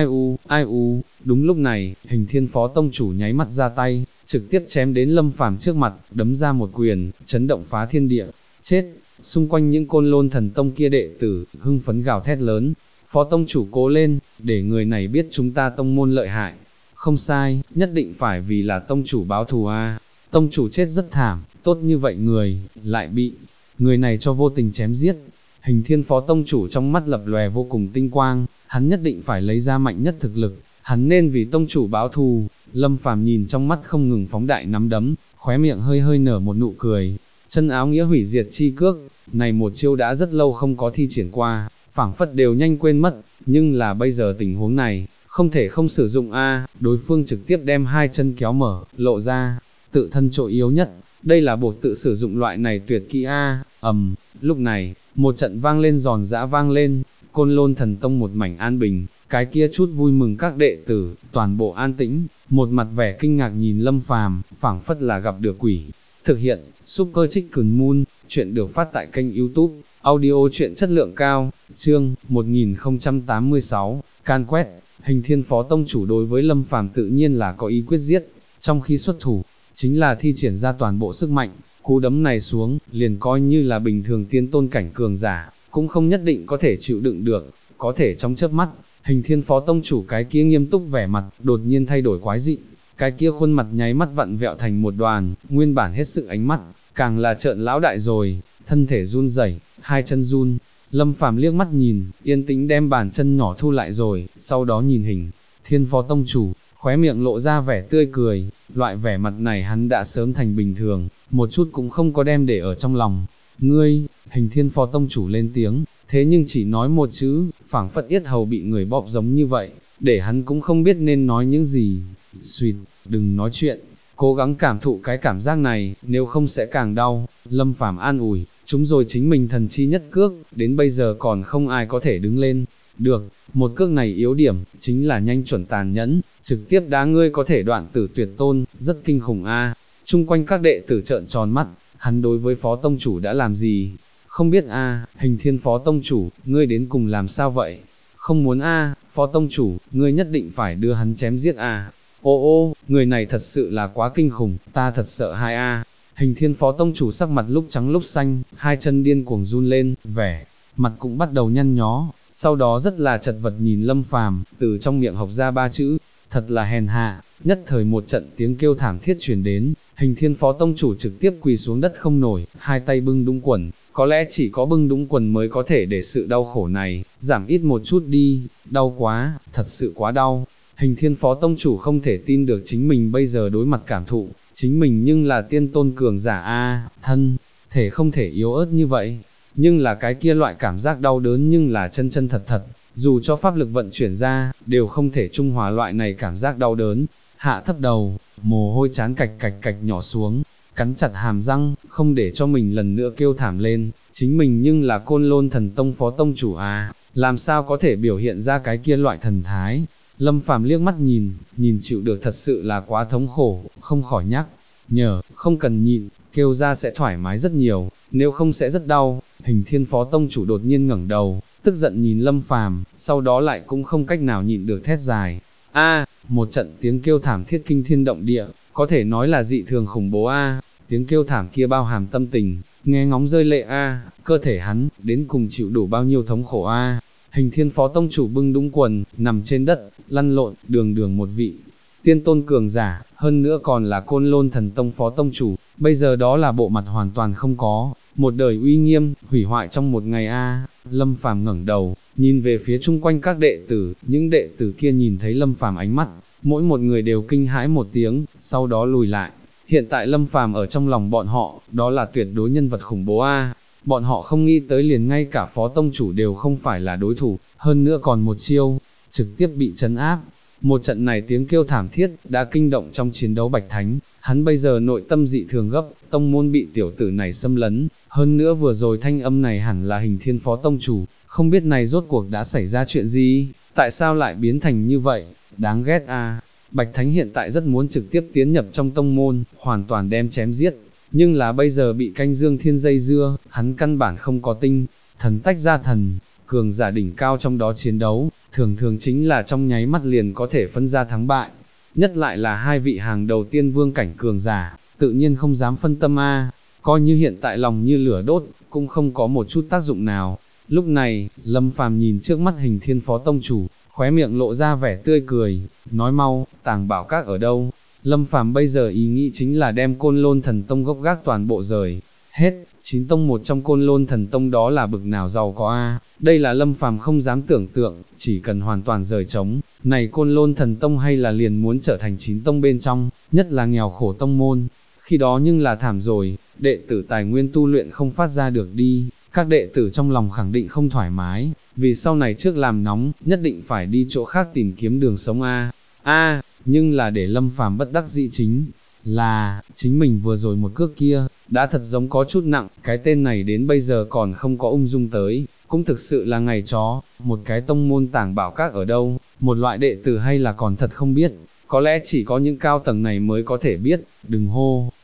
Ai u, đúng lúc này, Hình Thiên Phó Tông chủ nháy mắt ra tay, trực tiếp chém đến Lâm Phàm trước mặt, đấm ra một quyền, chấn động phá thiên địa. Chết! Xung quanh những Côn Lôn Thần Tông kia đệ tử, hưng phấn gào thét lớn. Phó Tông chủ cố lên, để người này biết chúng ta tông môn lợi hại. Không sai, nhất định phải vì là tông chủ báo thù a. Tông chủ chết rất thảm, tốt như vậy người, lại bị người này cho vô tình chém giết. Hình Thiên Phó Tông chủ trong mắt lập lòe vô cùng tinh quang, hắn nhất định phải lấy ra mạnh nhất thực lực, hắn nên vì tông chủ báo thù. Lâm Phàm nhìn trong mắt không ngừng phóng đại nắm đấm, khóe miệng hơi hơi nở một nụ cười. Chân áo nghĩa hủy diệt chi cước, này một chiêu đã rất lâu không có thi triển qua, phảng phất đều nhanh quên mất, nhưng là bây giờ tình huống này, không thể không sử dụng a. Đối phương trực tiếp đem hai chân kéo mở, lộ ra tự thân chỗ yếu nhất, đây là buộc tự sử dụng loại này tuyệt kỹ a. Lúc này, một trận vang lên giòn giã vang lên, Côn Lôn Thần Tông một mảnh an bình, cái kia chút vui mừng các đệ tử, toàn bộ an tĩnh, một mặt vẻ kinh ngạc nhìn Lâm Phàm, phảng phất là gặp được quỷ. Thực hiện, Super Chicken Moon, chuyện được phát tại kênh YouTube, audio truyện chất lượng cao, chương 1086, can quét, Hình Thiên Phó Tông Chủ đối với Lâm Phàm tự nhiên là có ý quyết giết, trong khi xuất thủ, chính là thi triển ra toàn bộ sức mạnh, cú đấm này xuống, liền coi như là bình thường tiên tôn cảnh cường giả, cũng không nhất định có thể chịu đựng được, có thể trong chớp mắt, Hình Thiên Phó Tông Chủ cái kia nghiêm túc vẻ mặt, đột nhiên thay đổi quái dị, cái kia khuôn mặt nháy mắt vặn vẹo thành một đoàn, nguyên bản hết sức ánh mắt, càng là trợn lão đại rồi, thân thể run rẩy, hai chân run. Lâm Phàm liếc mắt nhìn, yên tĩnh đem bàn chân nhỏ thu lại rồi, sau đó nhìn Hình Thiên Phó Tông Chủ, khóe miệng lộ ra vẻ tươi cười, loại vẻ mặt này hắn đã sớm thành bình thường, một chút cũng không có đem để ở trong lòng. Ngươi, Hình Thiên Phó Tông Chủ lên tiếng, thế nhưng chỉ nói một chữ, phảng phất yết hầu bị người bóp giống như vậy, để hắn cũng không biết nên nói những gì. Xuyệt, đừng nói chuyện, cố gắng cảm thụ cái cảm giác này, nếu không sẽ càng đau. Lâm Phàm an ủi, chúng rồi chính mình thần chi nhất cước, đến bây giờ còn không ai có thể đứng lên. Được, một cước này yếu điểm, chính là nhanh chuẩn tàn nhẫn, trực tiếp đá ngươi có thể đoạn tử tuyệt tôn, rất kinh khủng a. Chung quanh các đệ tử trợn tròn mắt, hắn đối với Phó Tông Chủ đã làm gì? Không biết a, Hình Thiên Phó Tông Chủ, ngươi đến cùng làm sao vậy? Không muốn a, Phó Tông Chủ, ngươi nhất định phải đưa hắn chém giết a. Ô, người này thật sự là quá kinh khủng, ta thật sợ hai a. Hình Thiên Phó Tông Chủ sắc mặt lúc trắng lúc xanh, hai chân điên cuồng run lên, vẻ mặt cũng bắt đầu nhăn nhó, sau đó rất là chật vật nhìn Lâm Phàm, từ trong miệng học ra ba chữ, thật là hèn hạ. Nhất thời một trận tiếng kêu thảm thiết truyền đến, Hình Thiên Phó Tông Chủ trực tiếp quỳ xuống đất không nổi, hai tay bưng đúng quần, có lẽ chỉ có bưng đúng quần mới có thể để sự đau khổ này giảm ít một chút đi, đau quá, thật sự quá đau. Hình Thiên Phó Tông Chủ không thể tin được chính mình bây giờ đối mặt cảm thụ, chính mình nhưng là tiên tôn cường giả a, thân thể không thể yếu ớt như vậy, nhưng là cái kia loại cảm giác đau đớn nhưng là chân chân thật thật, dù cho pháp lực vận chuyển ra, đều không thể trung hòa loại này cảm giác đau đớn. Hạ thấp đầu, mồ hôi chán cạch cạch cạch nhỏ xuống, cắn chặt hàm răng, không để cho mình lần nữa kêu thảm lên, chính mình nhưng là Côn Lôn Thần Tông Phó Tông Chủ à, làm sao có thể biểu hiện ra cái kia loại thần thái. Lâm Phàm liếc mắt nhìn chịu được thật sự là quá thống khổ, không khỏi nhắc nhở, không cần nhịn, kêu ra sẽ thoải mái rất nhiều, nếu không sẽ rất đau. Hình Thiên Phó Tông Chủ đột nhiên ngẩng đầu, tức giận nhìn Lâm Phàm, sau đó lại cũng không cách nào nhịn được thét dài. A, một trận tiếng kêu thảm thiết kinh thiên động địa, có thể nói là dị thường khủng bố a. Tiếng kêu thảm kia bao hàm tâm tình, nghe ngóng rơi lệ a, cơ thể hắn đến cùng chịu đủ bao nhiêu thống khổ a. Hình Thiên Phó Tông Chủ bưng đúng quần, nằm trên đất, lăn lộn, đường một vị tiên tôn cường giả, hơn nữa còn là Côn Lôn Thần Tông Phó Tông Chủ, bây giờ đó là bộ mặt hoàn toàn không có, một đời uy nghiêm, hủy hoại trong một ngày a. Lâm Phàm ngẩng đầu, nhìn về phía chung quanh các đệ tử, những đệ tử kia nhìn thấy Lâm Phàm ánh mắt, mỗi một người đều kinh hãi một tiếng, sau đó lùi lại. Hiện tại Lâm Phàm ở trong lòng bọn họ, đó là tuyệt đối nhân vật khủng bố a. Bọn họ không nghĩ tới liền ngay cả Phó Tông Chủ đều không phải là đối thủ, hơn nữa còn một chiêu, trực tiếp bị trấn áp. Một trận này tiếng kêu thảm thiết, đã kinh động trong chiến đấu Bạch Thánh, hắn bây giờ nội tâm dị thường gấp, tông môn bị tiểu tử này xâm lấn, hơn nữa vừa rồi thanh âm này hẳn là Hình Thiên Phó Tông Chủ, không biết này rốt cuộc đã xảy ra chuyện gì, tại sao lại biến thành như vậy, đáng ghét a. Bạch Thánh hiện tại rất muốn trực tiếp tiến nhập trong tông môn, hoàn toàn đem chém giết, nhưng là bây giờ bị canh Dương Thiên dây dưa, hắn căn bản không có tinh thần tách ra thần cường giả đỉnh cao trong đó chiến đấu, thường thường chính là trong nháy mắt liền có thể phân ra thắng bại, nhất lại là hai vị hàng đầu tiên vương cảnh cường giả, tự nhiên không dám phân tâm a, coi như hiện tại lòng như lửa đốt, cũng không có một chút tác dụng nào. Lúc này, Lâm Phàm nhìn trước mắt Hình Thiên Phó Tông Chủ, khóe miệng lộ ra vẻ tươi cười, nói mau, Tàng Bảo Các ở đâu? Lâm Phàm bây giờ ý nghĩ chính là đem Côn Lôn Thần Tông gốc gác toàn bộ rời hết, 9 tông một trong Côn Lôn Thần Tông đó là bực nào giàu có a. Đây là Lâm Phàm không dám tưởng tượng, chỉ cần hoàn toàn rời trống, này Côn Lôn Thần Tông hay là liền muốn trở thành 9 tông bên trong, nhất là nghèo khổ tông môn. Khi đó nhưng là thảm rồi, đệ tử tài nguyên tu luyện không phát ra được đi, các đệ tử trong lòng khẳng định không thoải mái, vì sau này trước làm nóng, nhất định phải đi chỗ khác tìm kiếm đường sống a. Nhưng là để Lâm Phàm bất đắc dĩ chính là, chính mình vừa rồi một cước kia, đã thật giống có chút nặng, cái tên này đến bây giờ còn không có ung dung tới, cũng thực sự là ngày chó, một cái tông môn Tàng Bảo Các ở đâu, một loại đệ tử hay là còn thật không biết, có lẽ chỉ có những cao tầng này mới có thể biết, đừng hô,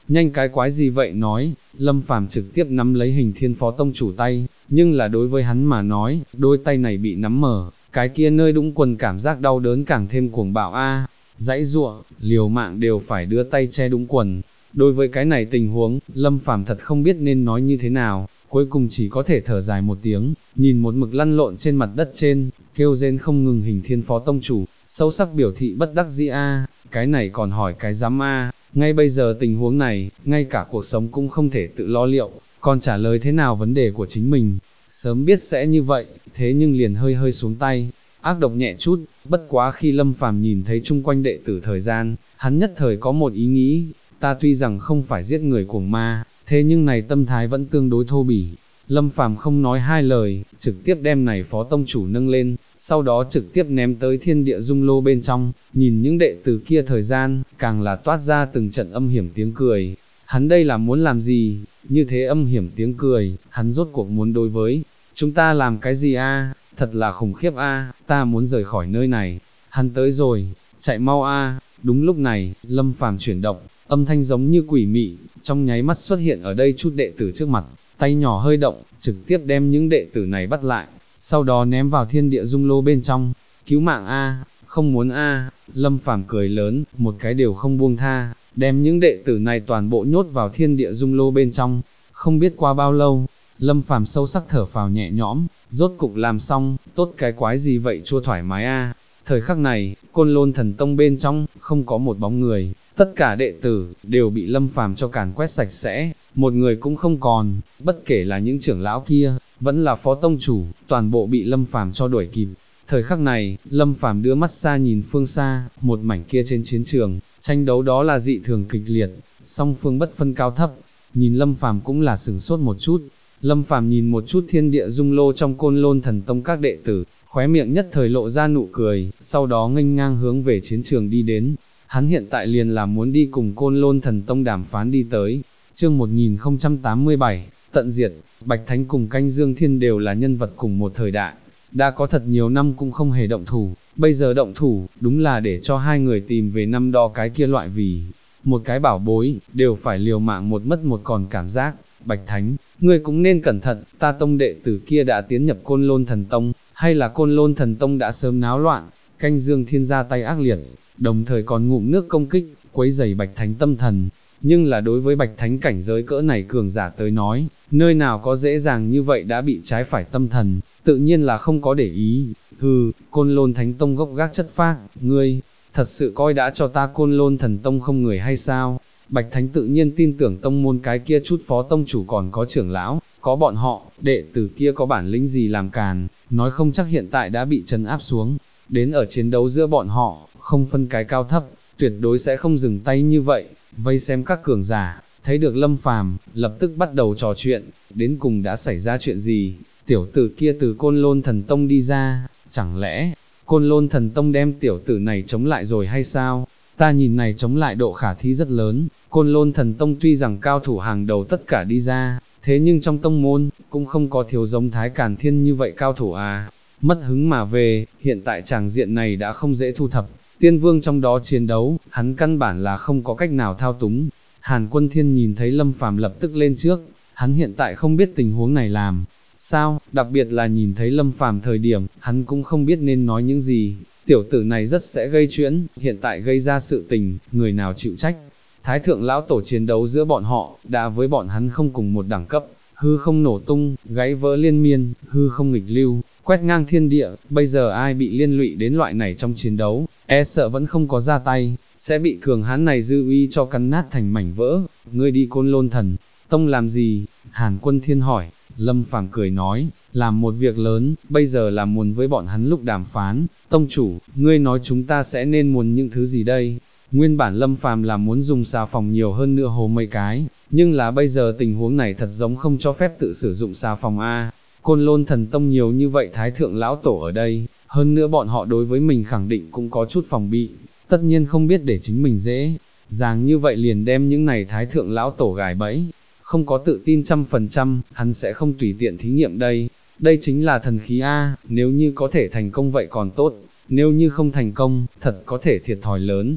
nhanh cái quái gì vậy nói, Lâm Phàm trực tiếp nắm lấy Hình Thiên Phó Tông chủ tay, nhưng là đối với hắn mà nói, đôi tay này bị nắm mở, cái kia nơi đũng quần cảm giác đau đớn càng thêm cuồng bạo dãy giụa, liều mạng đều phải đưa tay che đũng quần. Đối với cái này tình huống, Lâm Phàm thật không biết nên nói như thế nào, cuối cùng chỉ có thể thở dài một tiếng, nhìn một mực lăn lộn trên mặt đất trên, kêu rên không ngừng Hình Thiên Phó Tông chủ, sâu sắc biểu thị bất đắc dĩ cái này còn hỏi cái dám ngay bây giờ tình huống này, ngay cả cuộc sống cũng không thể tự lo liệu, còn trả lời thế nào vấn đề của chính mình, sớm biết sẽ như vậy, thế nhưng liền hơi hơi xuống tay, ác độc nhẹ chút, bất quá khi Lâm Phàm nhìn thấy chung quanh đệ tử thời gian, hắn nhất thời có một ý nghĩ, ta tuy rằng không phải giết người cuồng ma, thế nhưng này tâm thái vẫn tương đối thô bỉ. Lâm Phàm không nói hai lời, trực tiếp đem này Phó Tông chủ nâng lên, sau đó trực tiếp ném tới thiên địa dung lô bên trong, nhìn những đệ tử kia thời gian, càng là toát ra từng trận âm hiểm tiếng cười. Hắn đây là muốn làm gì? Như thế âm hiểm tiếng cười, hắn rốt cuộc muốn đối với chúng ta làm cái gì Thật là khủng khiếp ta muốn rời khỏi nơi này. Hắn tới rồi, chạy mau Đúng lúc này, Lâm Phàm chuyển động, âm thanh giống như quỷ mị, trong nháy mắt xuất hiện ở đây chút đệ tử trước mặt, tay nhỏ hơi động, trực tiếp đem những đệ tử này bắt lại, sau đó ném vào thiên địa dung lô bên trong. Cứu mạng không muốn Lâm Phàm cười lớn, một cái đều không buông tha, đem những đệ tử này toàn bộ nhốt vào thiên địa dung lô bên trong. Không biết qua bao lâu, Lâm Phàm sâu sắc thở phào nhẹ nhõm, rốt cục làm xong, tốt cái quái gì vậy chua thoải mái Thời khắc này, Côn Lôn Thần Tông bên trong, không có một bóng người, tất cả đệ tử, đều bị Lâm Phàm cho càn quét sạch sẽ, một người cũng không còn, bất kể là những trưởng lão kia, vẫn là Phó Tông chủ, toàn bộ bị Lâm Phàm cho đuổi kịp. Thời khắc này, Lâm Phàm đưa mắt xa nhìn phương xa, một mảnh kia trên chiến trường, tranh đấu đó là dị thường kịch liệt, song phương bất phân cao thấp, nhìn Lâm Phàm cũng là sửng sốt một chút. Lâm Phàm nhìn một chút thiên địa dung lô trong Côn Lôn Thần Tông các đệ tử, khóe miệng nhất thời lộ ra nụ cười, sau đó nghênh ngang hướng về chiến trường đi đến. Hắn hiện tại liền là muốn đi cùng Côn Lôn Thần Tông đàm phán đi tới. Chương 1087, tận diệt, Bạch Thánh cùng Canh Dương Thiên đều là nhân vật cùng một thời đại, đã có thật nhiều năm cũng không hề động thủ, bây giờ động thủ, đúng là để cho hai người tìm về năm đo cái kia loại vì một cái bảo bối, đều phải liều mạng một mất một còn cảm giác. Bạch Thánh, ngươi cũng nên cẩn thận, ta tông đệ tử kia đã tiến nhập Côn Lôn Thần Tông, hay là Côn Lôn Thần Tông đã sớm náo loạn. Canh Dương Thiên ra tay ác liệt, đồng thời còn ngụm nước công kích, quấy rầy Bạch Thánh tâm thần. Nhưng là đối với Bạch Thánh cảnh giới cỡ này cường giả tới nói, nơi nào có dễ dàng như vậy đã bị trái phải tâm thần, tự nhiên là không có để ý. Côn Lôn Thánh Tông gốc gác chất phác, ngươi, thật sự coi đã cho ta Côn Lôn Thần Tông không người hay sao? Bạch Thánh tự nhiên tin tưởng tông môn cái kia chút phó tông chủ còn có trưởng lão, có bọn họ, đệ tử kia có bản lĩnh gì làm càn, nói không chắc hiện tại đã bị trấn áp xuống, đến ở chiến đấu giữa bọn họ, không phân cái cao thấp, tuyệt đối sẽ không dừng tay như vậy. Vây xem các cường giả, thấy được Lâm Phàm, lập tức bắt đầu trò chuyện, đến cùng đã xảy ra chuyện gì, tiểu tử kia từ Côn Lôn Thần Tông đi ra, chẳng lẽ, Côn Lôn Thần Tông đem tiểu tử này chống lại rồi hay sao? Ta nhìn này chống lại độ khả thi rất lớn, Côn Lôn Thần Tông tuy rằng cao thủ hàng đầu tất cả đi ra, thế nhưng trong tông môn, cũng không có thiếu giống Thái Càn Thiên như vậy cao thủ mất hứng mà về, hiện tại tràng diện này đã không dễ thu thập, Tiên Vương trong đó chiến đấu, hắn căn bản là không có cách nào thao túng. Hàn Quân Thiên nhìn thấy Lâm Phàm lập tức lên trước, hắn hiện tại không biết tình huống này làm sao, đặc biệt là nhìn thấy Lâm Phàm thời điểm, hắn cũng không biết nên nói những gì. Tiểu tử này rất sẽ gây chuyện, hiện tại gây ra sự tình, người nào chịu trách. Thái thượng lão tổ chiến đấu giữa bọn họ, đã với bọn hắn không cùng một đẳng cấp, hư không nổ tung, gãy vỡ liên miên, hư không nghịch lưu, quét ngang thiên địa, bây giờ ai bị liên lụy đến loại này trong chiến đấu, e sợ vẫn không có ra tay, sẽ bị cường hán này dư uy cho cắn nát thành mảnh vỡ. Ngươi đi Côn Lôn Thần Tông làm gì? Hàn Quân Thiên hỏi. Lâm Phàm cười nói, làm một việc lớn, bây giờ là muốn với bọn hắn lúc đàm phán. Tông chủ, ngươi nói chúng ta sẽ nên muốn những thứ gì đây? Nguyên bản Lâm Phàm là muốn dùng xà phòng nhiều hơn nữa hồ mấy cái, nhưng là bây giờ tình huống này thật giống không cho phép tự sử dụng xà phòng Côn Lôn Thần Tông nhiều như vậy Thái thượng lão tổ ở đây, hơn nữa bọn họ đối với mình khẳng định cũng có chút phòng bị, tất nhiên không biết để chính mình dễ dàng như vậy liền đem những này Thái thượng lão tổ gài bẫy, không có tự tin 100%, hắn sẽ không tùy tiện thí nghiệm đây. Đây chính là thần khí nếu như có thể thành công vậy còn tốt, nếu như không thành công, thật có thể thiệt thòi lớn.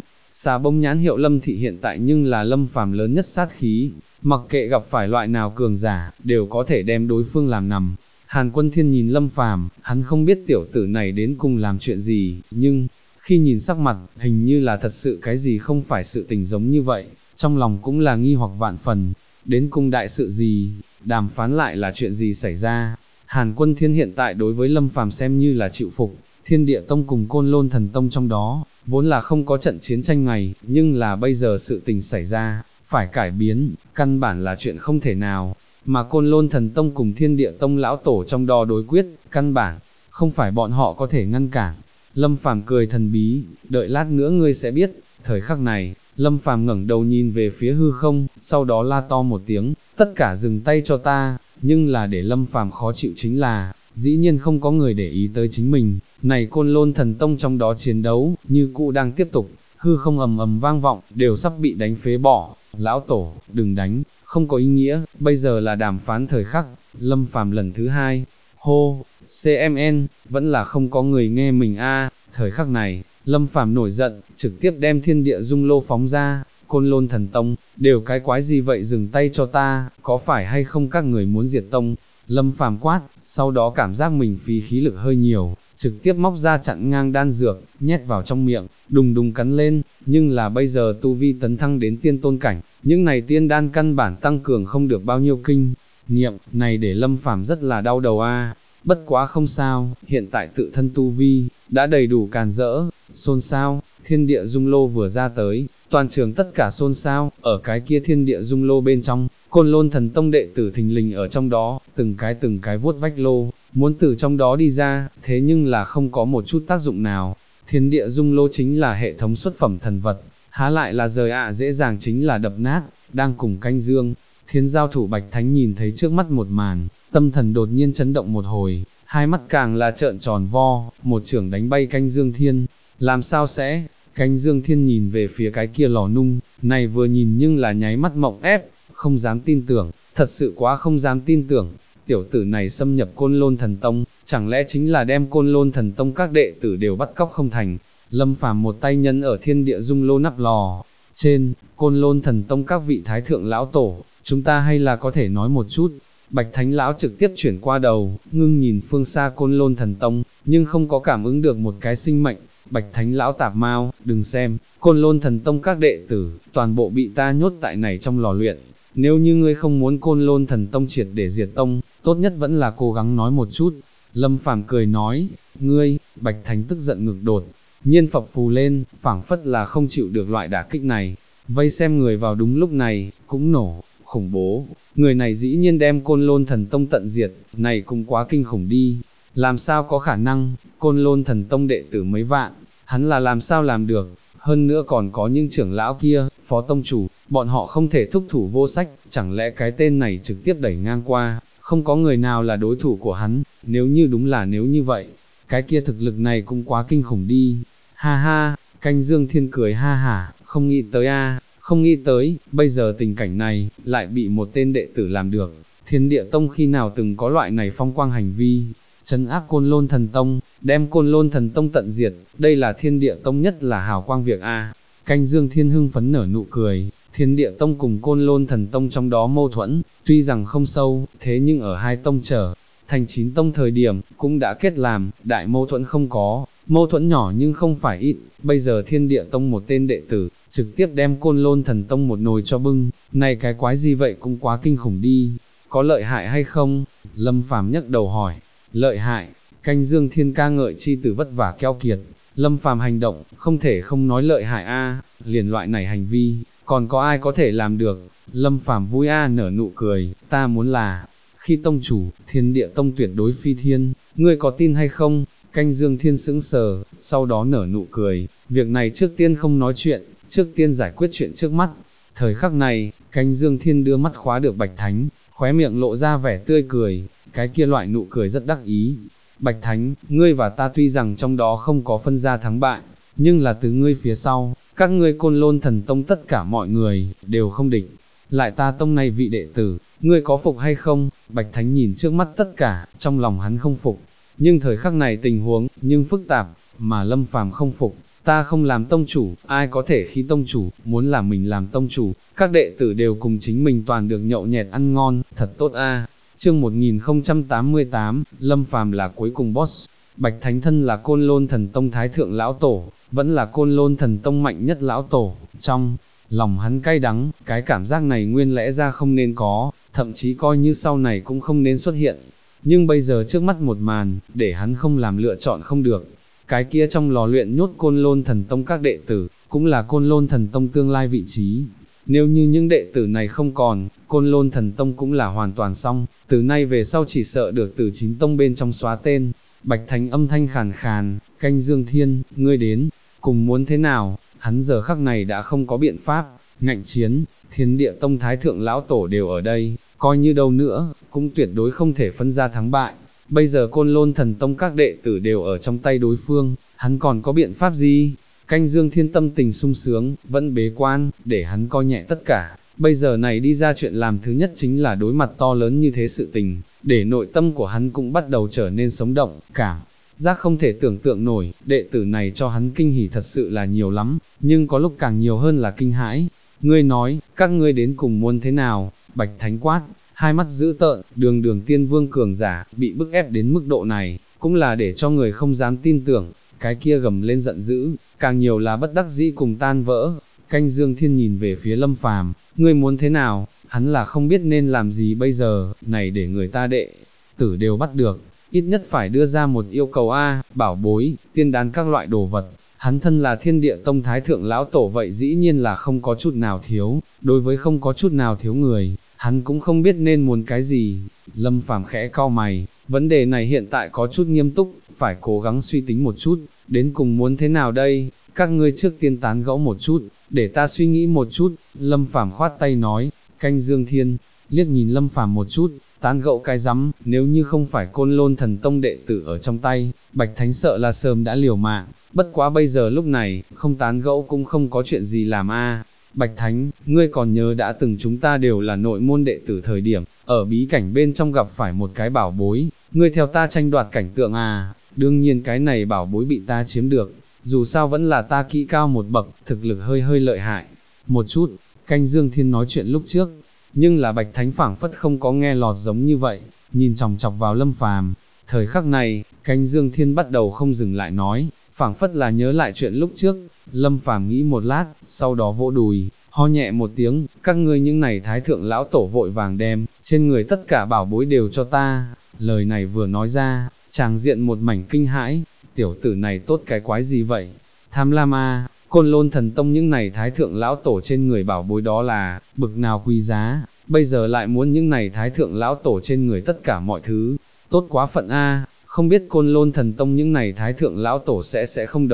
Xà bông nhãn hiệu Lâm thị hiện tại nhưng là Lâm Phàm lớn nhất sát khí, mặc kệ gặp phải loại nào cường giả, đều có thể đem đối phương làm nằm. Hàn Quân Thiên nhìn Lâm Phàm, hắn không biết tiểu tử này đến cùng làm chuyện gì, nhưng khi nhìn sắc mặt, hình như là thật sự cái gì không phải sự tình giống như vậy, trong lòng cũng là nghi hoặc vạn phần. Đến cùng đại sự gì, đàm phán lại là chuyện gì xảy ra? Hàn Quân Thiên hiện tại đối với Lâm Phàm xem như là chịu phục, Thiên Địa Tông cùng Côn Lôn Thần Tông trong đó, vốn là không có trận chiến tranh này, nhưng là bây giờ sự tình xảy ra, phải cải biến, căn bản là chuyện không thể nào, mà Côn Lôn Thần Tông cùng Thiên Địa Tông lão tổ trong đó đối quyết, căn bản, không phải bọn họ có thể ngăn cản. Lâm Phàm cười thần bí, đợi lát nữa ngươi sẽ biết. Thời khắc này, Lâm Phàm ngẩng đầu nhìn về phía hư không, sau đó la to một tiếng, tất cả dừng tay cho ta. Nhưng là để Lâm Phàm khó chịu chính là, dĩ nhiên không có người để ý tới chính mình. Này Côn Lôn Thần Tông trong đó chiến đấu, như cũ đang tiếp tục, hư không ầm ầm vang vọng, đều sắp bị đánh phế bỏ. Lão tổ, đừng đánh, không có ý nghĩa, bây giờ là đàm phán thời khắc. Lâm Phàm lần thứ hai, hô, CMN, vẫn là không có người nghe mình a. Thời khắc này, Lâm Phàm nổi giận, trực tiếp đem Thiên Địa Dung Lô phóng ra. Côn Lôn Thần Tông, đều cái quái gì vậy, dừng tay cho ta, có phải hay không các người muốn diệt tông? Lâm Phàm quát, sau đó cảm giác mình phí khí lực hơi nhiều, trực tiếp móc ra chặn ngang đan dược, nhét vào trong miệng, đùng đùng cắn lên. Nhưng là bây giờ tu vi tấn thăng đến tiên tôn cảnh, những này tiên đan căn bản tăng cường không được bao nhiêu kinh nghiệm, này để Lâm Phàm rất là đau đầu a. Bất quá không sao, hiện tại tự thân tu vi đã đầy đủ càn rỡ. Xôn xao, Thiên Địa Dung Lô vừa ra tới, toàn trường tất cả xôn xao. Ở cái kia Thiên Địa Dung Lô bên trong, Côn Lôn Thần Tông đệ tử thình lình ở trong đó, từng cái vuốt vách lô, muốn từ trong đó đi ra, thế nhưng là không có một chút tác dụng nào. Thiên Địa Dung Lô chính là hệ thống xuất phẩm thần vật, há lại là rời dễ dàng chính là đập nát. Đang cùng canh dương Thiên giao thủ Bạch Thánh nhìn thấy trước mắt một màn, tâm thần đột nhiên chấn động một hồi, hai mắt càng là trợn tròn vo, một chưởng đánh bay canh dương thiên. Làm sao sẽ? Canh dương thiên nhìn về phía cái kia lò nung, này vừa nhìn nhưng là nháy mắt mộng ép, không dám tin tưởng, thật sự quá không dám tin tưởng. Tiểu tử này xâm nhập Côn Lôn Thần Tông, chẳng lẽ chính là đem Côn Lôn Thần Tông các đệ tử đều bắt cóc không thành? Lâm Phàm một tay nhấn ở Thiên Địa Dung Lô nắp lò trên. Côn Lôn Thần Tông các vị thái thượng lão tổ, chúng ta hay là có thể nói một chút. Bạch Thánh lão trực tiếp chuyển qua đầu, ngưng nhìn phương xa Côn Lôn Thần Tông, nhưng không có cảm ứng được một cái sinh mệnh. Bạch Thánh lão tạp mau, đừng xem, Côn Lôn Thần Tông các đệ tử, toàn bộ bị ta nhốt tại này trong lò luyện. Nếu như ngươi không muốn Côn Lôn Thần Tông triệt để diệt tông, tốt nhất vẫn là cố gắng nói một chút. Lâm Phàm cười nói, ngươi. Bạch Thánh tức giận ngực đột nhiên phập phù lên, phảng phất là không chịu được loại đả kích này. Vây xem người vào đúng lúc này, cũng nổ, khủng bố, người này dĩ nhiên đem Côn Lôn Thần Tông tận diệt, này cũng quá kinh khủng đi. Làm sao có khả năng, Côn Lôn Thần Tông đệ tử mấy vạn, hắn là làm sao làm được? Hơn nữa còn có những trưởng lão kia, phó tông chủ, bọn họ không thể thúc thủ vô sách, chẳng lẽ cái tên này trực tiếp đẩy ngang qua, không có người nào là đối thủ của hắn. Nếu như đúng là nếu như vậy, cái kia thực lực này cũng quá kinh khủng đi. Ha ha, canh dương thiên cười ha hả, không nghĩ tới a, không nghĩ tới, bây giờ tình cảnh này, lại bị một tên đệ tử làm được. Thiên Địa Tông khi nào từng có loại này phong quang hành vi, trấn áp Côn Lôn Thần Tông, đem Côn Lôn Thần Tông tận diệt, đây là Thiên Địa Tông nhất là hào quang việc a. Canh dương thiên hưng phấn nở nụ cười. Thiên Địa Tông cùng Côn Lôn Thần Tông trong đó mâu thuẫn, tuy rằng không sâu, thế nhưng ở hai tông trở thành 9 tông thời điểm, cũng đã kết làm, đại mâu thuẫn không có, mâu thuẫn nhỏ nhưng không phải ít. Bây giờ Thiên Địa Tông một tên đệ tử, trực tiếp đem Côn Lôn Thần Tông một nồi cho bưng, này cái quái gì vậy cũng quá kinh khủng đi, có lợi hại hay không? Lâm Phàm nhấc đầu hỏi. Lợi hại. Canh dương thiên ca ngợi chi từ vất vả keo kiệt. Lâm Phàm hành động, không thể không nói lợi hại a. Liền loại này hành vi, còn có ai có thể làm được? Lâm Phàm vui nở nụ cười, ta muốn là khi tông chủ, Thiên Địa Tông tuyệt đối phi thiên, ngươi có tin hay không? Canh dương thiên sững sờ, sau đó nở nụ cười, việc này trước tiên không nói chuyện, trước tiên giải quyết chuyện trước mắt. Thời khắc này, canh dương thiên đưa mắt khóa được Bạch Thánh, khóe miệng lộ ra vẻ tươi cười, cái kia loại nụ cười rất đắc ý. Bạch Thánh, ngươi và ta tuy rằng trong đó không có phân ra thắng bại, nhưng là từ ngươi phía sau, các ngươi Côn Lôn Thần Tông tất cả mọi người, đều không địch. Lại ta tông này vị đệ tử, ngươi có phục hay không? Bạch Thánh nhìn trước mắt tất cả, trong lòng hắn không phục. Nhưng thời khắc này tình huống, nhưng phức tạp, mà Lâm Phàm không phục, ta không làm tông chủ, ai có thể khi tông chủ, muốn làm mình làm tông chủ, các đệ tử đều cùng chính mình toàn được nhậu nhẹt ăn ngon, thật tốt a. Chương 1088, Lâm Phàm là cuối cùng boss. Bạch Thánh thân là Côn Lôn Thần Tông Thái Thượng Lão Tổ, vẫn là Côn Lôn Thần Tông mạnh nhất Lão Tổ, trong lòng hắn cay đắng, cái cảm giác này nguyên lẽ ra không nên có, thậm chí coi như sau này cũng không nên xuất hiện. Nhưng bây giờ trước mắt một màn, để hắn không làm lựa chọn không được. Cái kia trong lò luyện nhốt Côn Lôn Thần Tông các đệ tử, cũng là Côn Lôn Thần Tông tương lai vị trí. Nếu như những đệ tử này không còn, Côn Lôn Thần Tông cũng là hoàn toàn xong, từ nay về sau chỉ sợ được từ 9 tông bên trong xóa tên. Bạch Thánh âm thanh khàn khàn, Canh Dương Thiên, ngươi đến, cùng muốn thế nào, hắn giờ khắc này đã không có biện pháp, ngạnh chiến, Thiên Địa Tông Thái Thượng Lão Tổ đều ở đây, coi như đâu nữa, cũng tuyệt đối không thể phân ra thắng bại. Bây giờ Côn Lôn Thần Tông các đệ tử đều ở trong tay đối phương, hắn còn có biện pháp gì? Canh Dương Thiên tâm tình sung sướng, vẫn bế quan, để hắn coi nhẹ tất cả. Bây giờ này đi ra chuyện làm thứ nhất chính là đối mặt to lớn như thế sự tình, để nội tâm của hắn cũng bắt đầu trở nên sống động, cảm giác không thể tưởng tượng nổi, đệ tử này cho hắn kinh hỉ thật sự là nhiều lắm, nhưng có lúc càng nhiều hơn là kinh hãi. Ngươi nói, các ngươi đến cùng muốn thế nào? Bạch Thánh quát, hai mắt dữ tợn, đường tiên vương cường giả, bị bức ép đến mức độ này, cũng là để cho người không dám tin tưởng, cái kia gầm lên giận dữ, càng nhiều là bất đắc dĩ cùng tan vỡ. Canh Dương Thiên nhìn về phía Lâm Phàm, ngươi muốn thế nào? Hắn là không biết nên làm gì bây giờ, này để người ta đệ tử đều bắt được, ít nhất phải đưa ra một yêu cầu a, bảo bối, tiên đan các loại đồ vật. Hắn thân là Thiên Địa Tông Thái Thượng Lão Tổ vậy dĩ nhiên là không có chút nào thiếu, đối với không có chút nào thiếu người, hắn cũng không biết nên muốn cái gì. Lâm Phàm khẽ cau mày, vấn đề này hiện tại có chút nghiêm túc, phải cố gắng suy tính một chút, đến cùng muốn thế nào đây? Các ngươi trước tiên tán gẫu một chút, để ta suy nghĩ một chút. Lâm Phàm khoát tay nói. Canh Dương Thiên liếc nhìn Lâm Phàm một chút, tán gẫu cái rắm, nếu như không phải Côn Lôn Thần Tông đệ tử ở trong tay, Bạch Thánh sợ là sớm đã liều mạng, bất quá bây giờ lúc này, không tán gẫu cũng không có chuyện gì làm a. Bạch Thánh, ngươi còn nhớ đã từng chúng ta đều là nội môn đệ tử thời điểm, ở bí cảnh bên trong gặp phải một cái bảo bối, ngươi theo ta tranh đoạt cảnh tượng à, đương nhiên cái này bảo bối bị ta chiếm được, dù sao vẫn là ta kỹ cao một bậc, thực lực hơi lợi hại, một chút. Canh Dương Thiên nói chuyện lúc trước, nhưng là Bạch Thánh phảng phất không có nghe lọt giống như vậy, nhìn chòng chọc vào Lâm Phàm. Thời khắc này, Canh Dương Thiên bắt đầu không dừng lại nói, phảng phất là nhớ lại chuyện lúc trước. Lâm Phàm nghĩ một lát, sau đó vỗ đùi, ho nhẹ một tiếng, các ngươi những này Thái Thượng Lão Tổ vội vàng đem, trên người tất cả bảo bối đều cho ta. Lời này vừa nói ra, tràng diện một mảnh kinh hãi, tiểu tử này tốt cái quái gì vậy? Tham lam a, Côn Lôn Thần Tông những này Thái Thượng Lão Tổ trên người bảo bối đó là, bực nào quý giá, bây giờ lại muốn những này Thái Thượng Lão Tổ trên người tất cả mọi thứ, tốt quá phận a. Không biết Côn Lôn Thần Tông những này Thái Thượng Lão Tổ sẽ không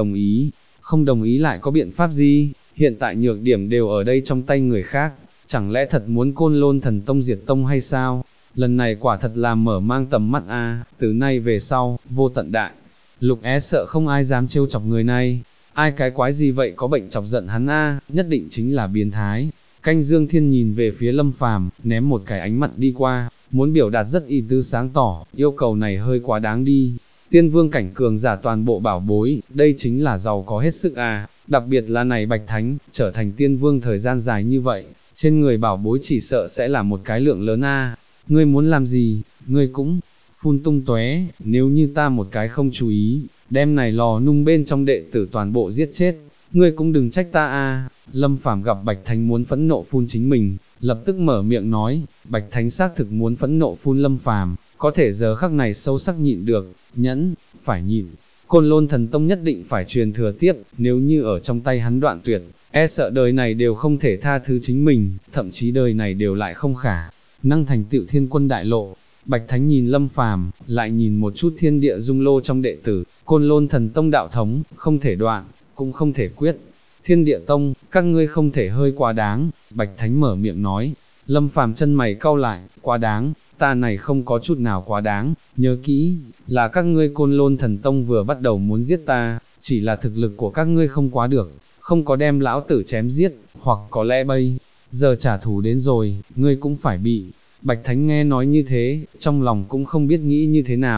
đồng ý lại có biện pháp gì, hiện tại nhược điểm đều ở đây trong tay người khác, chẳng lẽ thật muốn Côn Lôn Thần Tông diệt tông hay sao? Lần này quả thật là mở mang tầm mắt a, từ nay về sau, vô tận đại lục sợ không ai dám trêu chọc người này, ai cái quái gì vậy có bệnh chọc giận hắn a, nhất định chính là biến thái. Canh Dương Thiên nhìn về phía Lâm Phàm, ném một cái ánh mặt đi qua, muốn biểu đạt rất ý tứ sáng tỏ, yêu cầu này hơi quá đáng đi. Tiên vương cảnh cường giả toàn bộ bảo bối, đây chính là giàu có hết sức à, đặc biệt là này Bạch Thánh, trở thành tiên vương thời gian dài như vậy, trên người bảo bối chỉ sợ sẽ là một cái lượng lớn a. Ngươi muốn làm gì, ngươi cũng phun tung tóe, nếu như ta một cái không chú ý, đem này lò nung bên trong đệ tử toàn bộ giết chết, ngươi cũng đừng trách ta a. Lâm Phàm gặp Bạch Thánh muốn phẫn nộ phun chính mình, lập tức mở miệng nói, Bạch Thánh xác thực muốn phẫn nộ phun Lâm Phàm, có thể giờ khắc này sâu sắc nhịn được, nhẫn, phải nhịn. Côn Lôn Thần Tông nhất định phải truyền thừa tiếp, nếu như ở trong tay hắn đoạn tuyệt, sợ đời này đều không thể tha thứ chính mình, thậm chí đời này đều lại không khả năng thành tựu Thiên Quân Đại Lộ. Bạch Thánh nhìn Lâm Phàm, lại nhìn một chút Thiên Địa Dung Lô trong đệ tử, Côn Lôn Thần Tông đạo thống, không thể đoạn, cũng không thể quyết. Thiên Địa Tông, các ngươi không thể hơi quá đáng, Bạch Thánh mở miệng nói. Lâm Phàm chân mày cau lại, quá đáng, ta này không có chút nào quá đáng, nhớ kỹ, là các ngươi Côn Lôn Thần Tông vừa bắt đầu muốn giết ta, chỉ là thực lực của các ngươi không quá được, không có đem lão tử chém giết, hoặc có lẽ bây giờ trả thù đến rồi, ngươi cũng phải bị. Bạch Thánh nghe nói như thế, trong lòng cũng không biết nghĩ như thế nào,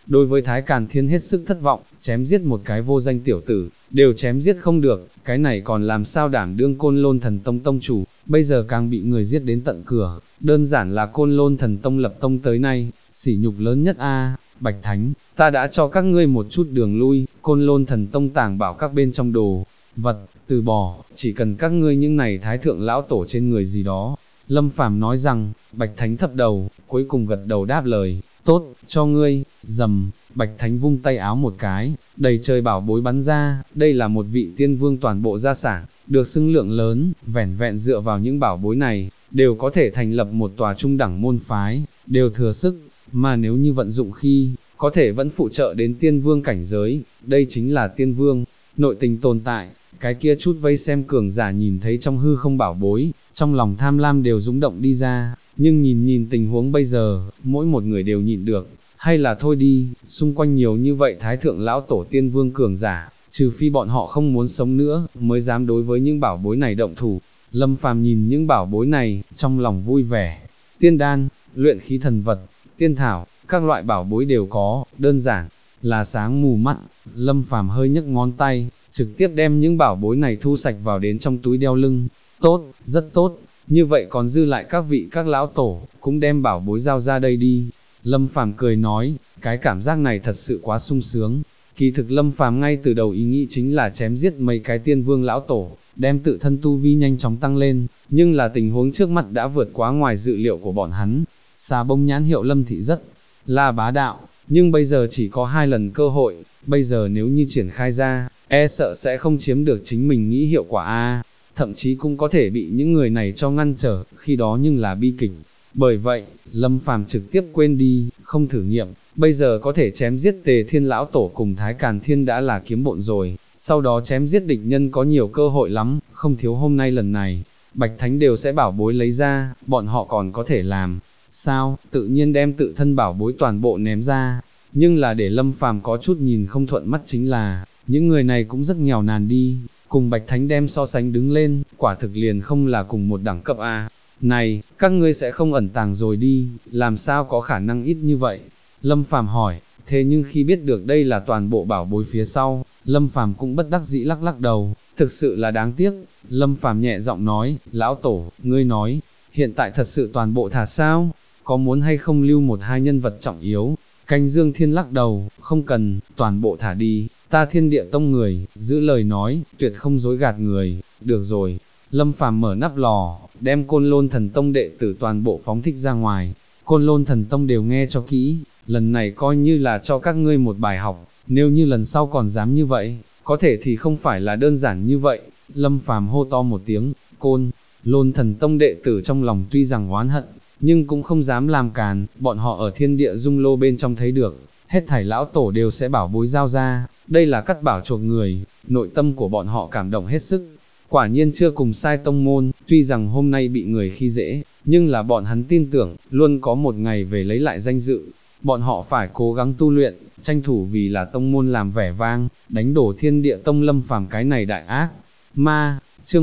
đối với Thái Càn Thiên hết sức thất vọng, chém giết một cái vô danh tiểu tử, đều chém giết không được, cái này còn làm sao đảm đương Côn Lôn Thần Tông tông chủ, bây giờ càng bị người giết đến tận cửa, đơn giản là Côn Lôn Thần Tông lập tông tới nay, sỉ nhục lớn nhất a. Bạch Thánh, ta đã cho các ngươi một chút đường lui, Côn Lôn Thần Tông tàng bảo các bên trong đồ vật, từ bỏ, chỉ cần các ngươi những này thái thượng lão tổ trên người gì đó. Lâm Phàm nói rằng, Bạch Thánh thấp đầu, cuối cùng gật đầu đáp lời, tốt, cho ngươi, dầm, Bạch Thánh vung tay áo một cái, đầy trời bảo bối bắn ra, đây là một vị tiên vương toàn bộ gia sản, được xưng lượng lớn, vẻn vẹn dựa vào những bảo bối này, đều có thể thành lập một tòa trung đẳng môn phái, đều thừa sức, mà nếu như vận dụng khi, có thể vẫn phụ trợ đến tiên vương cảnh giới, đây chính là tiên vương, nội tình tồn tại, cái kia chút vây xem cường giả nhìn thấy trong hư không bảo bối, trong lòng tham lam đều dũng động đi ra, nhưng nhìn tình huống bây giờ, mỗi một người đều nhịn được, hay là thôi đi, xung quanh nhiều như vậy thái thượng lão tổ tiên vương cường giả, trừ phi bọn họ không muốn sống nữa, mới dám đối với những bảo bối này động thủ. Lâm Phàm nhìn những bảo bối này, trong lòng vui vẻ, tiên đan, luyện khí thần vật, tiên thảo, các loại bảo bối đều có, đơn giản là sáng mù mắt. Lâm Phàm hơi nhấc ngón tay, trực tiếp đem những bảo bối này thu sạch vào đến trong túi đeo lưng. Tốt, rất tốt, như vậy còn dư lại các vị các lão tổ, cũng đem bảo bối giao ra đây đi. Lâm Phàm cười nói, cái cảm giác này thật sự quá sung sướng. Kỳ thực Lâm Phàm ngay từ đầu ý nghĩ chính là chém giết mấy cái tiên vương lão tổ, đem tự thân tu vi nhanh chóng tăng lên, nhưng là tình huống trước mặt đã vượt quá ngoài dự liệu của bọn hắn. Xà bông nhãn hiệu Lâm thị rất là bá đạo, nhưng bây giờ chỉ có 2 lần cơ hội, bây giờ nếu như triển khai ra, e sợ sẽ không chiếm được chính mình nghĩ hiệu quả a, thậm chí cũng có thể bị những người này cho ngăn trở, khi đó nhưng là bi kịch. Bởi vậy, Lâm Phàm trực tiếp quên đi, không thử nghiệm, bây giờ có thể chém giết Tề Thiên lão tổ cùng Thái Càn Thiên đã là kiếm bộn rồi, sau đó chém giết địch nhân có nhiều cơ hội lắm, không thiếu hôm nay lần này, Bạch Thánh đều sẽ bảo bối lấy ra, bọn họ còn có thể làm sao, tự nhiên đem tự thân bảo bối toàn bộ ném ra, nhưng là để Lâm Phàm có chút nhìn không thuận mắt chính là, những người này cũng rất nghèo nàn đi, cùng Bạch Thánh đem so sánh đứng lên, quả thực liền không là cùng một đẳng cấp a. Này, các ngươi sẽ không ẩn tàng rồi đi, làm sao có khả năng ít như vậy? Lâm Phàm hỏi, thế nhưng khi biết được đây là toàn bộ bảo bối phía sau, Lâm Phàm cũng bất đắc dĩ lắc lắc đầu, thực sự là đáng tiếc. Lâm Phàm nhẹ giọng nói, lão tổ, ngươi nói, hiện tại thật sự toàn bộ thả sao? Có muốn hay không lưu một hai nhân vật trọng yếu? Canh Dương Thiên lắc đầu, không cần, toàn bộ thả đi, ta Thiên Địa Tông người, giữ lời nói, tuyệt không dối gạt người, được rồi. Lâm Phàm mở nắp lò, đem Côn Lôn Thần Tông đệ tử toàn bộ phóng thích ra ngoài. Côn Lôn Thần Tông đều nghe cho kỹ, lần này coi như là cho các ngươi một bài học, nếu như lần sau còn dám như vậy, có thể thì không phải là đơn giản như vậy. Lâm Phàm hô to một tiếng, Côn Lôn Thần Tông đệ tử trong lòng tuy rằng oán hận, nhưng cũng không dám làm càn, bọn họ ở thiên địa dung lô bên trong thấy được, hết thảy lão tổ đều sẽ bảo bối giao ra, đây là cắt bảo chuộc người, nội tâm của bọn họ cảm động hết sức. Quả nhiên chưa cùng sai tông môn, tuy rằng hôm nay bị người khi dễ, nhưng là bọn hắn tin tưởng, luôn có một ngày về lấy lại danh dự. Bọn họ phải cố gắng tu luyện, tranh thủ vì là tông môn làm vẻ vang, đánh đổ Thiên Địa Tông Lâm Phàm cái này đại ác. Ma, chương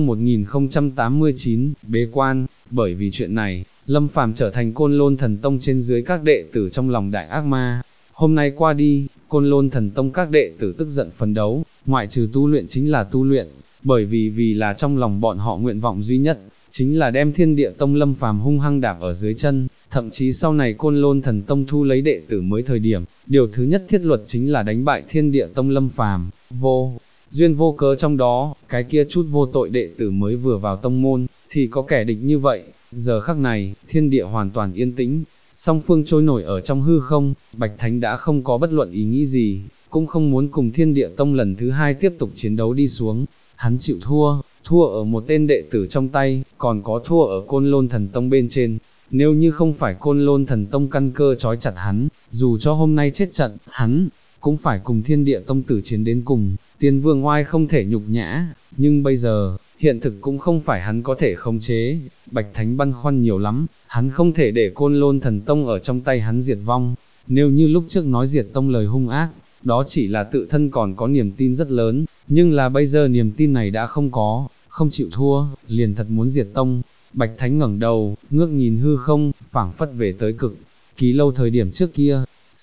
1089, bế quan, bởi vì chuyện này, Lâm Phàm trở thành Côn Lôn Thần Tông trên dưới các đệ tử trong lòng đại ác ma. Hôm nay qua đi, Côn Lôn Thần Tông các đệ tử tức giận phấn đấu, ngoại trừ tu luyện chính là tu luyện, bởi vì là trong lòng bọn họ nguyện vọng duy nhất, chính là đem Thiên Địa Tông Lâm Phàm hung hăng đạp ở dưới chân, thậm chí sau này Côn Lôn Thần Tông thu lấy đệ tử mới thời điểm, điều thứ nhất thiết luật chính là đánh bại Thiên Địa Tông Lâm Phàm. Vô duyên vô cớ trong đó, cái kia chút vô tội đệ tử mới vừa vào tông môn, thì có kẻ địch như vậy. Giờ khắc này, thiên địa hoàn toàn yên tĩnh, song phương trôi nổi ở trong hư không, Bạch Thánh đã không có bất luận ý nghĩ gì, cũng không muốn cùng Thiên Địa Tông lần thứ hai tiếp tục chiến đấu đi xuống. Hắn chịu thua ở một tên đệ tử trong tay, còn có thua ở Côn Lôn Thần Tông bên trên. Nếu như không phải Côn Lôn Thần Tông căn cơ trói chặt hắn, dù cho hôm nay chết trận, hắn cũng phải cùng Thiên Địa Tông tử chiến đến cùng. Tiên Vương oai không thể nhục nhã, nhưng bây giờ, hiện thực cũng không phải hắn có thể khống chế. Bạch Thánh băn khoăn nhiều lắm, hắn không thể để Côn Lôn Thần Tông ở trong tay hắn diệt vong. Nếu như lúc trước nói diệt tông lời hung ác, đó chỉ là tự thân còn có niềm tin rất lớn, nhưng là bây giờ niềm tin này đã không có, không chịu thua, liền thật muốn diệt tông. Bạch Thánh ngẩng đầu, ngước nhìn hư không, phảng phất về tới cực kỳ lâu thời điểm trước kia.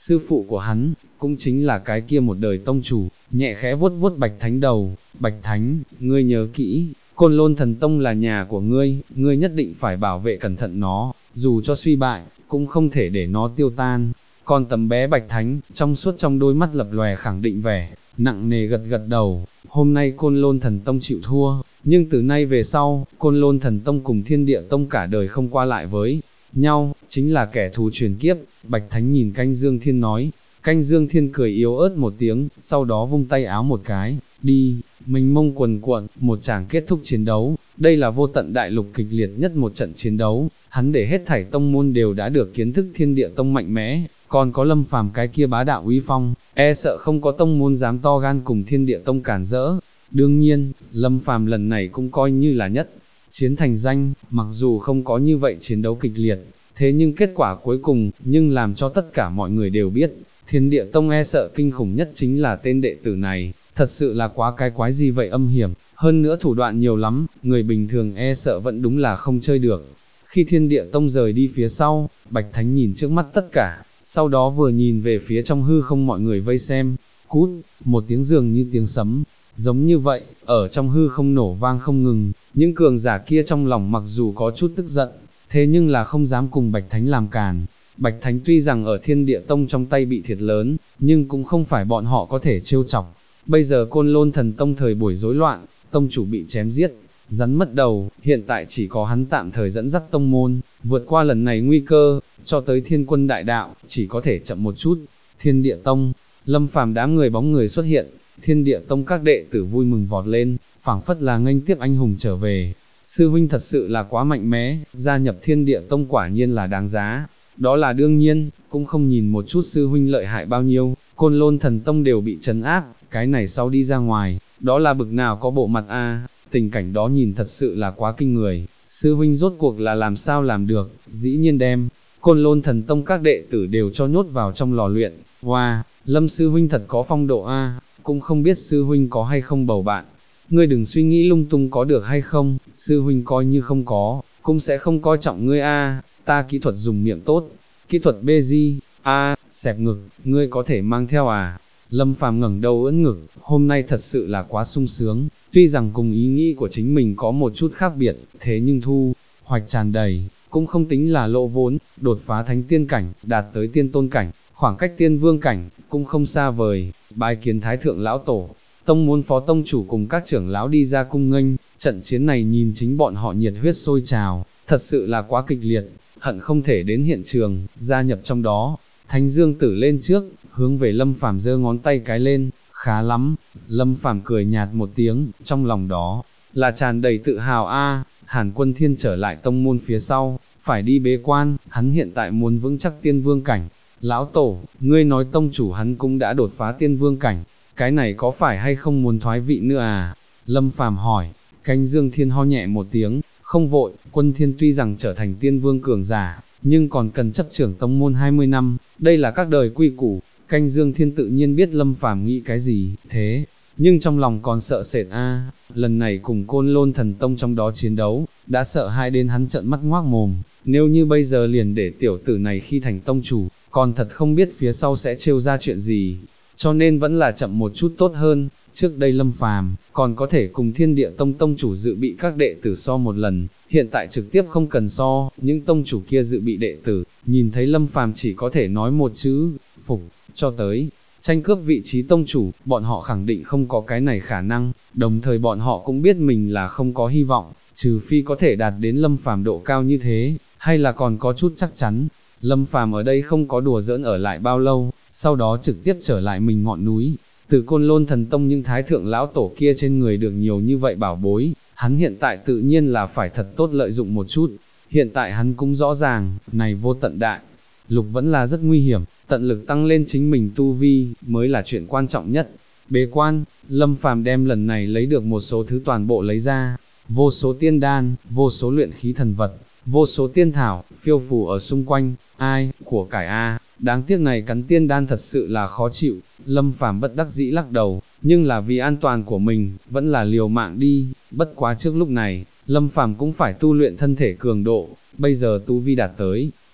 sư phụ của hắn, cũng chính là cái kia một đời tông chủ, nhẹ khẽ vuốt vuốt Bạch Thánh đầu, Bạch Thánh, ngươi nhớ kỹ, Côn Lôn Thần Tông là nhà của ngươi nhất định phải bảo vệ cẩn thận nó, dù cho suy bại, cũng không thể để nó tiêu tan. Còn tấm bé Bạch Thánh, trong suốt trong đôi mắt lập lòe khẳng định vẻ, nặng nề gật gật đầu, hôm nay Côn Lôn Thần Tông chịu thua, nhưng từ nay về sau, Côn Lôn Thần Tông cùng Thiên Địa Tông cả đời không qua lại với nhau, chính là kẻ thù truyền kiếp. Bạch Thánh nhìn Canh Dương Thiên nói, Canh Dương Thiên cười yếu ớt một tiếng, sau đó vung tay áo một cái, đi, mênh mông quần cuộn, một tràng kết thúc chiến đấu, đây là vô tận đại lục kịch liệt nhất một trận chiến đấu, hắn để hết thảy tông môn đều đã được kiến thức Thiên Địa Tông mạnh mẽ, còn có Lâm Phàm cái kia bá đạo uy phong, e sợ không có tông môn dám to gan cùng Thiên Địa Tông cản rỡ. Đương nhiên, Lâm Phàm lần này cũng coi như là nhất chiến thành danh, mặc dù không có như vậy chiến đấu kịch liệt, thế nhưng kết quả cuối cùng, nhưng làm cho tất cả mọi người đều biết, Thiên Địa Tông e sợ kinh khủng nhất chính là tên đệ tử này, thật sự là quá cái quái gì vậy âm hiểm, hơn nữa thủ đoạn nhiều lắm, người bình thường e sợ vẫn đúng là không chơi được. Khi Thiên Địa Tông rời đi phía sau, Bạch Thánh nhìn trước mắt tất cả, sau đó vừa nhìn về phía trong hư không mọi người vây xem, cút, một tiếng dường như tiếng sấm, giống như vậy, ở trong hư không nổ vang không ngừng, những cường giả kia trong lòng mặc dù có chút tức giận, thế nhưng là không dám cùng Bạch Thánh làm càn. Bạch Thánh tuy rằng ở Thiên Địa Tông trong tay bị thiệt lớn, nhưng cũng không phải bọn họ có thể trêu chọc. Bây giờ Côn Lôn Thần Tông thời buổi rối loạn, tông chủ bị chém giết, rắn mất đầu, hiện tại chỉ có hắn tạm thời dẫn dắt tông môn, vượt qua lần này nguy cơ, cho tới Thiên Quân Đại Đạo, chỉ có thể chậm một chút. Thiên Địa Tông, Lâm Phàm đám người bóng người xuất hiện, Thiên Địa Tông các đệ tử vui mừng vọt lên, phảng phất là nghênh tiếp anh hùng trở về. Sư huynh thật sự là quá mạnh mẽ, gia nhập Thiên Địa Tông quả nhiên là đáng giá. Đó là đương nhiên, cũng không nhìn một chút sư huynh lợi hại bao nhiêu, Côn Lôn Thần Tông đều bị trấn áp, cái này sau đi ra ngoài, đó là bực nào có bộ mặt a, tình cảnh đó nhìn thật sự là quá kinh người, sư huynh rốt cuộc là làm sao làm được, dĩ nhiên đem Côn Lôn Thần Tông các đệ tử đều cho nhốt vào trong lò luyện. Wow, Lâm sư huynh thật có phong độ a, cũng không biết sư huynh có hay không bầu bạn. Ngươi đừng suy nghĩ lung tung có được hay không, sư huynh coi như không có, cũng sẽ không coi trọng ngươi a. Ta kỹ thuật dùng miệng tốt, kỹ thuật bê di, xẹp ngực, ngươi có thể mang theo à? Lâm Phàm ngẩng đầu ưỡn ngực, hôm nay thật sự là quá sung sướng, tuy rằng cùng ý nghĩ của chính mình có một chút khác biệt, thế nhưng thu hoạch tràn đầy, cũng không tính là lỗ vốn, đột phá thánh tiên cảnh, đạt tới tiên tôn cảnh, khoảng cách tiên vương cảnh, cũng không xa vời, bái kiến thái thượng lão tổ. Tông môn phó tông chủ cùng các trưởng lão đi ra cung nghênh, trận chiến này nhìn chính bọn họ nhiệt huyết sôi trào, thật sự là quá kịch liệt, hận không thể đến hiện trường, gia nhập trong đó. Thánh Dương Tử lên trước, hướng về Lâm Phàm giơ ngón tay cái lên, khá lắm. Lâm Phàm cười nhạt một tiếng, trong lòng đó là tràn đầy tự hào a. Hàn Quân Thiên trở lại tông môn phía sau, phải đi bế quan, hắn hiện tại muốn vững chắc tiên vương cảnh. Lão tổ, ngươi nói tông chủ hắn cũng đã đột phá tiên vương cảnh, cái này có phải hay không muốn thoái vị nữa à? Lâm Phàm hỏi. Canh Dương Thiên ho nhẹ một tiếng, không vội, Quân Thiên tuy rằng trở thành tiên vương cường giả, nhưng còn cần chấp trưởng tông môn 20 năm, đây là các đời quy củ. Canh Dương Thiên tự nhiên biết Lâm Phàm nghĩ cái gì, thế nhưng trong lòng còn sợ sệt a. Lần này cùng Côn Lôn Thần Tông trong đó chiến đấu, đã sợ hãi đến hắn trợn mắt ngoác mồm, nếu như bây giờ liền để tiểu tử này khi thành tông chủ, còn thật không biết phía sau sẽ trêu ra chuyện gì, cho nên vẫn là chậm một chút tốt hơn. Trước đây Lâm Phàm còn có thể cùng Thiên Địa Tông tông chủ dự bị các đệ tử so một lần, hiện tại trực tiếp không cần so, những tông chủ kia dự bị đệ tử, nhìn thấy Lâm Phàm chỉ có thể nói một chữ, phục, cho tới tranh cướp vị trí tông chủ, bọn họ khẳng định không có cái này khả năng, đồng thời bọn họ cũng biết mình là không có hy vọng, trừ phi có thể đạt đến Lâm Phàm độ cao như thế, hay là còn có chút chắc chắn. Lâm Phàm ở đây không có đùa giỡn ở lại bao lâu, sau đó trực tiếp trở lại mình ngọn núi. Từ Côn Lôn Thần Tông những thái thượng lão tổ kia trên người được nhiều như vậy bảo bối, hắn hiện tại tự nhiên là phải thật tốt lợi dụng một chút. Hiện tại hắn cũng rõ ràng, này vô tận đại lục vẫn là rất nguy hiểm, tận lực tăng lên chính mình tu vi, mới là chuyện quan trọng nhất. Bế quan, Lâm Phàm đem lần này lấy được một số thứ toàn bộ lấy ra, vô số tiên đan, vô số luyện khí thần vật, vô số tiên thảo, phiêu phù ở xung quanh, ai, của cải a, đáng tiếc này cắn tiên đan thật sự là khó chịu. Lâm Phàm bất đắc dĩ lắc đầu, nhưng là vì an toàn của mình, vẫn là liều mạng đi, bất quá trước lúc này, Lâm Phàm cũng phải tu luyện thân thể cường độ, bây giờ tu vi đạt tới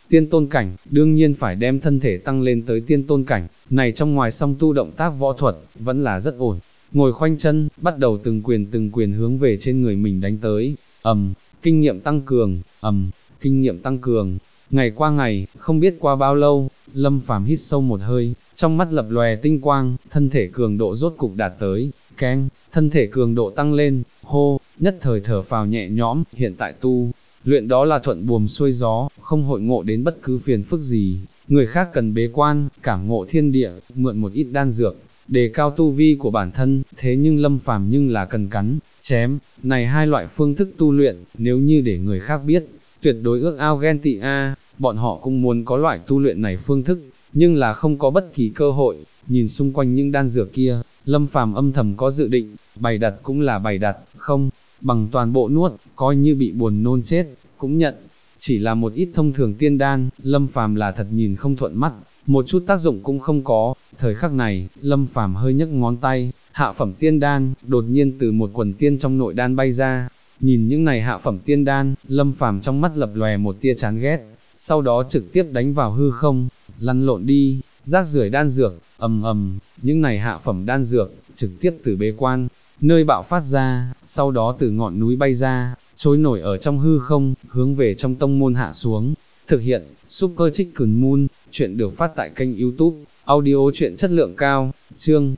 tiên tôn cảnh, đương nhiên phải đem thân thể tăng lên tới tiên tôn cảnh, này trong ngoài song tu động tác võ thuật, vẫn là rất ổn. Ngồi khoanh chân, bắt đầu từng quyền hướng về trên người mình đánh tới, kinh nghiệm tăng cường, kinh nghiệm tăng cường. Ngày qua ngày, không biết qua bao lâu, Lâm Phàm hít sâu một hơi, trong mắt lập lòe tinh quang, thân thể cường độ rốt cục đạt tới, thân thể cường độ tăng lên, hô, nhất thời thở phào nhẹ nhõm, hiện tại tu luyện đó là thuận buồm xuôi gió, không hội ngộ đến bất cứ phiền phức gì, người khác cần bế quan, cảm ngộ thiên địa, mượn một ít đan dược, đề cao tu vi của bản thân, thế nhưng Lâm Phàm nhưng là cần cắn, chém, này hai loại phương thức tu luyện, nếu như để người khác biết, tuyệt đối ước ao ghen tị bọn họ cũng muốn có loại tu luyện này phương thức, nhưng là không có bất kỳ cơ hội, nhìn xung quanh những đan dược kia, Lâm Phàm âm thầm có dự định, bày đặt cũng là bày đặt, không, bằng toàn bộ nuốt, coi như bị buồn nôn chết, cũng nhận, chỉ là một ít thông thường tiên đan, Lâm Phàm là thật nhìn không thuận mắt, một chút tác dụng cũng không có, thời khắc này, Lâm Phàm hơi nhấc ngón tay, hạ phẩm tiên đan, đột nhiên từ một quần tiên trong nội đan bay ra, nhìn những này hạ phẩm tiên đan, Lâm Phàm trong mắt lập lòe một tia chán ghét, sau đó trực tiếp đánh vào hư không, lăn lộn đi, rác rưởi đan dược, những này hạ phẩm đan dược, trực tiếp từ bế quan, nơi bạo phát ra, sau đó từ ngọn núi bay ra, trôi nổi ở trong hư không, hướng về trong tông môn hạ xuống. Thực hiện, Super Chicken Moon, chuyện được phát tại kênh YouTube, audio chuyện chất lượng cao, chương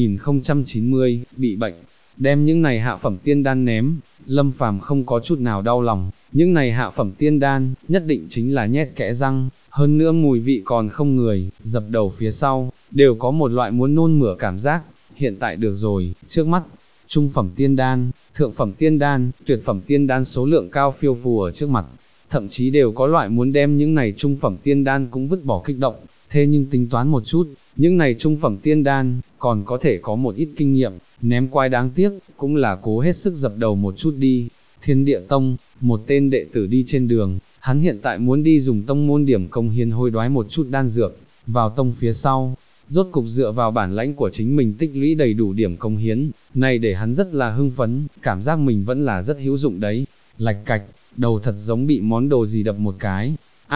1090, bị bệnh. Đem những này hạ phẩm tiên đan ném, Lâm Phàm không có chút nào đau lòng, những này hạ phẩm tiên đan, nhất định chính là nhét kẽ răng, hơn nữa mùi vị còn không người, dập đầu phía sau, đều có một loại muốn nôn mửa cảm giác, hiện tại được rồi, trước mắt, trung phẩm tiên đan, thượng phẩm tiên đan, tuyệt phẩm tiên đan số lượng cao phiêu phù ở trước mặt, thậm chí đều có loại muốn đem những này trung phẩm tiên đan cũng vứt bỏ kích động, thế nhưng tính toán một chút, những này trung phẩm tiên đan, còn có thể có một ít kinh nghiệm, ném quái đáng tiếc, cũng là cố hết sức dập đầu một chút đi. Thiên Địa Tông, một tên đệ tử đi trên đường, hắn hiện tại muốn đi dùng tông môn điểm công hiến hối đoái một chút đan dược, vào tông phía sau, rốt cục dựa vào bản lãnh của chính mình tích lũy đầy đủ điểm công hiến, này để hắn rất là hưng phấn, cảm giác mình vẫn là rất hữu dụng đấy, lạch cạch, đầu thật giống bị món đồ gì đập một cái,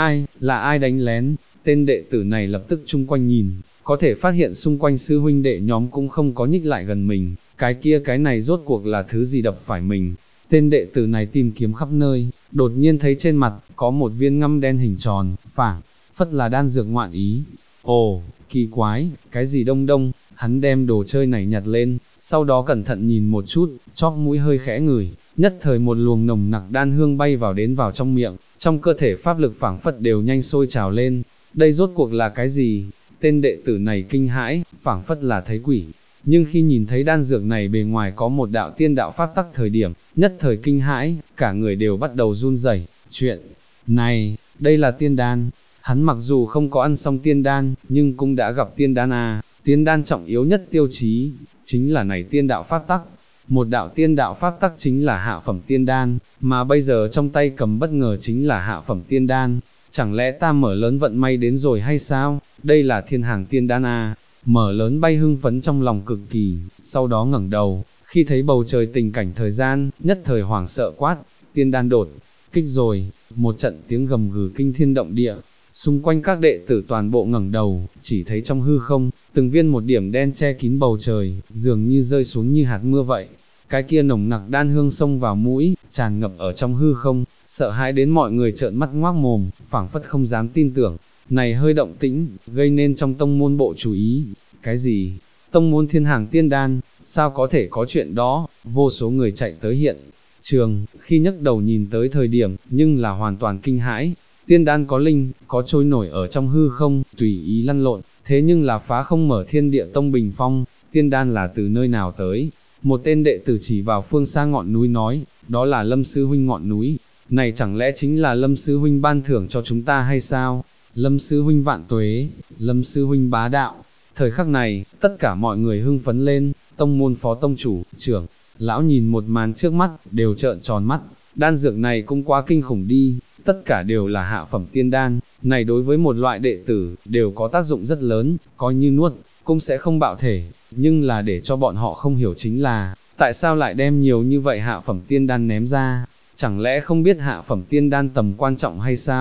là ai đánh lén, tên đệ tử này lập tức chung quanh nhìn, có thể phát hiện xung quanh sư huynh đệ nhóm cũng không có nhích lại gần mình, cái này rốt cuộc là thứ gì đập phải mình. Tên đệ tử này tìm kiếm khắp nơi, đột nhiên thấy trên mặt, có một viên ngăm đen hình tròn, phảng phất là đan dược ngoạn ý. Ồ, kỳ quái, cái gì đông đông, hắn đem đồ chơi này nhặt lên, sau đó cẩn thận nhìn một chút, chóp mũi hơi khẽ ngửi, nhất thời một luồng nồng nặc đan hương bay vào trong miệng, trong cơ thể pháp lực phảng phất đều nhanh sôi trào lên, đây rốt cuộc là cái gì? Tên đệ tử này kinh hãi, phảng phất là thấy quỷ. Nhưng khi nhìn thấy đan dược này bề ngoài có một đạo tiên đạo pháp tắc thời điểm, nhất thời kinh hãi, cả người đều bắt đầu run rẩy. Chuyện này, đây là tiên đan. Hắn mặc dù không có ăn xong tiên đan, nhưng cũng đã gặp tiên đan tiên đan trọng yếu nhất tiêu chí, chính là này tiên đạo pháp tắc. Một đạo tiên đạo pháp tắc chính là hạ phẩm tiên đan, mà bây giờ trong tay cầm bất ngờ chính là hạ phẩm tiên đan. Chẳng lẽ ta mở lớn vận may đến rồi hay sao? Đây là thiên hàng tiên đan Mở lớn bay hưng phấn trong lòng cực kỳ, sau đó ngẩng đầu, khi thấy bầu trời tình cảnh thời gian, nhất thời hoảng sợ quát, tiên đan đột kích rồi, một trận tiếng gầm gừ kinh thiên động địa, xung quanh các đệ tử toàn bộ ngẩng đầu, chỉ thấy trong hư không, từng viên một điểm đen che kín bầu trời, dường như rơi xuống như hạt mưa vậy. Cái kia nồng nặc đan hương xông vào mũi, tràn ngập ở trong hư không, sợ hãi đến mọi người trợn mắt ngoác mồm, phảng phất không dám tin tưởng. Này hơi động tĩnh, gây nên trong tông môn bộ chú ý. Cái gì? Tông môn thiên hàng tiên đan, sao có thể có chuyện đó? Vô số người chạy tới hiện trường, khi nhấc đầu nhìn tới thời điểm, nhưng là hoàn toàn kinh hãi. Tiên đan có linh, có trôi nổi ở trong hư không, tùy ý lăn lộn, thế nhưng là phá không mở thiên địa tông bình phong, tiên đan là từ nơi nào tới? Một tên đệ tử chỉ vào phương xa ngọn núi nói, đó là Lâm Sư Huynh ngọn núi, này chẳng lẽ chính là Lâm Sư Huynh ban thưởng cho chúng ta hay sao? Lâm Sư Huynh vạn tuế, Lâm Sư Huynh bá đạo. Thời khắc này, tất cả mọi người hưng phấn lên, tông môn phó tông chủ, trưởng, lão nhìn một màn trước mắt, đều trợn tròn mắt, đan dược này cũng quá kinh khủng đi, tất cả đều là hạ phẩm tiên đan, này đối với một loại đệ tử, đều có tác dụng rất lớn, coi như nuốt, cũng sẽ không bạo thể, nhưng là để cho bọn họ không hiểu chính là, tại sao lại đem nhiều như vậy hạ phẩm tiên đan ném ra, chẳng lẽ không biết hạ phẩm tiên đan tầm quan trọng hay sao?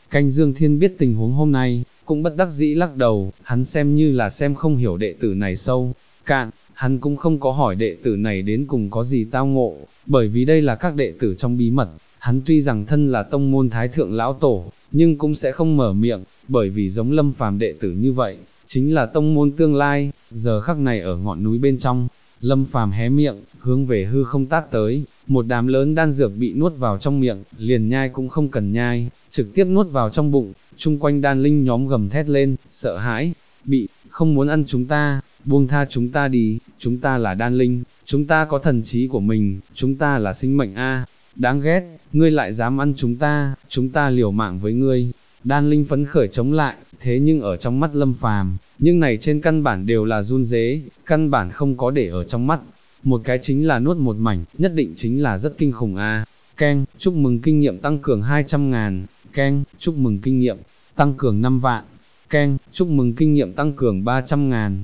Canh Dương Thiên biết tình huống hôm nay, cũng bất đắc dĩ lắc đầu, hắn xem như là xem không hiểu đệ tử này sâu, cạn, hắn cũng không có hỏi đệ tử này đến cùng có gì tao ngộ, bởi vì đây là các đệ tử trong bí mật, hắn tuy rằng thân là tông môn thái thượng lão tổ, nhưng cũng sẽ không mở miệng, bởi vì giống Lâm Phàm đệ tử như vậy, chính là tông môn tương lai, giờ khắc này ở ngọn núi bên trong, Lâm Phàm hé miệng, hướng về hư không tát tới, một đám lớn đan dược bị nuốt vào trong miệng, liền nhai cũng không cần nhai, trực tiếp nuốt vào trong bụng, chung quanh đan linh nhóm gầm thét lên, sợ hãi, không muốn ăn chúng ta, buông tha chúng ta đi, chúng ta là đan linh, chúng ta có thần trí của mình, chúng ta là sinh mệnh a, đáng ghét, ngươi lại dám ăn chúng ta liều mạng với ngươi. Đan linh phấn khởi chống lại, thế nhưng ở trong mắt Lâm Phàm, nhưng này trên căn bản đều là run rế, căn bản không có để ở trong mắt. Một cái chính là nuốt một mảnh, nhất định chính là rất kinh khủng a. Keng, chúc mừng kinh nghiệm tăng cường 200.000, Keng, chúc mừng kinh nghiệm, tăng cường 5 vạn, Keng, chúc mừng kinh nghiệm tăng cường 300.000,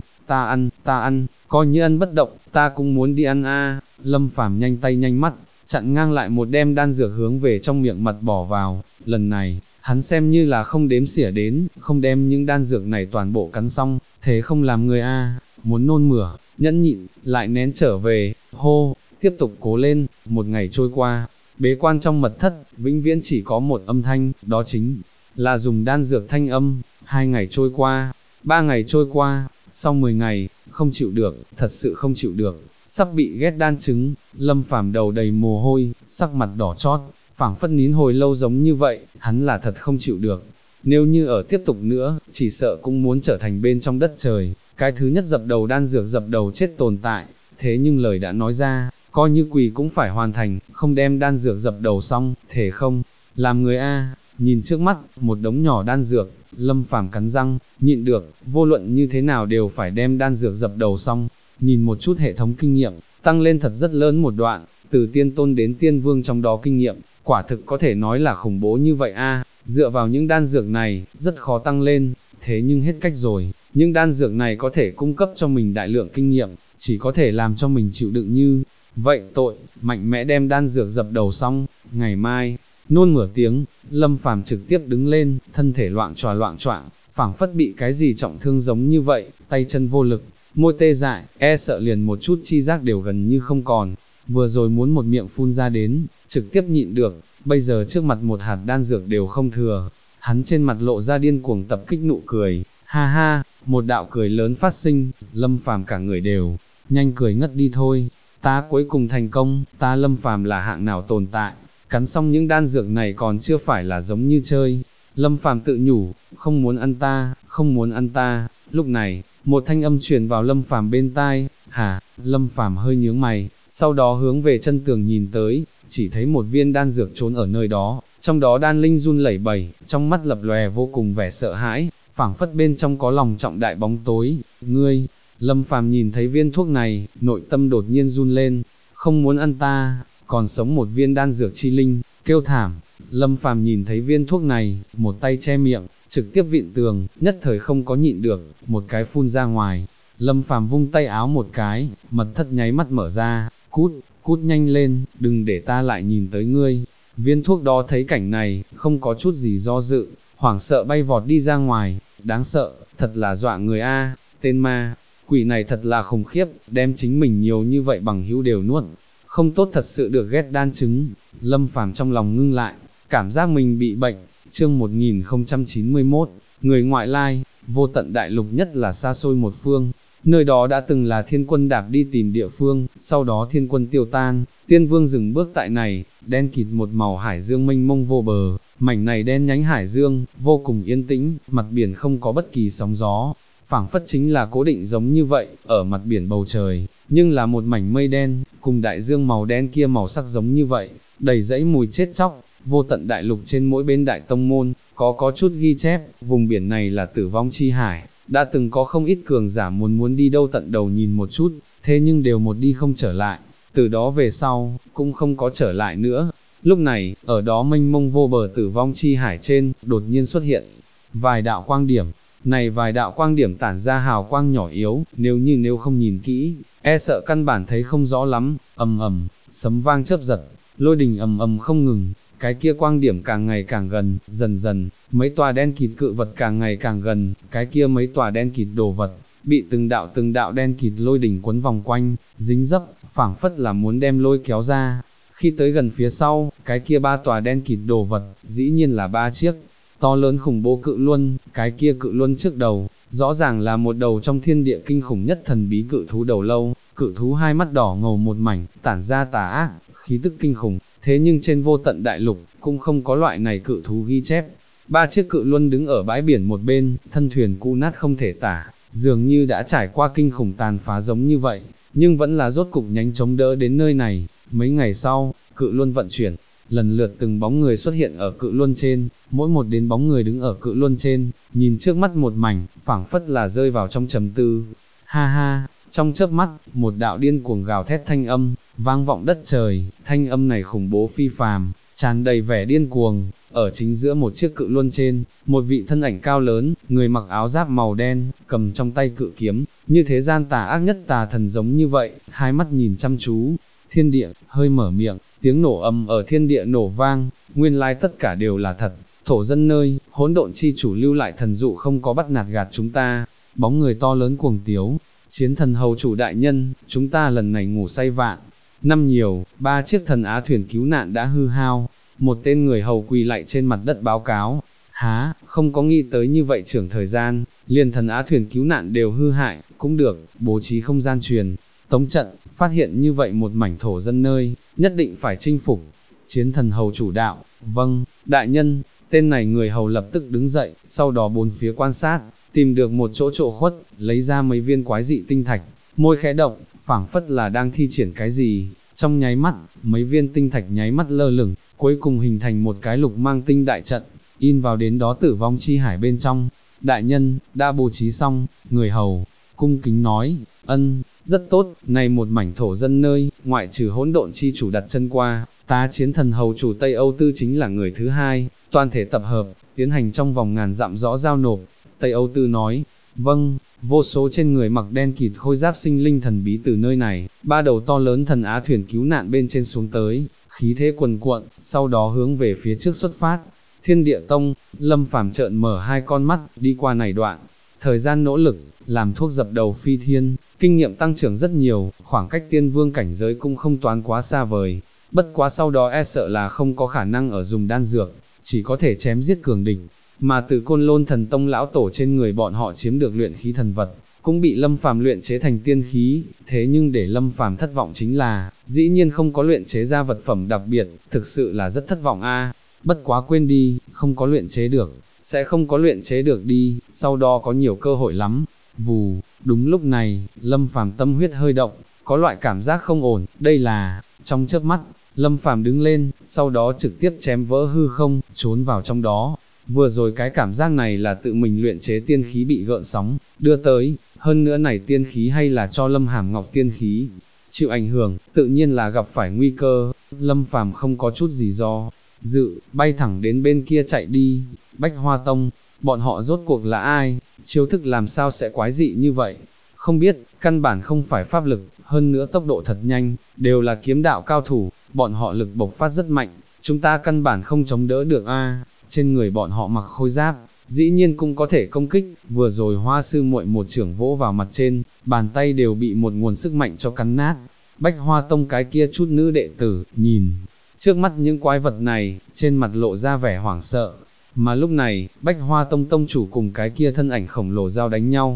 ta ăn, coi như ăn bất động, ta cũng muốn đi ăn a. Lâm Phàm nhanh tay nhanh mắt, chặn ngang lại một đem đan dược hướng về trong miệng mặt bỏ vào, lần này, hắn xem như là không đếm xỉa đến, không đem những đan dược này toàn bộ cắn xong, thế không làm người a, muốn nôn mửa, nhẫn nhịn, lại nén trở về, hô, tiếp tục cố lên, một ngày trôi qua, bế quan trong mật thất, vĩnh viễn chỉ có một âm thanh, đó chính là dùng đan dược thanh âm, 2 ngày trôi qua, 3 ngày trôi qua, sau 10 ngày, không chịu được, thật sự không chịu được, sắp bị ghét đan chứng, Lâm Phàm đầu đầy mồ hôi, sắc mặt đỏ chót, phảng phất nín hồi lâu giống như vậy, hắn là thật không chịu được. Nếu như ở tiếp tục nữa, chỉ sợ cũng muốn trở thành bên trong đất trời, cái thứ nhất dập đầu đan dược dập đầu chết tồn tại, thế nhưng lời đã nói ra, coi như quỳ cũng phải hoàn thành, không đem đan dược dập đầu xong, thể không, làm người a. Nhìn trước mắt, một đống nhỏ đan dược, Lâm Phàm cắn răng, nhịn được, vô luận như thế nào đều phải đem đan dược dập đầu xong, nhìn một chút hệ thống kinh nghiệm, tăng lên thật rất lớn một đoạn, từ tiên tôn đến tiên vương trong đó kinh nghiệm, quả thực có thể nói là khủng bố như vậy a. Dựa vào những đan dược này, rất khó tăng lên, thế nhưng hết cách rồi, những đan dược này có thể cung cấp cho mình đại lượng kinh nghiệm, chỉ có thể làm cho mình chịu đựng như vậy tội, mạnh mẽ đem đan dược dập đầu xong, ngày mai, nôn mửa tiếng, Lâm Phàm trực tiếp đứng lên, thân thể loạng choạng, phảng phất bị cái gì trọng thương giống như vậy, tay chân vô lực, môi tê dại, e sợ liền một chút chi giác đều gần như không còn, vừa rồi muốn một miệng phun ra đến, trực tiếp nhịn được, bây giờ trước mặt một hạt đan dược đều không thừa, hắn trên mặt lộ ra điên cuồng tập kích nụ cười, ha ha, một đạo cười lớn phát sinh, Lâm Phàm cả người đều, nhanh cười ngất đi thôi, ta cuối cùng thành công, ta Lâm Phàm là hạng nào tồn tại, cắn xong những đan dược này còn chưa phải là giống như chơi. Lâm Phàm tự nhủ, không muốn ăn ta, không muốn ăn ta. Lúc này, một thanh âm truyền vào Lâm Phàm bên tai, hả? Lâm Phàm hơi nhướng mày, sau đó hướng về chân tường nhìn tới, chỉ thấy một viên đan dược trốn ở nơi đó, trong đó đan linh run lẩy bẩy, trong mắt lập lòe vô cùng vẻ sợ hãi, phảng phất bên trong có lòng trọng đại bóng tối. Ngươi, Lâm Phàm nhìn thấy viên thuốc này, nội tâm đột nhiên run lên, không muốn ăn ta, còn sống một viên đan dược chi linh, kêu thảm. Lâm Phàm nhìn thấy viên thuốc này, một tay che miệng, trực tiếp vịn tường, nhất thời không có nhịn được, một cái phun ra ngoài. Lâm Phàm vung tay áo một cái, mật thất nháy mắt mở ra, cút nhanh lên, đừng để ta lại nhìn tới ngươi. Viên thuốc đó thấy cảnh này, không có chút gì do dự, hoảng sợ bay vọt đi ra ngoài, đáng sợ, thật là dọa người a, tên ma, quỷ này thật là khủng khiếp, đem chính mình nhiều như vậy bằng hữu đều nuốt. Không tốt thật sự được ghét đan chứng, Lâm Phàm trong lòng ngưng lại, cảm giác mình bị bệnh, chương 1091, người ngoại lai, vô tận đại lục nhất là xa xôi một phương, nơi đó đã từng là thiên quân đạp đi tìm địa phương, sau đó thiên quân tiêu tan, tiên vương dừng bước tại này, đen kịt một màu hải dương mênh mông vô bờ, mảnh này đen nhánh hải dương, vô cùng yên tĩnh, mặt biển không có bất kỳ sóng gió, phảng phất chính là cố định giống như vậy, ở mặt biển bầu trời, nhưng là một mảnh mây đen, cùng đại dương màu đen kia màu sắc giống như vậy, đầy dẫy mùi chết chóc, vô tận đại lục trên mỗi bên đại tông môn, có chút ghi chép, vùng biển này là tử vong chi hải, đã từng có không ít cường giả muốn đi đâu tận đầu nhìn một chút, thế nhưng đều một đi không trở lại, từ đó về sau, cũng không có trở lại nữa. Lúc này, ở đó mênh mông vô bờ tử vong chi hải trên, đột nhiên xuất hiện vài đạo quang điểm. Này vài đạo quang điểm tản ra hào quang nhỏ yếu, nếu không nhìn kỹ, e sợ căn bản thấy không rõ lắm, ầm ầm, sấm vang chớp giật, lôi đình ầm ầm không ngừng, cái kia quang điểm càng ngày càng gần, dần dần, mấy tòa đen kịt cự vật càng ngày càng gần, cái kia mấy tòa đen kịt đồ vật, bị từng đạo đen kịt lôi đỉnh quấn vòng quanh, dính dấp, phảng phất là muốn đem lôi kéo ra. Khi tới gần phía sau, cái kia ba tòa đen kịt đồ vật, dĩ nhiên là ba chiếc, to lớn khủng bố cự luân, cái kia cự luân trước đầu, rõ ràng là một đầu trong thiên địa kinh khủng nhất thần bí cự thú đầu lâu, cự thú hai mắt đỏ ngầu một mảnh, tản ra tà ác, khí tức kinh khủng, thế nhưng trên vô tận đại lục, cũng không có loại này cự thú ghi chép. Ba chiếc cự luân đứng ở bãi biển một bên, thân thuyền cũ nát không thể tả, dường như đã trải qua kinh khủng tàn phá giống như vậy, nhưng vẫn là rốt cục nhánh chống đỡ đến nơi này. Mấy ngày sau, cự luân vận chuyển, lần lượt từng bóng người xuất hiện ở cự luân trên, mỗi một đến bóng người đứng ở cự luân trên, nhìn trước mắt một mảnh, phảng phất là rơi vào trong trầm tư. Ha ha, trong chớp mắt, một đạo điên cuồng gào thét thanh âm, vang vọng đất trời, thanh âm này khủng bố phi phàm, tràn đầy vẻ điên cuồng. Ở chính giữa một chiếc cự luân trên, một vị thân ảnh cao lớn, người mặc áo giáp màu đen, cầm trong tay cự kiếm, như thế gian tà ác nhất tà thần giống như vậy, hai mắt nhìn chăm chú. Thiên địa, hơi mở miệng, tiếng nổ ầm ở thiên địa nổ vang, nguyên lai tất cả đều là thật, thổ dân nơi, hỗn độn chi chủ lưu lại thần dụ không có bắt nạt gạt chúng ta. Bóng người to lớn cuồng tiếu, chiến thần hầu chủ đại nhân, chúng ta lần này ngủ say vạn năm nhiều, ba chiếc thần á thuyền cứu nạn đã hư hao. Một tên người hầu quỳ lạy trên mặt đất báo cáo, há, không có nghĩ tới như vậy trưởng thời gian, liền thần á thuyền cứu nạn đều hư hại, cũng được, bố trí không gian truyền tống trận, phát hiện như vậy một mảnh thổ dân nơi, nhất định phải chinh phục. Chiến thần hầu chủ đạo, vâng, đại nhân. Tên này người hầu lập tức đứng dậy, sau đó bốn phía quan sát, tìm được một chỗ trộ khuất, lấy ra mấy viên quái dị tinh thạch, môi khẽ động, phảng phất là đang thi triển cái gì. Trong nháy mắt, mấy viên tinh thạch nháy mắt lơ lửng, cuối cùng hình thành một cái lục mang tinh đại trận, in vào đến đó tử vong chi hải bên trong. Đại nhân, đã bố trí xong, người hầu, cung kính nói, ân, rất tốt, này một mảnh thổ dân nơi, ngoại trừ hỗn độn chi chủ đặt chân qua, ta chiến thần hầu chủ Tây Âu Tư chính là người thứ hai, toàn thể tập hợp, tiến hành trong vòng ngàn dặm rõ giao nộp. Tây Âu Tư nói, vâng. Vô số trên người mặc đen kịt khôi giáp sinh linh thần bí từ nơi này, ba đầu to lớn thần á thuyền cứu nạn bên trên xuống tới, khí thế quần cuộn, sau đó hướng về phía trước xuất phát. Thiên Địa Tông, Lâm Phàm trợn mở hai con mắt, đi qua này đoạn. Thời gian nỗ lực, làm thuốc dập đầu phi thiên, kinh nghiệm tăng trưởng rất nhiều, khoảng cách tiên vương cảnh giới cũng không toán quá xa vời. Bất quá sau đó e sợ là không có khả năng ở dùng đan dược, chỉ có thể chém giết cường địch. Mà từ Côn Lôn Thần Tông lão tổ trên người bọn họ chiếm được luyện khí thần vật, cũng bị Lâm Phàm luyện chế thành tiên khí, thế nhưng để Lâm Phàm thất vọng chính là, dĩ nhiên không có luyện chế ra vật phẩm đặc biệt, thực sự là rất thất vọng a. Bất quá quên đi, không có luyện chế được, sẽ không có luyện chế được đi, sau đó có nhiều cơ hội lắm. Vù, đúng lúc này, Lâm Phàm tâm huyết hơi động, có loại cảm giác không ổn, đây là, trong chớp mắt, Lâm Phàm đứng lên, sau đó trực tiếp chém vỡ hư không, trốn vào trong đó. Vừa rồi cái cảm giác này là tự mình luyện chế tiên khí bị gợn sóng, đưa tới, hơn nữa này tiên khí hay là cho Lâm Hàm Ngọc tiên khí. Chịu ảnh hưởng, tự nhiên là gặp phải nguy cơ, Lâm Phàm không có chút gì do dự, bay thẳng đến bên kia chạy đi. Bách Hoa Tông, bọn họ rốt cuộc là ai, chiêu thức làm sao sẽ quái dị như vậy? Không biết, căn bản không phải pháp lực, hơn nữa tốc độ thật nhanh, đều là kiếm đạo cao thủ, bọn họ lực bộc phát rất mạnh, chúng ta căn bản không chống đỡ được a. Trên người bọn họ mặc khôi giáp, dĩ nhiên cũng có thể công kích, vừa rồi Hoa sư muội một trưởng vỗ vào mặt trên, bàn tay đều bị một nguồn sức mạnh cho cắn nát. Bách Hoa Tông cái kia chút nữ đệ tử, nhìn trước mắt những quái vật này, trên mặt lộ ra vẻ hoảng sợ. Mà lúc này, Bách Hoa Tông tông chủ cùng cái kia thân ảnh khổng lồ giao đánh nhau.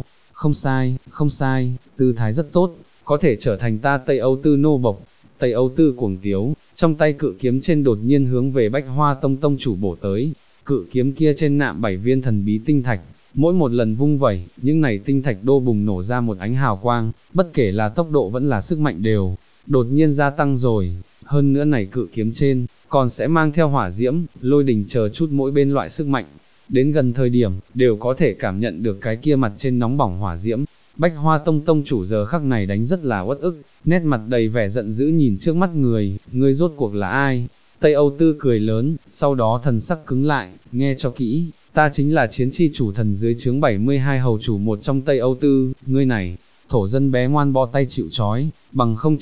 Không sai, tư thái rất tốt, có thể trở thành ta Tây Âu Tư nô bộc. Tây Âu Tư cuồng tiếu, trong tay cự kiếm trên đột nhiên hướng về Bách Hoa Tông tông chủ bổ tới. Cự kiếm kia trên nạm 7 viên thần bí tinh thạch, mỗi một lần vung vẩy, những này tinh thạch đô bùng nổ ra một ánh hào quang, bất kể là tốc độ vẫn là sức mạnh đều đột nhiên gia tăng rồi. Hơn nữa này cự kiếm trên, còn sẽ mang theo hỏa diễm, lôi đình chờ chút mỗi bên loại sức mạnh. Đến gần thời điểm, đều có thể cảm nhận được cái kia mặt trên nóng bỏng hỏa diễm. Bách Hoa Tông tông chủ giờ khắc này đánh rất là uất ức, nét mặt đầy vẻ giận dữ nhìn trước mắt người rốt cuộc là ai? Tây Âu Tư cười lớn, sau đó thần sắc cứng lại, nghe cho kỹ, ta chính là chiến chi chủ thần dưới chướng 72 hầu chủ một trong Tây Âu Tư, ngươi này, thổ dân bé ngoan bó tay chịu trói, bằng không chết,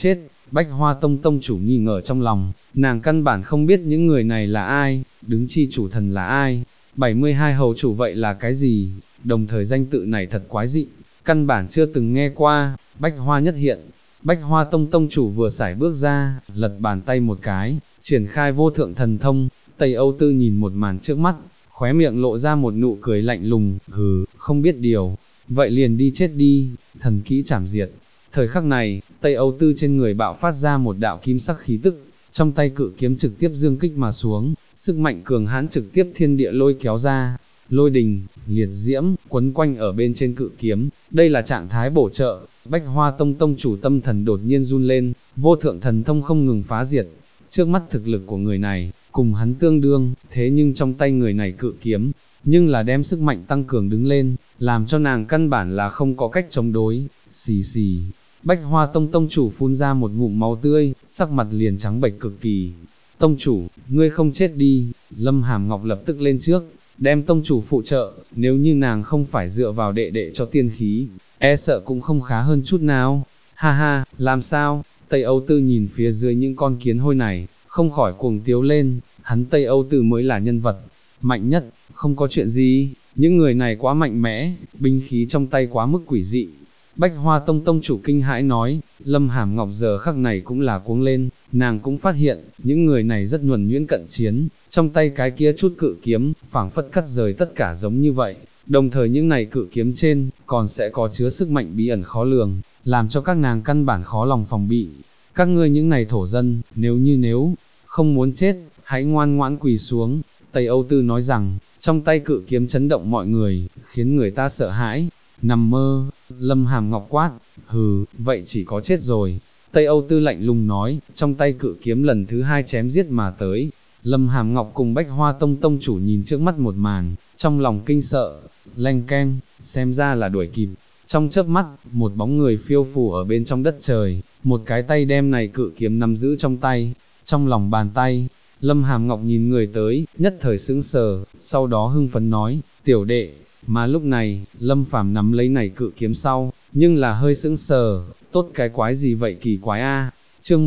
Bách Hoa Tông tông chủ nghi ngờ trong lòng, nàng căn bản không biết những người này là ai, đứng chi chủ thần là ai, 72 hầu chủ vậy là cái gì, đồng thời danh tự này thật quái dị, căn bản chưa từng nghe qua. Bách Hoa nhất hiện, Bách Hoa Tông tông chủ vừa sải bước ra, lật bàn tay một cái, triển khai vô thượng thần thông. Tây Âu Tư nhìn một màn trước mắt, khóe miệng lộ ra một nụ cười lạnh lùng, hừ, không biết điều, vậy liền đi chết đi, thần kỹ chảm diệt. Thời khắc này, Tây Âu Tư trên người bạo phát ra một đạo kim sắc khí tức, trong tay cự kiếm trực tiếp dương kích mà xuống, sức mạnh cường hãn trực tiếp thiên địa lôi kéo ra, lôi đình, liệt diễm, quấn quanh ở bên trên cự kiếm, đây là trạng thái bổ trợ. Bách Hoa Tông tông chủ tâm thần đột nhiên run lên, vô thượng thần thông không ngừng phá diệt, trước mắt thực lực của người này, cùng hắn tương đương, thế nhưng trong tay người này cự kiếm, nhưng là đem sức mạnh tăng cường đứng lên, làm cho nàng căn bản là không có cách chống đối. Xì xì, Bách Hoa Tông tông chủ phun ra một ngụm máu tươi, sắc mặt liền trắng bệch cực kỳ. Tông chủ, ngươi không chết đi. Lâm Hàm Ngọc lập tức lên trước, đem tông chủ phụ trợ, nếu như nàng không phải dựa vào đệ đệ cho tiên khí, e sợ cũng không khá hơn chút nào. Ha ha, làm sao? Tây Âu Tư nhìn phía dưới những con kiến hôi này, không khỏi cuồng tiếu lên, hắn Tây Âu Tư mới là nhân vật mạnh nhất, không có chuyện gì, những người này quá mạnh mẽ, binh khí trong tay quá mức quỷ dị. Bách Hoa Tông tông chủ kinh hãi nói. Lâm Hàm Ngọc giờ khắc này cũng là cuống lên, nàng cũng phát hiện, những người này rất nhuần nhuyễn cận chiến, trong tay cái kia chút cự kiếm, phảng phất cắt rời tất cả giống như vậy, đồng thời những này cự kiếm trên, còn sẽ có chứa sức mạnh bí ẩn khó lường, làm cho các nàng căn bản khó lòng phòng bị. Các ngươi những này thổ dân, nếu không muốn chết, hãy ngoan ngoãn quỳ xuống. Tây Âu Tư nói rằng, trong tay cự kiếm chấn động mọi người, khiến người ta sợ hãi. Nằm mơ. Lâm Hàm Ngọc quát, hừ, vậy chỉ có chết rồi. Tây Âu Tư lạnh lùng nói, trong tay cự kiếm lần thứ hai chém giết mà tới. Lâm Hàm Ngọc cùng Bách Hoa Tông tông chủ nhìn trước mắt một màn, trong lòng kinh sợ, leng keng, xem ra là đuổi kịp. Trong chớp mắt, một bóng người phiêu phù ở bên trong đất trời, một cái tay đem này cự kiếm nắm giữ trong tay, trong lòng bàn tay. Lâm Hàm Ngọc nhìn người tới, nhất thời sững sờ, sau đó hưng phấn nói, tiểu đệ. Mà lúc này, Lâm Phàm nắm lấy này cự kiếm sau, nhưng là hơi sững sờ, tốt cái quái gì vậy kỳ quái a. Chương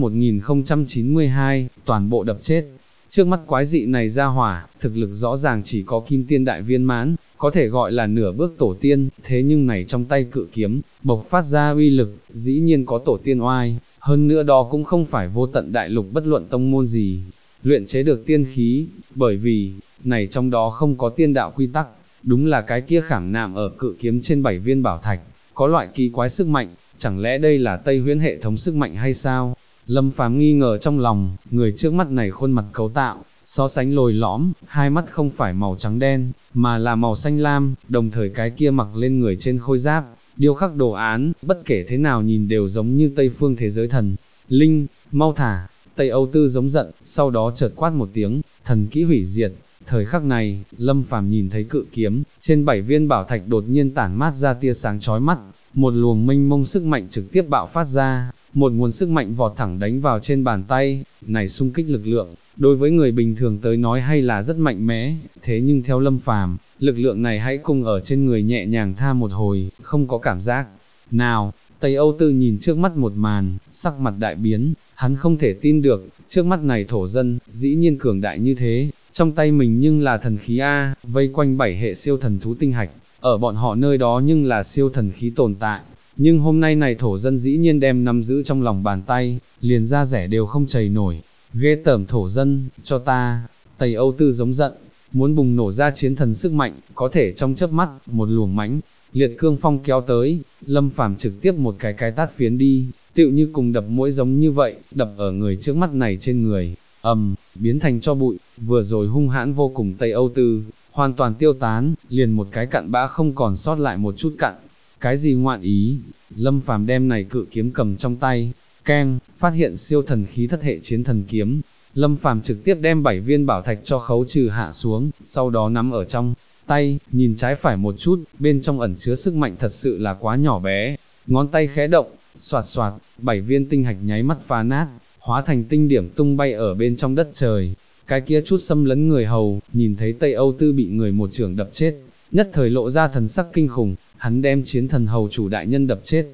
1092, toàn bộ đập chết. Trước mắt quái dị này ra hỏa, thực lực rõ ràng chỉ có kim tiên đại viên mãn, có thể gọi là nửa bước tổ tiên, thế nhưng này trong tay cự kiếm, bộc phát ra uy lực, dĩ nhiên có tổ tiên oai, hơn nữa đó cũng không phải vô tận đại lục bất luận tông môn gì, luyện chế được tiên khí, bởi vì, này trong đó không có tiên đạo quy tắc, đúng là cái kia khảm nạm ở cự kiếm trên 7 viên bảo thạch, có loại kỳ quái sức mạnh, chẳng lẽ đây là Tây Huyễn hệ thống sức mạnh hay sao? Lâm Phàm nghi ngờ trong lòng, người trước mắt này khuôn mặt cấu tạo, so sánh lồi lõm, hai mắt không phải màu trắng đen, mà là màu xanh lam, đồng thời cái kia mặc lên người trên khôi giáp, điêu khắc đồ án, bất kể thế nào nhìn đều giống như Tây phương thế giới thần. Linh, mau thả. Tây Âu Tư giống giận, sau đó chợt quát một tiếng, thần kỹ hủy diệt. Thời khắc này, Lâm Phàm nhìn thấy cự kiếm, trên 7 viên bảo thạch đột nhiên tản mát ra tia sáng chói mắt, một luồng mênh mông sức mạnh trực tiếp bạo phát ra, một nguồn sức mạnh vọt thẳng đánh vào trên bàn tay, này xung kích lực lượng, đối với người bình thường tới nói hay là rất mạnh mẽ, thế nhưng theo Lâm Phàm, lực lượng này hãy cùng ở trên người nhẹ nhàng tha một hồi, không có cảm giác nào. Tây Âu Tư nhìn trước mắt một màn, sắc mặt đại biến, hắn không thể tin được, trước mắt này thổ dân, dĩ nhiên cường đại như thế, trong tay mình nhưng là thần khí A, vây quanh 7 hệ siêu thần thú tinh hạch, ở bọn họ nơi đó nhưng là siêu thần khí tồn tại, nhưng hôm nay này thổ dân dĩ nhiên đem nắm giữ trong lòng bàn tay, liền da rẻ đều không chảy nổi, ghê tởm thổ dân, cho ta. Tây Âu Tư giống giận, muốn bùng nổ ra chiến thần sức mạnh, có thể trong chớp mắt, một luồng mãnh liệt cương phong kéo tới, Lâm Phàm trực tiếp một cái tát phiến đi, tựu như cùng đập mũi giống như vậy, đập ở người trước mắt này trên người, biến thành cho bụi, vừa rồi hung hãn vô cùng Tây Âu Tư, hoàn toàn tiêu tán, liền một cái cặn bã không còn sót lại một chút cặn. Cái gì ngoạn ý? Lâm Phàm đem này cự kiếm cầm trong tay, keng, phát hiện siêu thần khí thất hệ chiến thần kiếm. Lâm Phàm trực tiếp đem 7 viên bảo thạch cho khấu trừ hạ xuống, sau đó nắm ở trong tay, nhìn trái phải một chút, bên trong ẩn chứa sức mạnh thật sự là quá nhỏ bé. Ngón tay khẽ động, xoạt xoạt, 7 viên tinh hạch nháy mắt phá nát, hóa thành tinh điểm tung bay ở bên trong đất trời. Cái kia chút xâm lấn người hầu, nhìn thấy Tây Âu Tư bị người một chưởng đập chết, nhất thời lộ ra thần sắc kinh khủng, hắn đem chiến thần hầu chủ đại nhân đập chết.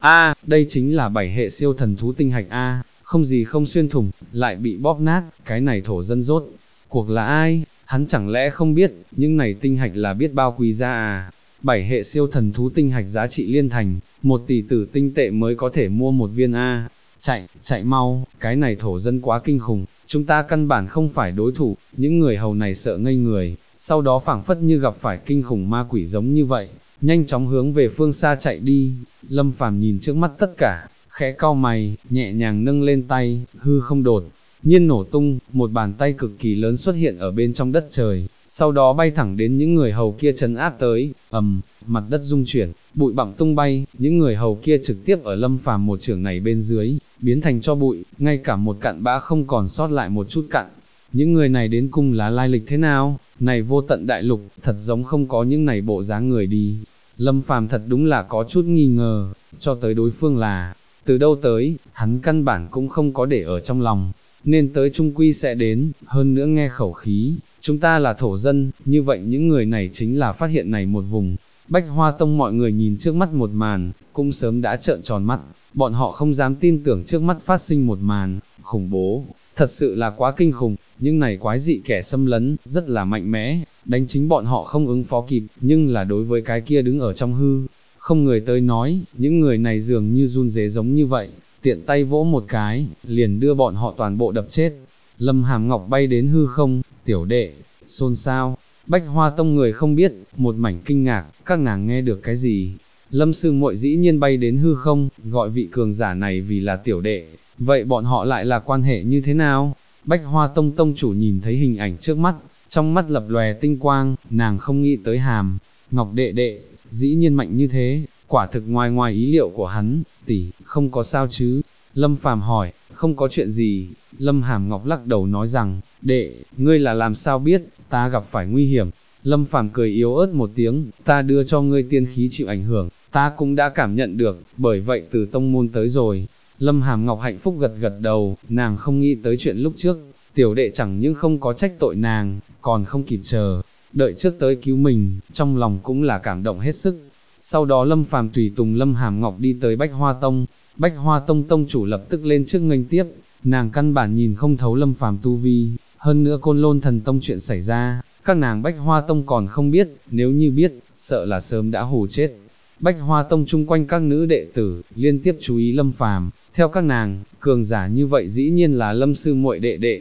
Đây chính là 7 hệ siêu thần thú tinh hạch không gì không xuyên thủng, lại bị bóp nát, cái này thổ dân rốt cuộc là ai, hắn chẳng lẽ không biết, những này tinh hạch là biết bao quý giá 7 hệ siêu thần thú tinh hạch giá trị liên thành, 1 tỷ tử tinh tệ mới có thể mua một viên chạy mau, cái này thổ dân quá kinh khủng, chúng ta căn bản không phải đối thủ, những người hầu này sợ ngây người, sau đó phảng phất như gặp phải kinh khủng ma quỷ giống như vậy, nhanh chóng hướng về phương xa chạy đi. Lâm Phàm nhìn trước mắt tất cả, khẽ cau mày, nhẹ nhàng nâng lên tay, hư không đột nhiên nổ tung, một bàn tay cực kỳ lớn xuất hiện ở bên trong đất trời, sau đó bay thẳng đến những người hầu kia trấn áp tới, mặt đất rung chuyển, bụi bặm tung bay, những người hầu kia trực tiếp ở Lâm Phàm một chưởng này bên dưới, biến thành cho bụi, ngay cả một cặn bã không còn sót lại một chút cặn. Những người này đến cùng là lai lịch thế nào, này vô tận đại lục, thật giống không có những này bộ dáng người đi. Lâm Phàm thật đúng là có chút nghi ngờ, cho tới đối phương là, từ đâu tới, hắn căn bản cũng không có để ở trong lòng, nên tới trung quy sẽ đến, hơn nữa nghe khẩu khí, chúng ta là thổ dân, như vậy những người này chính là phát hiện này một vùng. Bách Hoa Tông mọi người nhìn trước mắt một màn, cũng sớm đã trợn tròn mắt, bọn họ không dám tin tưởng trước mắt phát sinh một màn, khủng bố, thật sự là quá kinh khủng, những này quái dị kẻ xâm lấn, rất là mạnh mẽ, đánh chính bọn họ không ứng phó kịp, nhưng là đối với cái kia đứng ở trong hư, không người tới nói, những người này dường như run rế giống như vậy, tiện tay vỗ một cái, liền đưa bọn họ toàn bộ đập chết. Lâm Hàm Ngọc bay đến hư không, tiểu đệ, xôn xao, Bách Hoa Tông người không biết, một mảnh kinh ngạc, các nàng nghe được cái gì. Lâm sư muội dĩ nhiên bay đến hư không, gọi vị cường giả này vì là tiểu đệ, vậy bọn họ lại là quan hệ như thế nào? Bách Hoa Tông tông chủ nhìn thấy hình ảnh trước mắt, trong mắt lập lòe tinh quang, nàng không nghĩ tới Hàm Ngọc đệ đệ, dĩ nhiên mạnh như thế, quả thực ngoài ý liệu của hắn, tỷ, không có sao chứ? Lâm Phàm hỏi, không có chuyện gì. Lâm Hàm Ngọc lắc đầu nói rằng, đệ, ngươi là làm sao biết, ta gặp phải nguy hiểm. Lâm Phàm cười yếu ớt một tiếng, ta đưa cho ngươi tiên khí chịu ảnh hưởng, ta cũng đã cảm nhận được, bởi vậy từ tông môn tới rồi. Lâm Hàm Ngọc hạnh phúc gật gật đầu, nàng không nghĩ tới chuyện lúc trước, tiểu đệ chẳng những không có trách tội nàng, còn không kịp chờ, đợi trước tới cứu mình, trong lòng cũng là cảm động hết sức. Sau đó Lâm Phàm tùy tùng Lâm Hàm Ngọc đi tới Bách Hoa Tông, Bách Hoa Tông tông chủ lập tức lên trước nghênh tiếp, nàng căn bản nhìn không thấu Lâm Phàm tu vi, hơn nữa Côn Lôn Thần Tông chuyện xảy ra, các nàng Bách Hoa Tông còn không biết, nếu như biết, sợ là sớm đã hù chết. Bách Hoa Tông chung quanh các nữ đệ tử, liên tiếp chú ý Lâm Phàm, theo các nàng, cường giả như vậy dĩ nhiên là Lâm sư muội đệ đệ,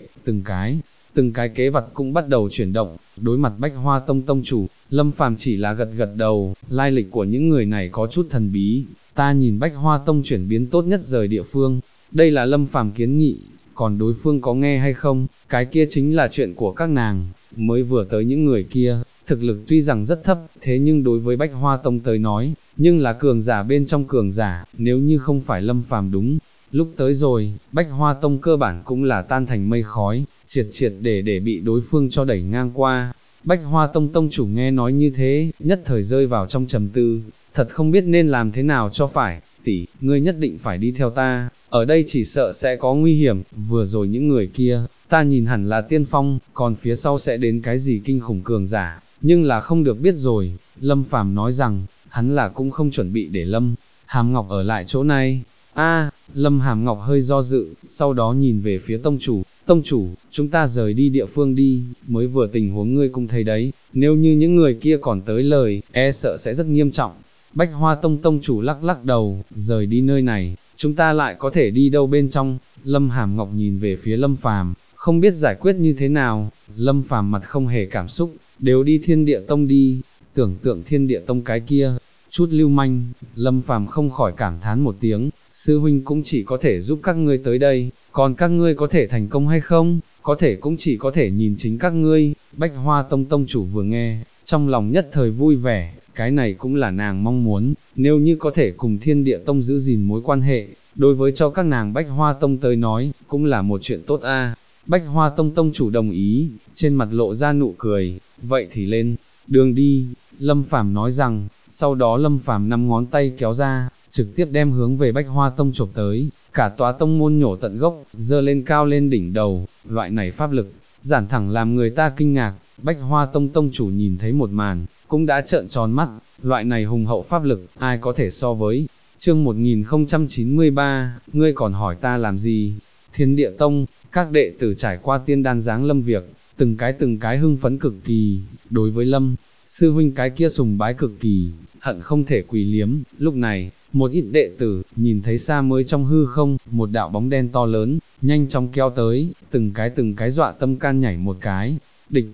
từng cái kế vật cũng bắt đầu chuyển động, đối mặt Bách Hoa Tông tông chủ, Lâm Phàm chỉ là gật gật đầu, lai lịch của những người này có chút thần bí, ta nhìn Bách Hoa Tông chuyển biến tốt nhất rời địa phương, đây là Lâm Phàm kiến nghị, còn đối phương có nghe hay không, cái kia chính là chuyện của các nàng, mới vừa tới những người kia, thực lực tuy rằng rất thấp, thế nhưng đối với Bách Hoa Tông tới nói, nhưng là cường giả bên trong cường giả, nếu như không phải Lâm Phàm đúng. Lúc tới rồi, Bách Hoa Tông cơ bản cũng là tan thành mây khói, triệt để bị đối phương cho đẩy ngang qua. Bách Hoa Tông tông chủ nghe nói như thế, nhất thời rơi vào trong trầm tư, thật không biết nên làm thế nào cho phải, tỷ, ngươi nhất định phải đi theo ta, ở đây chỉ sợ sẽ có nguy hiểm, vừa rồi những người kia, ta nhìn hẳn là tiên phong, còn phía sau sẽ đến cái gì kinh khủng cường giả, nhưng là không được biết rồi. Lâm Phàm nói rằng, hắn là cũng không chuẩn bị để Lâm Hàm Ngọc ở lại chỗ này. Lâm Hàm Ngọc hơi do dự, sau đó nhìn về phía tông chủ, chúng ta rời đi địa phương đi, mới vừa tình huống ngươi cũng thấy đấy, nếu như những người kia còn tới lời, e sợ sẽ rất nghiêm trọng. Bách Hoa Tông tông chủ lắc lắc đầu, rời đi nơi này, chúng ta lại có thể đi đâu bên trong? Lâm Hàm Ngọc nhìn về phía Lâm Phàm, không biết giải quyết như thế nào. Lâm Phàm mặt không hề cảm xúc, đều đi Thiên Địa Tông đi, tưởng tượng Thiên Địa Tông cái kia, chút lưu manh. Lâm Phàm không khỏi cảm thán một tiếng, sư huynh cũng chỉ có thể giúp các ngươi tới đây, còn các ngươi có thể thành công hay không, có thể cũng chỉ có thể nhìn chính các ngươi. Bách Hoa Tông tông chủ vừa nghe, trong lòng nhất thời vui vẻ, cái này cũng là nàng mong muốn, nếu như có thể cùng Thiên Địa Tông giữ gìn mối quan hệ, đối với cho các nàng Bách Hoa Tông tới nói, cũng là một chuyện tốt Bách Hoa Tông tông chủ đồng ý, trên mặt lộ ra nụ cười, vậy thì lên đường đi. Lâm Phàm nói rằng, sau đó Lâm Phàm 5 ngón tay kéo ra, trực tiếp đem hướng về Bách Hoa Tông chộp tới, cả tòa tông môn nhổ tận gốc, dơ lên cao lên đỉnh đầu, loại này pháp lực, giản thẳng làm người ta kinh ngạc. Bách Hoa Tông tông chủ nhìn thấy một màn, cũng đã trợn tròn mắt, loại này hùng hậu pháp lực, ai có thể so với, chương 1093, ngươi còn hỏi ta làm gì? Thiên Địa Tông, các đệ tử trải qua tiên đan giáng lâm việc, từng cái hưng phấn cực kỳ, đối với Lâm sư huynh cái kia sùng bái cực kỳ, hận không thể quỳ liếm. Lúc này, một ít đệ tử, nhìn thấy xa mới trong hư không, một đạo bóng đen to lớn, nhanh chóng kéo tới, từng cái dọa tâm can nhảy một cái. Địch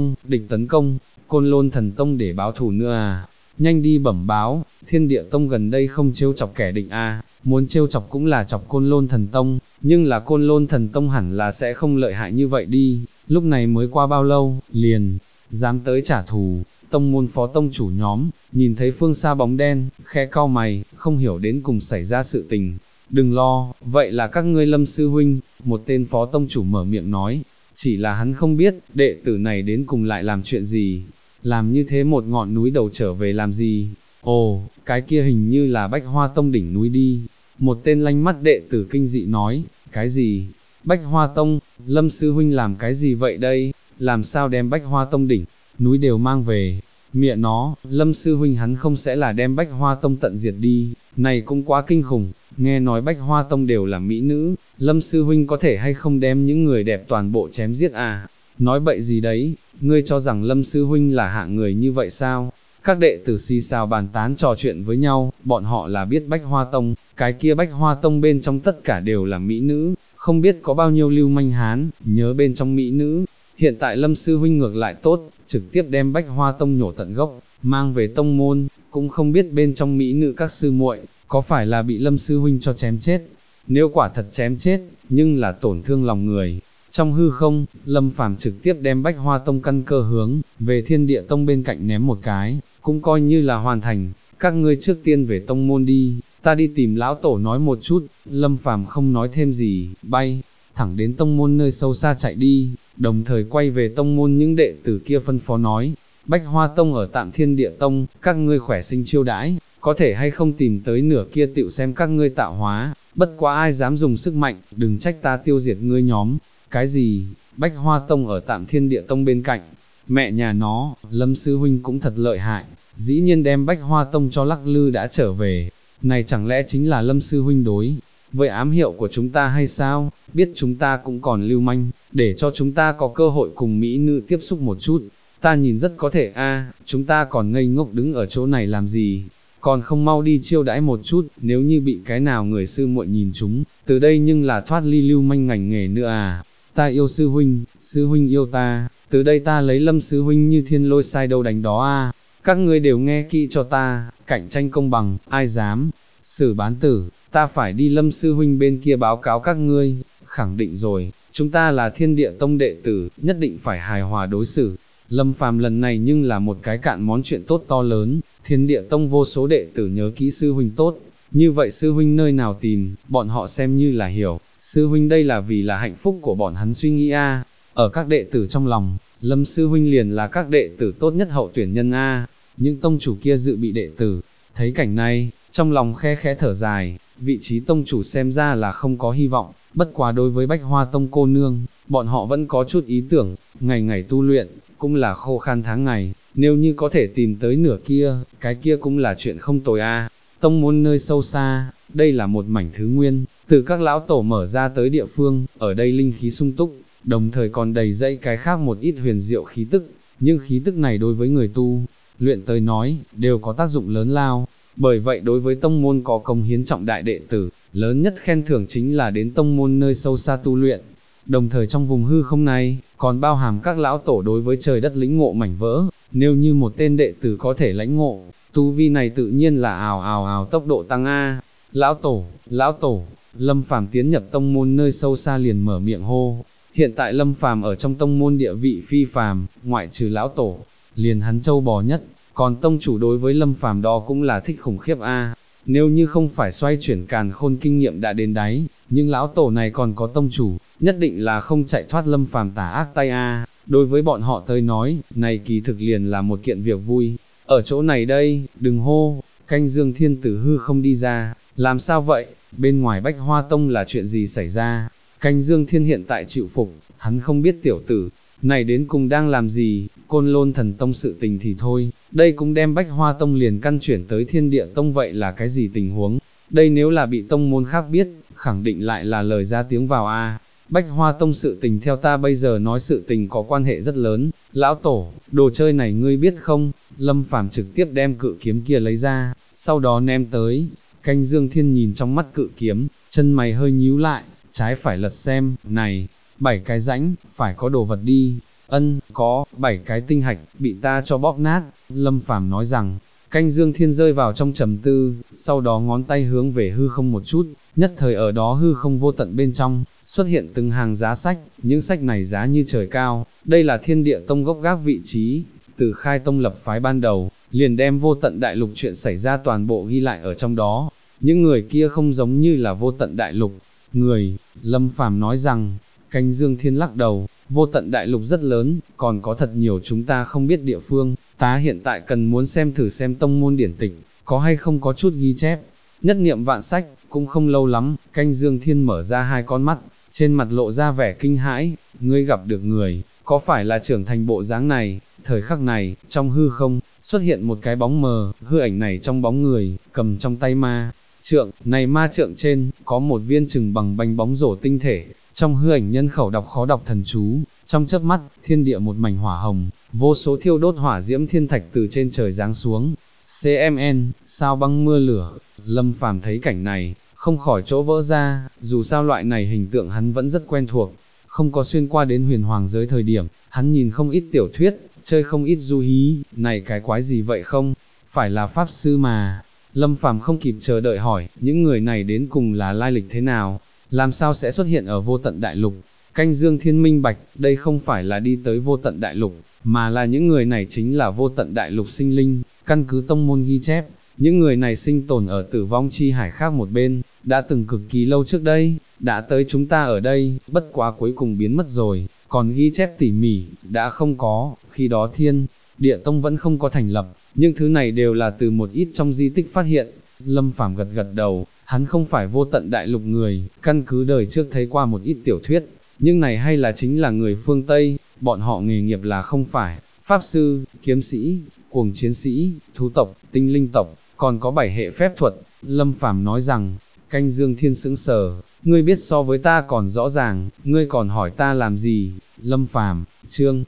tấn công, Côn Lôn Thần Tông để báo thù nữa à? Nhanh đi bẩm báo, Thiên Địa Tông gần đây không trêu chọc kẻ địch a, muốn trêu chọc cũng là chọc Côn Lôn Thần Tông, nhưng là Côn Lôn Thần Tông hẳn là sẽ không lợi hại như vậy đi, lúc này mới qua bao lâu, liền, dám tới trả thù. Tông môn phó tông chủ nhóm, nhìn thấy phương xa bóng đen, khẽ cau mày, không hiểu đến cùng xảy ra sự tình. Đừng lo, vậy là các ngươi Lâm sư huynh, một tên phó tông chủ mở miệng nói, chỉ là hắn không biết, đệ tử này đến cùng lại làm chuyện gì, làm như thế một ngọn núi đầu trở về làm gì. Ồ, cái kia hình như là Bách Hoa Tông đỉnh núi đi. Một tên lanh mắt đệ tử kinh dị nói, cái gì? Bách Hoa Tông, Lâm sư huynh làm cái gì vậy đây? Làm sao đem Bách Hoa Tông đỉnh núi đều mang về? Mẹ nó, Lâm sư huynh hắn không sẽ là đem Bách Hoa Tông tận diệt đi, này cũng quá kinh khủng. Nghe nói Bách Hoa Tông đều là mỹ nữ, Lâm sư huynh có thể hay không đem những người đẹp toàn bộ chém giết à? Nói bậy gì đấy, ngươi cho rằng Lâm sư huynh là hạng người như vậy sao? Các đệ tử xì xào bàn tán trò chuyện với nhau, bọn họ là biết Bách Hoa Tông, cái kia Bách Hoa Tông bên trong tất cả đều là mỹ nữ, không biết có bao nhiêu lưu manh hán, nhớ bên trong mỹ nữ. Hiện tại Lâm sư huynh ngược lại tốt, trực tiếp đem Bách Hoa Tông nhổ tận gốc, mang về tông môn, cũng không biết bên trong mỹ nữ các sư muội có phải là bị Lâm sư huynh cho chém chết. Nếu quả thật chém chết, nhưng là tổn thương lòng người. Trong hư không, Lâm Phàm trực tiếp đem Bách Hoa Tông căn cơ hướng về Thiên Địa Tông bên cạnh ném một cái, cũng coi như là hoàn thành. Các ngươi trước tiên về tông môn đi, ta đi tìm lão tổ nói một chút. Lâm Phàm không nói thêm gì, bay thẳng đến tông môn nơi sâu xa chạy đi, đồng thời quay về tông môn những đệ tử kia phân phó nói, Bách Hoa Tông ở tạm Thiên Địa Tông, các ngươi khỏe sinh chiêu đãi, có thể hay không tìm tới nửa kia tựu xem các ngươi tạo hóa, bất quá ai dám dùng sức mạnh, đừng trách ta tiêu diệt ngươi nhóm. Cái gì? Bách Hoa Tông ở tạm Thiên Địa Tông bên cạnh, mẹ nhà nó, Lâm sư huynh cũng thật lợi hại, dĩ nhiên đem Bách Hoa Tông cho lắc lư đã trở về, này chẳng lẽ chính là Lâm sư huynh đối với ám hiệu của chúng ta hay sao? Biết chúng ta cũng còn lưu manh, để cho chúng ta có cơ hội cùng mỹ nữ tiếp xúc một chút, ta nhìn rất có thể a, chúng ta còn ngây ngốc đứng ở chỗ này làm gì, còn không mau đi chiêu đãi một chút, nếu như bị cái nào người sư muội nhìn chúng, từ đây nhưng là thoát ly lưu manh ngành nghề nữa à. Ta yêu sư huynh yêu ta, từ đây ta lấy Lâm sư huynh như thiên lôi sai đâu đánh đó a. Các ngươi đều nghe kỹ cho ta, cạnh tranh công bằng, ai dám xử bán tử, ta phải đi Lâm sư huynh bên kia báo cáo các ngươi. Khẳng định rồi, chúng ta là Thiên Địa Tông đệ tử, nhất định phải hài hòa đối xử. Lâm Phàm lần này nhưng là một cái cạn món chuyện tốt to lớn, Thiên Địa Tông vô số đệ tử nhớ kỹ sư huynh tốt, như vậy sư huynh nơi nào tìm, bọn họ xem như là hiểu, sư huynh đây là vì là hạnh phúc của bọn hắn suy nghĩ a. Ở các đệ tử trong lòng, Lâm sư huynh liền là các đệ tử tốt nhất hậu tuyển nhân a. Những tông chủ kia dự bị đệ tử, thấy cảnh này, trong lòng khe khẽ thở dài, vị trí tông chủ xem ra là không có hy vọng, bất quá đối với Bách Hoa Tông cô nương, bọn họ vẫn có chút ý tưởng, ngày ngày tu luyện, cũng là khô khan tháng ngày, nếu như có thể tìm tới nửa kia, cái kia cũng là chuyện không tồi a. Tông môn nơi sâu xa, đây là một mảnh thứ nguyên, từ các lão tổ mở ra tới địa phương, ở đây linh khí sung túc, đồng thời còn đầy dẫy cái khác một ít huyền diệu khí tức, nhưng khí tức này đối với người tu luyện tới nói, đều có tác dụng lớn lao. Bởi vậy đối với tông môn có công hiến trọng đại đệ tử, lớn nhất khen thưởng chính là đến tông môn nơi sâu xa tu luyện. Đồng thời trong vùng hư không này, còn bao hàm các lão tổ đối với trời đất lĩnh ngộ mảnh vỡ, nếu như một tên đệ tử có thể lãnh ngộ, tu vi này tự nhiên là ào tốc độ tăng a. Lão tổ, Lâm Phàm tiến nhập tông môn nơi sâu xa liền mở miệng hô. Hiện tại Lâm Phàm ở trong tông môn địa vị phi phàm, ngoại trừ lão tổ, liền hắn châu bò nhất, còn tông chủ đối với Lâm Phàm đó cũng là thích khủng khiếp a. Nếu như không phải xoay chuyển càn khôn kinh nghiệm đã đến đáy, nhưng lão tổ này còn có tông chủ, nhất định là không chạy thoát Lâm Phàm tà ác tay a. Đối với bọn họ tới nói, này kỳ thực liền là một kiện việc vui. Ở chỗ này đây, đừng hô, Canh Dương Thiên tử hư không đi ra, làm sao vậy, bên ngoài Bách Hoa Tông là chuyện gì xảy ra? Canh Dương Thiên hiện tại chịu phục, hắn không biết tiểu tử này đến cùng đang làm gì, Côn Lôn Thần Tông sự tình thì thôi, đây cũng đem Bách Hoa Tông liền căn chuyển tới Thiên Địa Tông vậy là cái gì tình huống? đây nếu là bị tông môn khác biết, khẳng định lại là lời ra tiếng vào a. Bách Hoa Tông sự tình theo ta bây giờ nói sự tình có quan hệ rất lớn, lão tổ, đồ chơi này ngươi biết không? Lâm Phàm trực tiếp đem cự kiếm kia lấy ra, sau đó ném tới. Canh Dương Thiên nhìn trong mắt cự kiếm, chân mày hơi nhíu lại, trái phải lật xem, này, 7 cái rãnh, phải có đồ vật đi. Ân, có, 7 cái tinh hạch, bị ta cho bóp nát. Lâm Phàm nói rằng, Canh Dương Thiên rơi vào trong trầm tư, sau đó ngón tay hướng về hư không một chút, nhất thời ở đó hư không vô tận bên trong, xuất hiện từng hàng giá sách, những sách này giá như trời cao, đây là Thiên Địa Tông gốc gác vị trí, từ khai tông lập phái ban đầu, liền đem vô tận đại lục chuyện xảy ra toàn bộ ghi lại ở trong đó, những người kia không giống như là vô tận đại lục, người, Lâm Phàm nói rằng, Canh Dương Thiên lắc đầu, vô tận đại lục rất lớn, còn có thật nhiều chúng ta không biết địa phương, ta hiện tại cần muốn xem thử xem tông môn điển tịch, có hay không có chút ghi chép. Nhất niệm vạn sách, cũng không lâu lắm, Canh Dương Thiên mở ra hai con mắt, trên mặt lộ ra vẻ kinh hãi, ngươi gặp được người, có phải là trưởng thành bộ dáng này? Thời khắc này, trong hư không, xuất hiện một cái bóng mờ, hư ảnh này trong bóng người, cầm trong tay ma trượng, này ma trượng trên, có một viên chừng bằng bánh bóng rổ tinh thể, trong hư ảnh nhân khẩu đọc khó đọc thần chú, trong chớp mắt, thiên địa một mảnh hỏa hồng, vô số thiêu đốt hỏa diễm thiên thạch từ trên trời giáng xuống. CMN, sao băng mưa lửa, Lâm Phàm thấy cảnh này, không khỏi chỗ vỡ ra, dù sao loại này hình tượng hắn vẫn rất quen thuộc, không có xuyên qua đến huyền hoàng giới thời điểm, hắn nhìn không ít tiểu thuyết, chơi không ít du hí, này cái quái gì vậy không, phải là pháp sư mà. Lâm Phàm không kịp chờ đợi hỏi, những người này đến cùng là lai lịch thế nào, làm sao sẽ xuất hiện ở vô tận đại lục? Canh Dương Thiên minh bạch, đây không phải là đi tới vô tận đại lục, mà là những người này chính là vô tận đại lục sinh linh, căn cứ tông môn ghi chép, những người này sinh tồn ở tử vong chi hải khác một bên, đã từng cực kỳ lâu trước đây, đã tới chúng ta ở đây, bất quá cuối cùng biến mất rồi, còn ghi chép tỉ mỉ, đã không có, khi đó Thiên Địa Tông vẫn không có thành lập, nhưng thứ này đều là từ một ít trong di tích phát hiện. Lâm Phàm gật gật đầu, hắn không phải vô tận đại lục người, căn cứ đời trước thấy qua một ít tiểu thuyết, nhưng này hay là chính là người phương Tây, bọn họ nghề nghiệp là không phải pháp sư, kiếm sĩ, cuồng chiến sĩ, thú tộc, tinh linh tộc, còn có 7 hệ phép thuật. Lâm Phàm nói rằng, Canh Dương Thiên sững sờ, ngươi biết so với ta còn rõ ràng, ngươi còn hỏi ta làm gì? Lâm Phàm, chương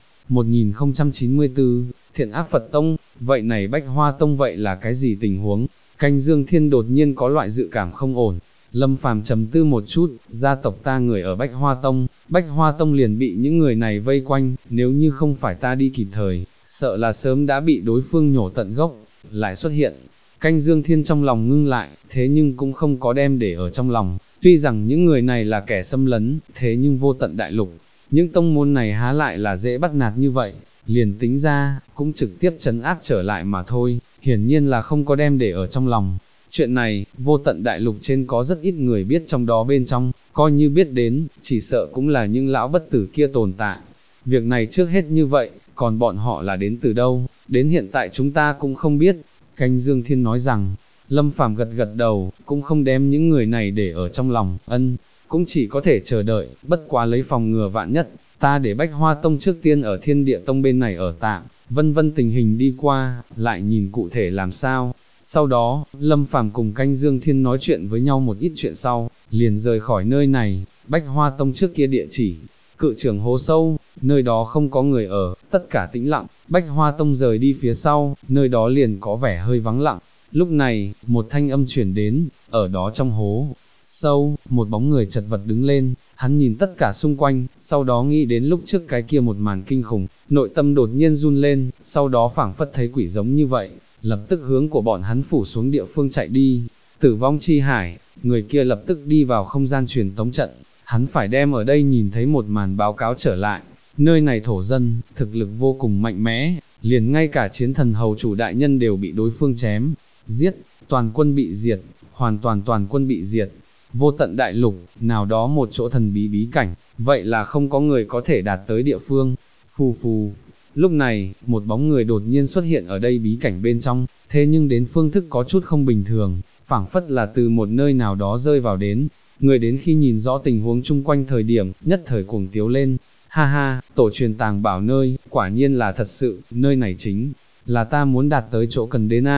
1094, Thiện Ác Phật Tông, vậy này Bách Hoa Tông vậy là cái gì tình huống? Canh Dương Thiên đột nhiên có loại dự cảm không ổn. Lâm Phàm trầm tư một chút, gia tộc ta người ở Bách Hoa Tông liền bị những người này vây quanh, nếu như không phải ta đi kịp thời, sợ là sớm đã bị đối phương nhổ tận gốc, lại xuất hiện. Canh Dương Thiên trong lòng ngưng lại, thế nhưng cũng không có đem để ở trong lòng, tuy rằng những người này là kẻ xâm lấn, thế nhưng vô tận đại lục, những tông môn này há lại là dễ bắt nạt như vậy, liền tính ra, cũng trực tiếp trấn áp trở lại mà thôi, hiển nhiên là không có đem để ở trong lòng. Chuyện này, vô tận đại lục trên có rất ít người biết trong đó bên trong, coi như biết đến, chỉ sợ cũng là những lão bất tử kia tồn tại. Việc này trước hết như vậy, còn bọn họ là đến từ đâu, đến hiện tại chúng ta cũng không biết. Canh Dương Thiên nói rằng, Lâm Phàm gật gật đầu, cũng không đem những người này để ở trong lòng, cũng chỉ có thể chờ đợi, bất quá lấy phòng ngừa vạn nhất, ta để Bách Hoa Tông trước tiên ở Thiên Địa Tông bên này ở tạm, vân vân tình hình đi qua, lại nhìn cụ thể làm sao. Sau đó, Lâm Phàm cùng Canh Dương Thiên nói chuyện với nhau một ít chuyện sau, liền rời khỏi nơi này. Bách Hoa Tông trước kia địa chỉ, Cự Trường hố sâu, nơi đó không có người ở, tất cả tĩnh lặng. Bách Hoa Tông rời đi phía sau, nơi đó liền có vẻ hơi vắng lặng. Lúc này, một thanh âm chuyển đến, ở đó trong hố sâu, một bóng người chật vật đứng lên, hắn nhìn tất cả xung quanh, sau đó nghĩ đến lúc trước cái kia một màn kinh khủng, nội tâm đột nhiên run lên, sau đó phảng phất thấy quỷ giống như vậy, lập tức hướng của bọn hắn phủ xuống địa phương chạy đi. Tử vong chi hải, người kia lập tức đi vào không gian truyền tống trận, hắn phải đem ở đây nhìn thấy một màn báo cáo trở lại. Nơi này thổ dân, thực lực vô cùng mạnh mẽ, liền ngay cả chiến thần hầu chủ đại nhân đều bị đối phương chém, giết, toàn quân bị diệt, hoàn toàn quân bị diệt. Vô tận đại lục, nào đó một chỗ thần bí bí cảnh, vậy là không có người có thể đạt tới địa phương. Phù phù. Lúc này, một bóng người đột nhiên xuất hiện ở đây bí cảnh bên trong, thế nhưng đến phương thức có chút không bình thường, phảng phất là từ một nơi nào đó rơi vào đến. Người đến khi nhìn rõ tình huống chung quanh thời điểm, nhất thời cuồng tiếu lên. Ha ha, tổ truyền tàng bảo nơi, quả nhiên là thật sự, nơi này chính là ta muốn đạt tới chỗ cần đến a.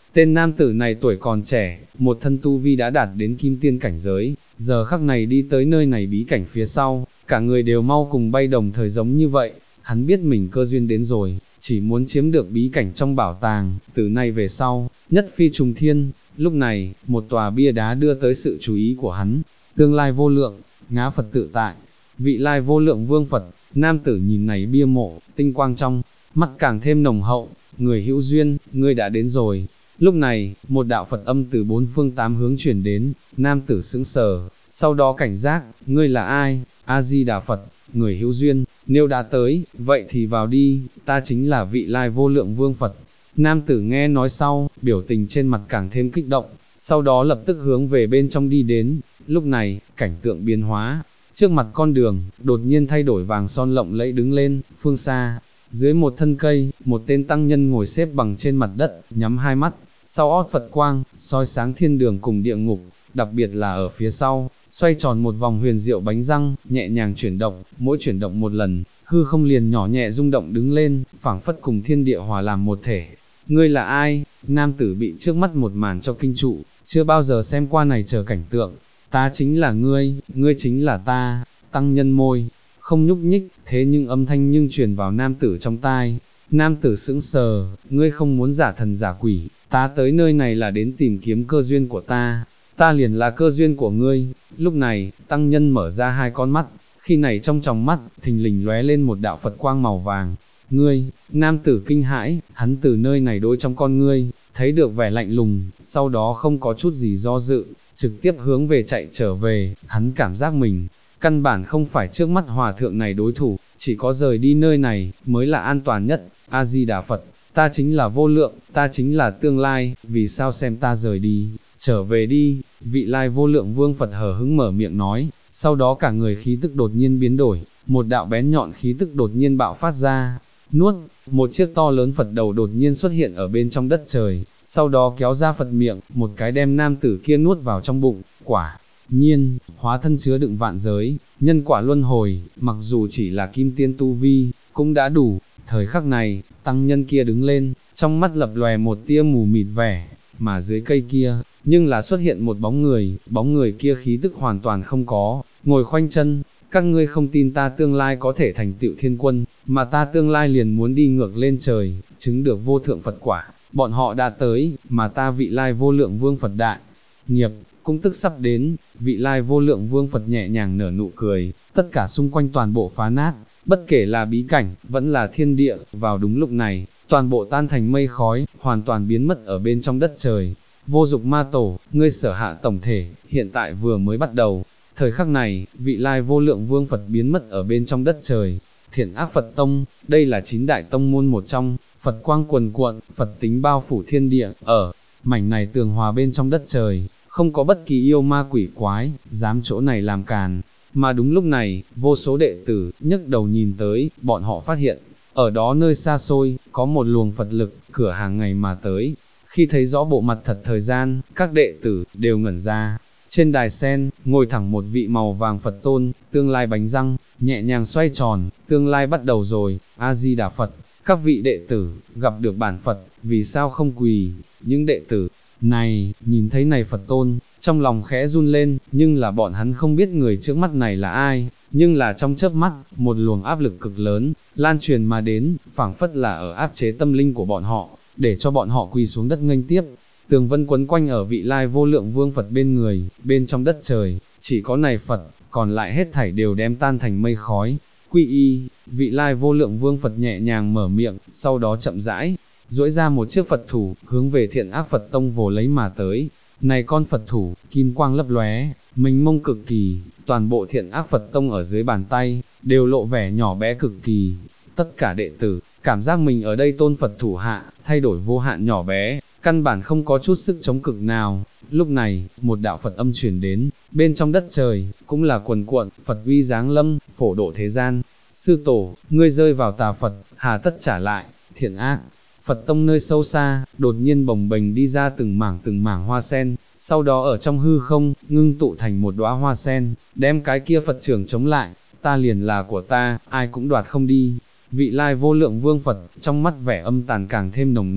Tên nam tử này tuổi còn trẻ, một thân tu vi đã đạt đến kim tiên cảnh giới, giờ khắc này đi tới nơi này bí cảnh phía sau, cả người đều mau cùng bay đồng thời giống như vậy, hắn biết mình cơ duyên đến rồi, chỉ muốn chiếm được bí cảnh trong bảo tàng, từ nay về sau, nhất phi trùng thiên. Lúc này, một tòa bia đá đưa tới sự chú ý của hắn, tương lai vô lượng, ngã Phật tự tại, vị lai vô lượng vương Phật. Nam tử nhìn này bia mộ, tinh quang trong mắt càng thêm nồng hậu, người hữu duyên, ngươi đã đến rồi. Lúc này, một đạo Phật âm từ bốn phương tám hướng chuyển đến, nam tử sững sờ, sau đó cảnh giác, ngươi là ai? A-di-đà Phật, người hữu duyên, nếu đã tới, vậy thì vào đi, ta chính là vị lai vô lượng vương Phật. Nam tử nghe nói sau, biểu tình trên mặt càng thêm kích động, sau đó lập tức hướng về bên trong đi đến. Lúc này, cảnh tượng biến hóa, trước mặt con đường, đột nhiên thay đổi vàng son lộng lẫy đứng lên, phương xa, dưới một thân cây, một tên tăng nhân ngồi xếp bằng trên mặt đất, nhắm hai mắt, sau ót Phật quang, soi sáng thiên đường cùng địa ngục, đặc biệt là ở phía sau, xoay tròn một vòng huyền diệu bánh răng, nhẹ nhàng chuyển động, mỗi chuyển động một lần, hư không liền nhỏ nhẹ rung động đứng lên, phảng phất cùng thiên địa hòa làm một thể. Ngươi là ai? Nam tử bị trước mắt một màn cho kinh trụ, chưa bao giờ xem qua này chờ cảnh tượng. Ta chính là ngươi chính là ta. Tăng nhân môi không nhúc nhích, thế nhưng âm thanh nhưng truyền vào nam tử trong tai. Nam tử sững sờ, ngươi không muốn giả thần giả quỷ, ta tới nơi này là đến tìm kiếm cơ duyên của ta liền là cơ duyên của ngươi. Lúc này, tăng nhân mở ra hai con mắt, khi này trong tròng mắt, thình lình lóe lên một đạo Phật quang màu vàng. Ngươi, nam tử kinh hãi, hắn từ nơi này đối trong con ngươi, thấy được vẻ lạnh lùng, sau đó không có chút gì do dự, trực tiếp hướng về chạy trở về, hắn cảm giác mình, căn bản không phải trước mắt hòa thượng này đối thủ, chỉ có rời đi nơi này, mới là an toàn nhất. A-di-đà Phật, ta chính là vô lượng, ta chính là tương lai, vì sao xem ta rời đi, trở về đi. Vị lai vô lượng vương Phật hờ hững mở miệng nói, sau đó cả người khí tức đột nhiên biến đổi, một đạo bén nhọn khí tức đột nhiên bạo phát ra, nuốt, một chiếc to lớn Phật đầu đột nhiên xuất hiện ở bên trong đất trời, sau đó kéo ra Phật miệng, một cái đem nam tử kia nuốt vào trong bụng. Quả nhiên, hóa thân chứa đựng vạn giới, nhân quả luân hồi, mặc dù chỉ là kim tiên tu vi, cũng đã đủ. Thời khắc này, tăng nhân kia đứng lên, trong mắt lập lòe một tia mù mịt vẻ, mà dưới cây kia, nhưng là xuất hiện một bóng người kia khí tức hoàn toàn không có, ngồi khoanh chân. Các ngươi không tin ta tương lai có thể thành tựu thiên quân, mà ta tương lai liền muốn đi ngược lên trời, chứng được vô thượng Phật quả. Bọn họ đã tới, mà ta vị lai vô lượng vương Phật đại nghiệp cũng tức sắp đến. Vị lai vô lượng vương Phật nhẹ nhàng nở nụ cười, tất cả xung quanh toàn bộ phá nát, bất kể là bí cảnh, vẫn là thiên địa. Vào đúng lúc này, toàn bộ tan thành mây khói, hoàn toàn biến mất ở bên trong đất trời. Vô Dục Ma Tổ, ngươi sở hạ tổng thể, hiện tại vừa mới bắt đầu. Thời khắc này, vị lai vô lượng vương Phật biến mất ở bên trong đất trời. Thiện Ác Phật Tông, đây là 9 đại tông môn một trong, Phật quang cuồn cuộn, Phật tính bao phủ thiên địa, ở mảnh này tường hòa bên trong đất trời, không có bất kỳ yêu ma quỷ quái, dám chỗ này làm càn. Mà đúng lúc này, vô số đệ tử, nhấc đầu nhìn tới, bọn họ phát hiện, ở đó nơi xa xôi, có một luồng Phật lực, cửa hàng ngày mà tới. Khi thấy rõ bộ mặt thật thời gian, các đệ tử, đều ngẩn ra. Trên đài sen, ngồi thẳng một vị màu vàng Phật tôn, tương lai bánh răng, nhẹ nhàng xoay tròn, tương lai bắt đầu rồi. A-di-đà Phật, các vị đệ tử, gặp được bản Phật, vì sao không quỳ? Những đệ tử này, nhìn thấy này Phật tôn, trong lòng khẽ run lên, nhưng là bọn hắn không biết người trước mắt này là ai, nhưng là trong chớp mắt, một luồng áp lực cực lớn, lan truyền mà đến, phảng phất là ở áp chế tâm linh của bọn họ, để cho bọn họ quỳ xuống đất nghênh tiếp. Tường vân quấn quanh ở vị lai vô lượng vương Phật bên người, bên trong đất trời, chỉ có này Phật, còn lại hết thảy đều đem tan thành mây khói. Quy y, vị lai vô lượng vương Phật nhẹ nhàng mở miệng, sau đó chậm rãi, duỗi ra một chiếc Phật thủ, hướng về Thiện Ác Phật Tông vồ lấy mà tới. Này con Phật thủ, kim quang lấp lóe, mênh mông cực kỳ, toàn bộ Thiện Ác Phật Tông ở dưới bàn tay, đều lộ vẻ nhỏ bé cực kỳ. Tất cả đệ tử, cảm giác mình ở đây tôn Phật thủ hạ, thay đổi vô hạn nhỏ bé, căn bản không có chút sức chống cực nào. Lúc này, một đạo Phật âm truyền đến, bên trong đất trời, cũng là quần cuộn, Phật uy giáng lâm, phổ độ thế gian. Sư tổ, ngươi rơi vào tà Phật, hà tất trả lại. Thiện Ác Phật Tông nơi sâu xa, đột nhiên bồng bềnh đi ra từng mảng hoa sen, sau đó ở trong hư không, ngưng tụ thành một đóa hoa sen, đem cái kia Phật trưởng chống lại. Ta liền là của ta, ai cũng đoạt không đi. Vị lai vô lượng vương Phật, trong mắt vẻ âm tàn càng thêm nồng nặc,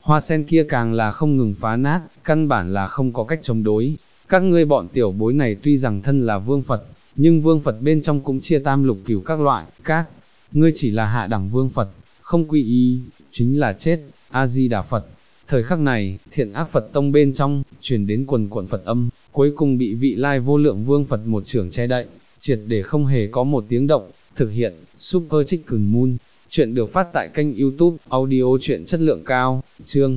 hoa sen kia càng là không ngừng phá nát, căn bản là không có cách chống đối. Các ngươi bọn tiểu bối này tuy rằng thân là vương Phật, nhưng vương Phật bên trong cũng chia tam lục cửu các loại, các ngươi chỉ là hạ đẳng vương Phật, không quy y, chính là chết, A-di-đà Phật. Thời khắc này, Thiện Ác Phật Tông bên trong, truyền đến quần quận Phật âm, cuối cùng bị vị lai vô lượng vương Phật một chưởng che đậy, triệt để không hề có một tiếng động. Thực hiện, Super Chicken Moon. Chuyện được phát tại kênh YouTube, audio chuyện chất lượng cao, chương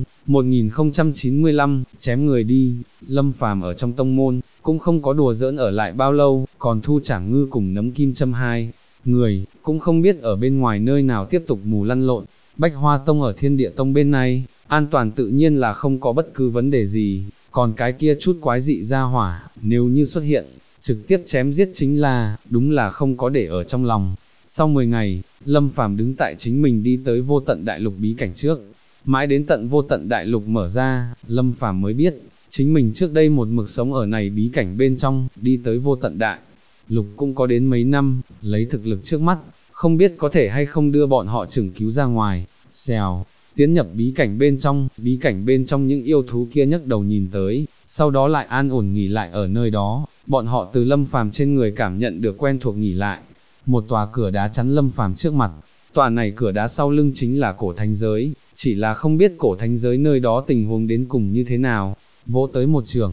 1095, chém người đi. Lâm Phàm ở trong tông môn, cũng không có đùa giỡn ở lại bao lâu, còn thu Trảm Ngư cùng Nấm Kim Châm hai người, cũng không biết ở bên ngoài nơi nào tiếp tục mù lăn lộn. Bách Hoa Tông ở Thiên Địa Tông bên này, an toàn tự nhiên là không có bất cứ vấn đề gì, còn cái kia chút quái dị ra hỏa, nếu như xuất hiện, trực tiếp chém giết chính là, đúng là không có để ở trong lòng. Sau 10 ngày, Lâm Phàm đứng tại chính mình đi tới vô tận đại lục bí cảnh trước, mãi đến tận vô tận đại lục mở ra, Lâm Phàm mới biết, chính mình trước đây một mực sống ở này bí cảnh bên trong, đi tới vô tận đại lục cũng có đến mấy năm, lấy thực lực trước mắt, không biết có thể hay không đưa bọn họ chừng cứu ra ngoài. Xèo, tiến nhập bí cảnh bên trong những yêu thú kia nhấc đầu nhìn tới, sau đó lại an ổn nghỉ lại ở nơi đó, bọn họ từ Lâm Phàm trên người cảm nhận được quen thuộc nghỉ lại. Một tòa cửa đá chắn Lâm Phàm trước mặt, tòa này cửa đá sau lưng chính là cổ thánh giới, chỉ là không biết cổ thánh giới nơi đó tình huống đến cùng như thế nào. Vỗ tới một chưởng,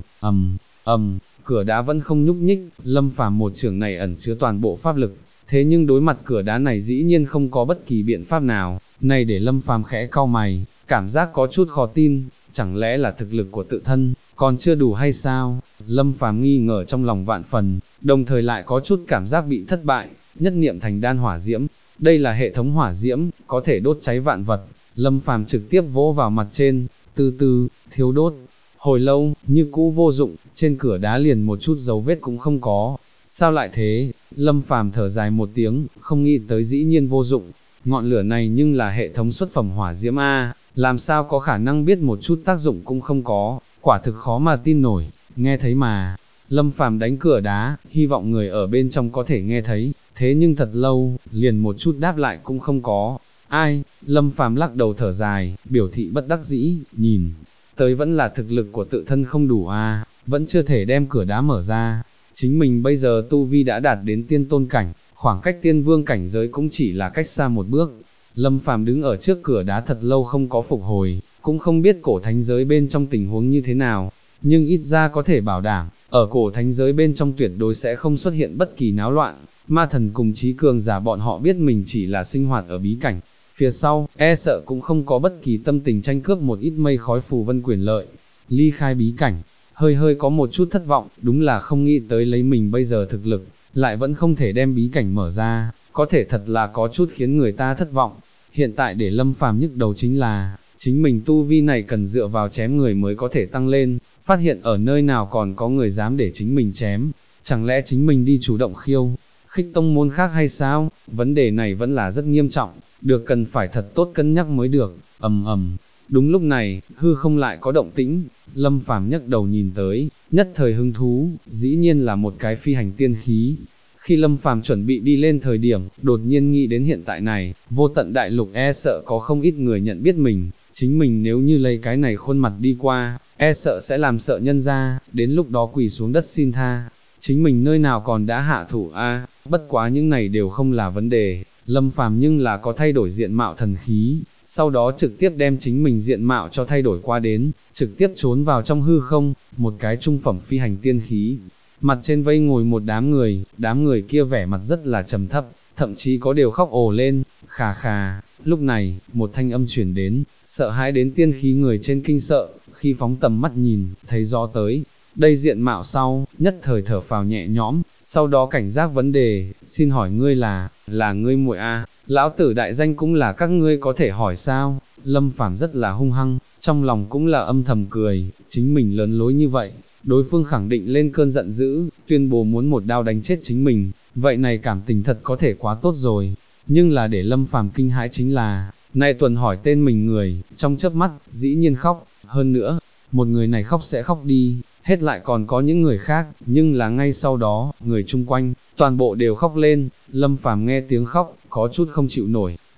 cửa đá vẫn không nhúc nhích, Lâm Phàm một chưởng này ẩn chứa toàn bộ pháp lực, thế nhưng đối mặt cửa đá này dĩ nhiên không có bất kỳ biện pháp nào, này để Lâm Phàm khẽ cau mày, cảm giác có chút khó tin, chẳng lẽ là thực lực của tự thân, còn chưa đủ hay sao? Lâm Phàm nghi ngờ trong lòng vạn phần, đồng thời lại có chút cảm giác bị thất bại, nhất niệm thành đan hỏa diễm, đây là hệ thống hỏa diễm, có thể đốt cháy vạn vật, Lâm Phàm trực tiếp vỗ vào mặt trên, từ từ, thiếu đốt, hồi lâu, như cũ vô dụng, trên cửa đá liền một chút dấu vết cũng không có. Sao lại thế? Lâm Phàm thở dài một tiếng, không nghĩ tới dĩ nhiên vô dụng, ngọn lửa này nhưng là hệ thống xuất phẩm hỏa diễm A, làm sao có khả năng biết một chút tác dụng cũng không có, quả thực khó mà tin nổi, nghe thấy mà. Lâm Phàm đánh cửa đá, hy vọng người ở bên trong có thể nghe thấy, thế nhưng thật lâu, liền một chút đáp lại cũng không có. Ai? Lâm Phàm lắc đầu thở dài, biểu thị bất đắc dĩ, nhìn tới vẫn là thực lực của tự thân không đủ a, vẫn chưa thể đem cửa đá mở ra. Chính mình bây giờ tu vi đã đạt đến tiên tôn cảnh, khoảng cách tiên vương cảnh giới cũng chỉ là cách xa một bước. Lâm Phàm đứng ở trước cửa đá thật lâu không có phục hồi, cũng không biết cổ thánh giới bên trong tình huống như thế nào, nhưng ít ra có thể bảo đảm, ở cổ thánh giới bên trong tuyệt đối sẽ không xuất hiện bất kỳ náo loạn. Ma thần cùng trí cường giả bọn họ biết mình chỉ là sinh hoạt ở bí cảnh, phía sau, e sợ cũng không có bất kỳ tâm tình tranh cướp một ít mây khói phù vân quyền lợi. Ly khai bí cảnh, hơi có một chút thất vọng, đúng là không nghĩ tới lấy mình bây giờ thực lực, lại vẫn không thể đem bí cảnh mở ra, có thể thật là có chút khiến người ta thất vọng. Hiện tại để Lâm Phàm nhức đầu chính là, chính mình tu vi này cần dựa vào chém người mới có thể tăng lên, phát hiện ở nơi nào còn có người dám để chính mình chém, chẳng lẽ chính mình đi chủ động khiêu khích tông môn khác hay sao? Vấn đề này vẫn là rất nghiêm trọng, được cần phải thật tốt cân nhắc mới được. Đúng lúc này, hư không lại có động tĩnh, Lâm Phàm nhấc đầu nhìn tới, nhất thời hứng thú, dĩ nhiên là một cái phi hành tiên khí. Khi Lâm Phàm chuẩn bị đi lên thời điểm, đột nhiên nghĩ đến hiện tại này, vô tận đại lục e sợ có không ít người nhận biết mình, chính mình nếu như lấy cái này khuôn mặt đi qua, e sợ sẽ làm sợ nhân ra, đến lúc đó quỳ xuống đất xin tha. Chính mình nơi nào còn đã hạ thủ a, bất quá những này đều không là vấn đề, Lâm Phàm nhưng là có thay đổi diện mạo thần khí, sau đó trực tiếp đem chính mình diện mạo cho thay đổi qua đến, trực tiếp trốn vào trong hư không, một cái trung phẩm phi hành tiên khí. Mặt trên vây ngồi một đám người kia vẻ mặt rất là trầm thấp, thậm chí có điều khóc ồ lên, khà khà. Lúc này, một thanh âm chuyển đến, sợ hãi đến tiên khí người trên kinh sợ, khi phóng tầm mắt nhìn, thấy rõ tới đây diện mạo sau, nhất thời thở phào nhẹ nhõm, sau đó cảnh giác vấn đề, xin hỏi ngươi là ngươi muội a? Lão tử đại danh cũng là các ngươi có thể hỏi sao? Lâm Phàm rất là hung hăng, trong lòng cũng là âm thầm cười, chính mình lớn lối như vậy, đối phương khẳng định lên cơn giận dữ, tuyên bố muốn một đao đánh chết chính mình, vậy này cảm tình thật có thể quá tốt rồi. Nhưng là để Lâm Phàm kinh hãi chính là, này tuần hỏi tên mình người, trong chớp mắt, dĩ nhiên khóc, hơn nữa, một người này khóc sẽ khóc đi, hết lại còn có những người khác, nhưng là ngay sau đó, người chung quanh, toàn bộ đều khóc lên. Lâm Phàm nghe tiếng khóc, có chút không chịu nổi,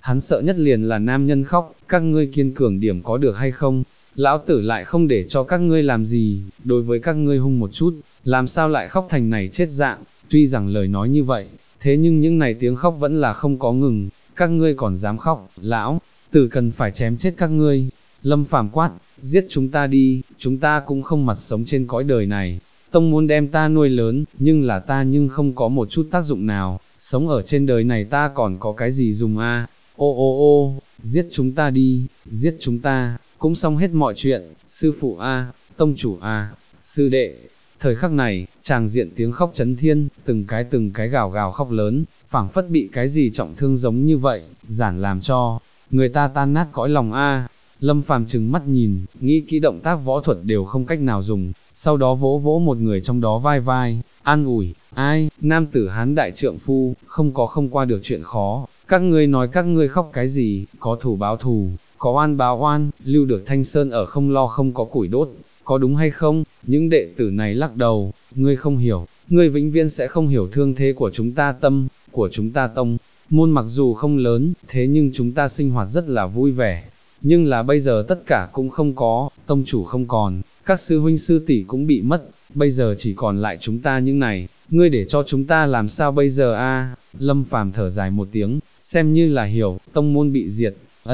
hắn sợ nhất liền là nam nhân khóc, các ngươi kiên cường điểm có được hay không, lão tử lại không để cho các ngươi làm gì, đối với các ngươi hung một chút, làm sao lại khóc thành này chết dạng, tuy rằng lời nói như vậy, thế nhưng những này tiếng khóc vẫn là không có ngừng, các ngươi còn dám khóc, lão tử cần phải chém chết các ngươi. Lâm Phàm quát, giết chúng ta đi, chúng ta cũng không mặt sống trên cõi đời này, tông muốn đem ta nuôi lớn, nhưng là ta nhưng không có một chút tác dụng nào, sống ở trên đời này ta còn có cái gì dùng a? Ô ô ô, giết chúng ta đi, giết chúng ta, cũng xong hết mọi chuyện, sư phụ a, tông chủ a, sư đệ. Thời khắc này, tràng diện tiếng khóc chấn thiên, từng cái gào gào khóc lớn, phảng phất bị cái gì trọng thương giống như vậy, giản làm cho người ta tan nát cõi lòng a. Lâm Phàm trừng mắt nhìn, nghĩ kỹ động tác võ thuật đều không cách nào dùng, sau đó vỗ vỗ một người trong đó vai vai, an ủi, ai, nam tử hán đại trượng phu, không có không qua được chuyện khó, các ngươi nói các ngươi khóc cái gì, có thù báo thù, có oan báo oan, lưu được thanh sơn ở không lo không có củi đốt, có đúng hay không? Những đệ tử này lắc đầu, ngươi không hiểu, ngươi vĩnh viễn sẽ không hiểu thương thế của chúng ta tâm, của chúng ta tông, môn mặc dù không lớn, thế nhưng chúng ta sinh hoạt rất là vui vẻ. Nhưng là bây giờ tất cả cũng không có, tông chủ không còn, các sư huynh sư tỷ cũng bị mất, bây giờ chỉ còn lại chúng ta những này, ngươi để cho chúng ta làm sao bây giờ a? Lâm Phàm thở dài một tiếng, xem như là hiểu, tông môn bị diệt,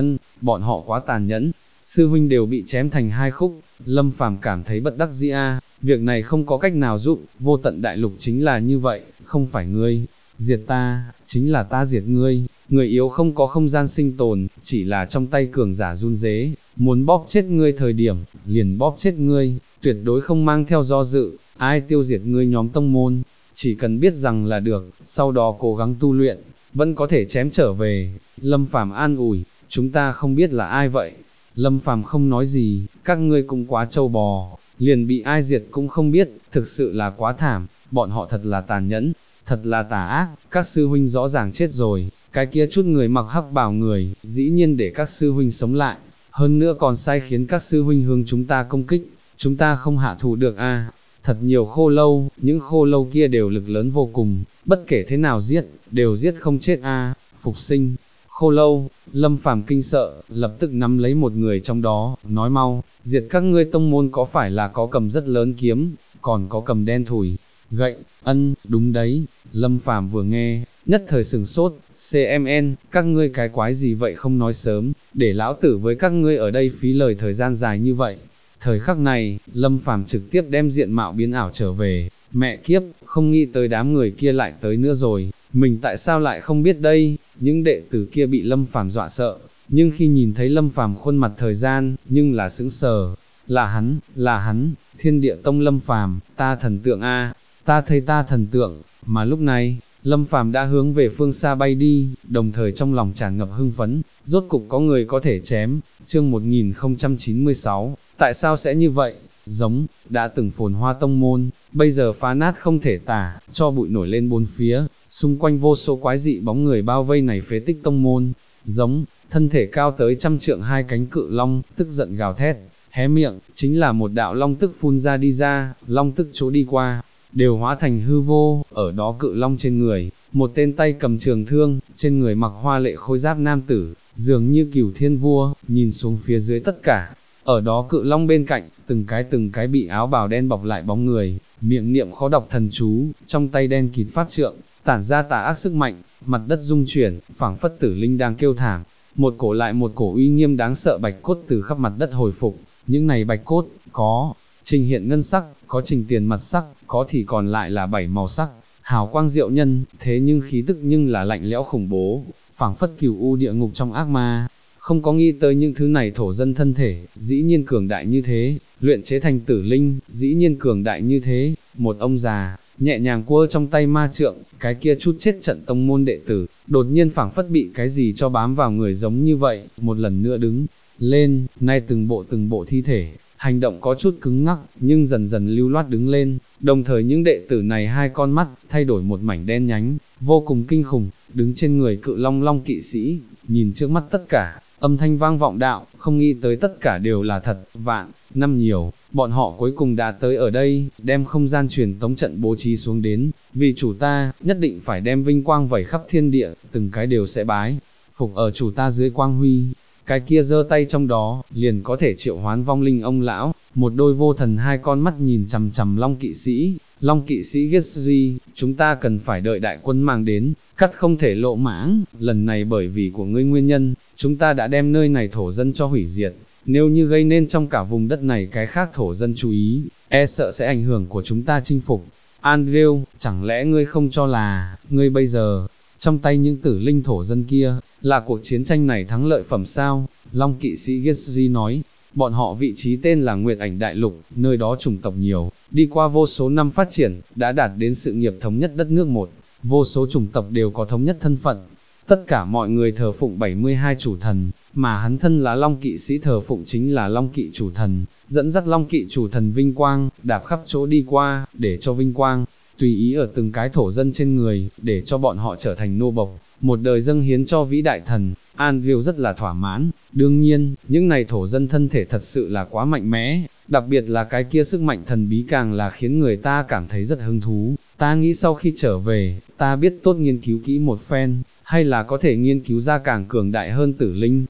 bọn họ quá tàn nhẫn, sư huynh đều bị chém thành hai khúc, Lâm Phàm cảm thấy bất đắc dĩ a, việc này không có cách nào giúp, vô tận đại lục chính là như vậy, không phải ngươi diệt ta, chính là ta diệt ngươi, người yếu không có không gian sinh tồn, chỉ là trong tay cường giả run rế, muốn bóp chết ngươi thời điểm, liền bóp chết ngươi, tuyệt đối không mang theo do dự, ai tiêu diệt ngươi nhóm tông môn, chỉ cần biết rằng là được, sau đó cố gắng tu luyện, vẫn có thể chém trở về. Lâm Phàm an ủi, chúng ta không biết là ai vậy. Lâm Phàm không nói gì, các ngươi cũng quá trâu bò, liền bị ai diệt cũng không biết, thực sự là quá thảm, bọn họ thật là tàn nhẫn, thật là tà ác, các sư huynh rõ ràng chết rồi, cái kia chút người mặc hắc bào người, dĩ nhiên để các sư huynh sống lại, hơn nữa còn sai khiến các sư huynh hướng chúng ta công kích, chúng ta không hạ thủ được a. Thật nhiều khô lâu, những khô lâu kia đều lực lớn vô cùng, bất kể thế nào giết, đều giết không chết a. Phục sinh, khô lâu, Lâm Phàm kinh sợ, lập tức nắm lấy một người trong đó, nói mau, diệt các ngươi tông môn có phải là có cầm rất lớn kiếm, còn có cầm đen thủi, gậy, đúng đấy, Lâm Phàm vừa nghe, nhất thời sừng sốt, CMN, các ngươi cái quái gì vậy không nói sớm, để lão tử với các ngươi ở đây phí lời thời gian dài như vậy. Thời khắc này, Lâm Phàm trực tiếp đem diện mạo biến ảo trở về, mẹ kiếp, không nghĩ tới đám người kia lại tới nữa rồi, mình tại sao lại không biết đây, những đệ tử kia bị Lâm Phàm dọa sợ, nhưng khi nhìn thấy Lâm Phàm khuôn mặt thời gian, nhưng là sững sờ, là hắn, Thiên Địa Tông Lâm Phàm, ta thần tượng a, ta thấy ta thần tượng, mà lúc này, Lâm Phàm đã hướng về phương xa bay đi, đồng thời trong lòng tràn ngập hưng phấn, rốt cục có người có thể chém, chương 1096, tại sao sẽ như vậy, giống, đã từng phồn hoa tông môn, bây giờ phá nát không thể tả, cho bụi nổi lên bốn phía, xung quanh vô số quái dị bóng người bao vây này phế tích tông môn, giống, thân thể cao tới 100 trượng hai cánh cự long, tức giận gào thét, hé miệng, chính là một đạo long tức phun ra đi ra, long tức chỗ đi qua, đều hóa thành hư vô, ở đó cự long trên người, một tên tay cầm trường thương, trên người mặc hoa lệ khôi giáp nam tử, dường như cửu thiên vua, nhìn xuống phía dưới tất cả, ở đó cự long bên cạnh, từng cái bị áo bào đen bọc lại bóng người, miệng niệm khó đọc thần chú, trong tay đen kịt pháp trượng, tản ra tà ác sức mạnh, mặt đất rung chuyển, phảng phất tử linh đang kêu thảm, một cổ lại một cổ uy nghiêm đáng sợ bạch cốt từ khắp mặt đất hồi phục, những này bạch cốt, có trình hiện ngân sắc, có trình tiền mặt sắc, có thì còn lại là 7 màu sắc, hào quang diệu nhân, thế nhưng khí tức nhưng là lạnh lẽo khủng bố, phảng phất cửu u địa ngục trong ác ma. Không có nghĩ tới những thứ này thổ dân thân thể, dĩ nhiên cường đại như thế, luyện chế thành tử linh, dĩ nhiên cường đại như thế, một ông già, nhẹ nhàng quơ trong tay ma trượng, cái kia chút chết trận tông môn đệ tử, đột nhiên phảng phất bị cái gì cho bám vào người giống như vậy, một lần nữa đứng lên, nay từng bộ thi thể, hành động có chút cứng ngắc, nhưng dần dần lưu loát đứng lên, đồng thời những đệ tử này hai con mắt, thay đổi một mảnh đen nhánh, vô cùng kinh khủng, đứng trên người cự long long kỵ sĩ, nhìn trước mắt tất cả, âm thanh vang vọng đạo, không nghĩ tới tất cả đều là thật, vạn, năm nhiều, bọn họ cuối cùng đã tới ở đây, đem không gian truyền tống trận bố trí xuống đến, vì chủ ta, nhất định phải đem vinh quang vẩy khắp thiên địa, từng cái đều sẽ bái. phục ở chủ ta dưới quang huy, cái kia giơ tay trong đó, liền có thể triệu hoán vong linh ông lão, một đôi vô thần hai con mắt nhìn chằm chằm Long kỵ sĩ Gisri, chúng ta cần phải đợi đại quân mang đến, cắt không thể lộ mãng, lần này bởi vì của ngươi nguyên nhân, chúng ta đã đem nơi này thổ dân cho hủy diệt, nếu như gây nên trong cả vùng đất này cái khác thổ dân chú ý, e sợ sẽ ảnh hưởng của chúng ta chinh phục. Andrew, chẳng lẽ ngươi không cho là, ngươi bây giờ, trong tay những tử linh thổ dân kia, là cuộc chiến tranh này thắng lợi phẩm sao? Long kỵ sĩ Gisri nói, bọn họ vị trí tên là Nguyệt Ảnh Đại Lục, nơi đó chủng tộc nhiều, đi qua vô số năm phát triển, đã đạt đến sự nghiệp thống nhất đất nước một, vô số chủng tộc đều có thống nhất thân phận. Tất cả mọi người thờ phụng 72 chủ thần, mà hắn thân là Long kỵ sĩ thờ phụng chính là Long kỵ chủ thần, dẫn dắt Long kỵ chủ thần vinh quang, đạp khắp chỗ đi qua, để cho vinh quang tùy ý ở từng cái thổ dân trên người, để cho bọn họ trở thành nô bộc, một đời dâng hiến cho vĩ đại thần. Andrew rất là thỏa mãn, đương nhiên, những này thổ dân thân thể thật sự là quá mạnh mẽ, đặc biệt là cái kia sức mạnh thần bí càng là khiến người ta cảm thấy rất hứng thú. Ta nghĩ sau khi trở về, ta biết tốt nghiên cứu kỹ một phen, hay là có thể nghiên cứu ra càng cường đại hơn tử linh,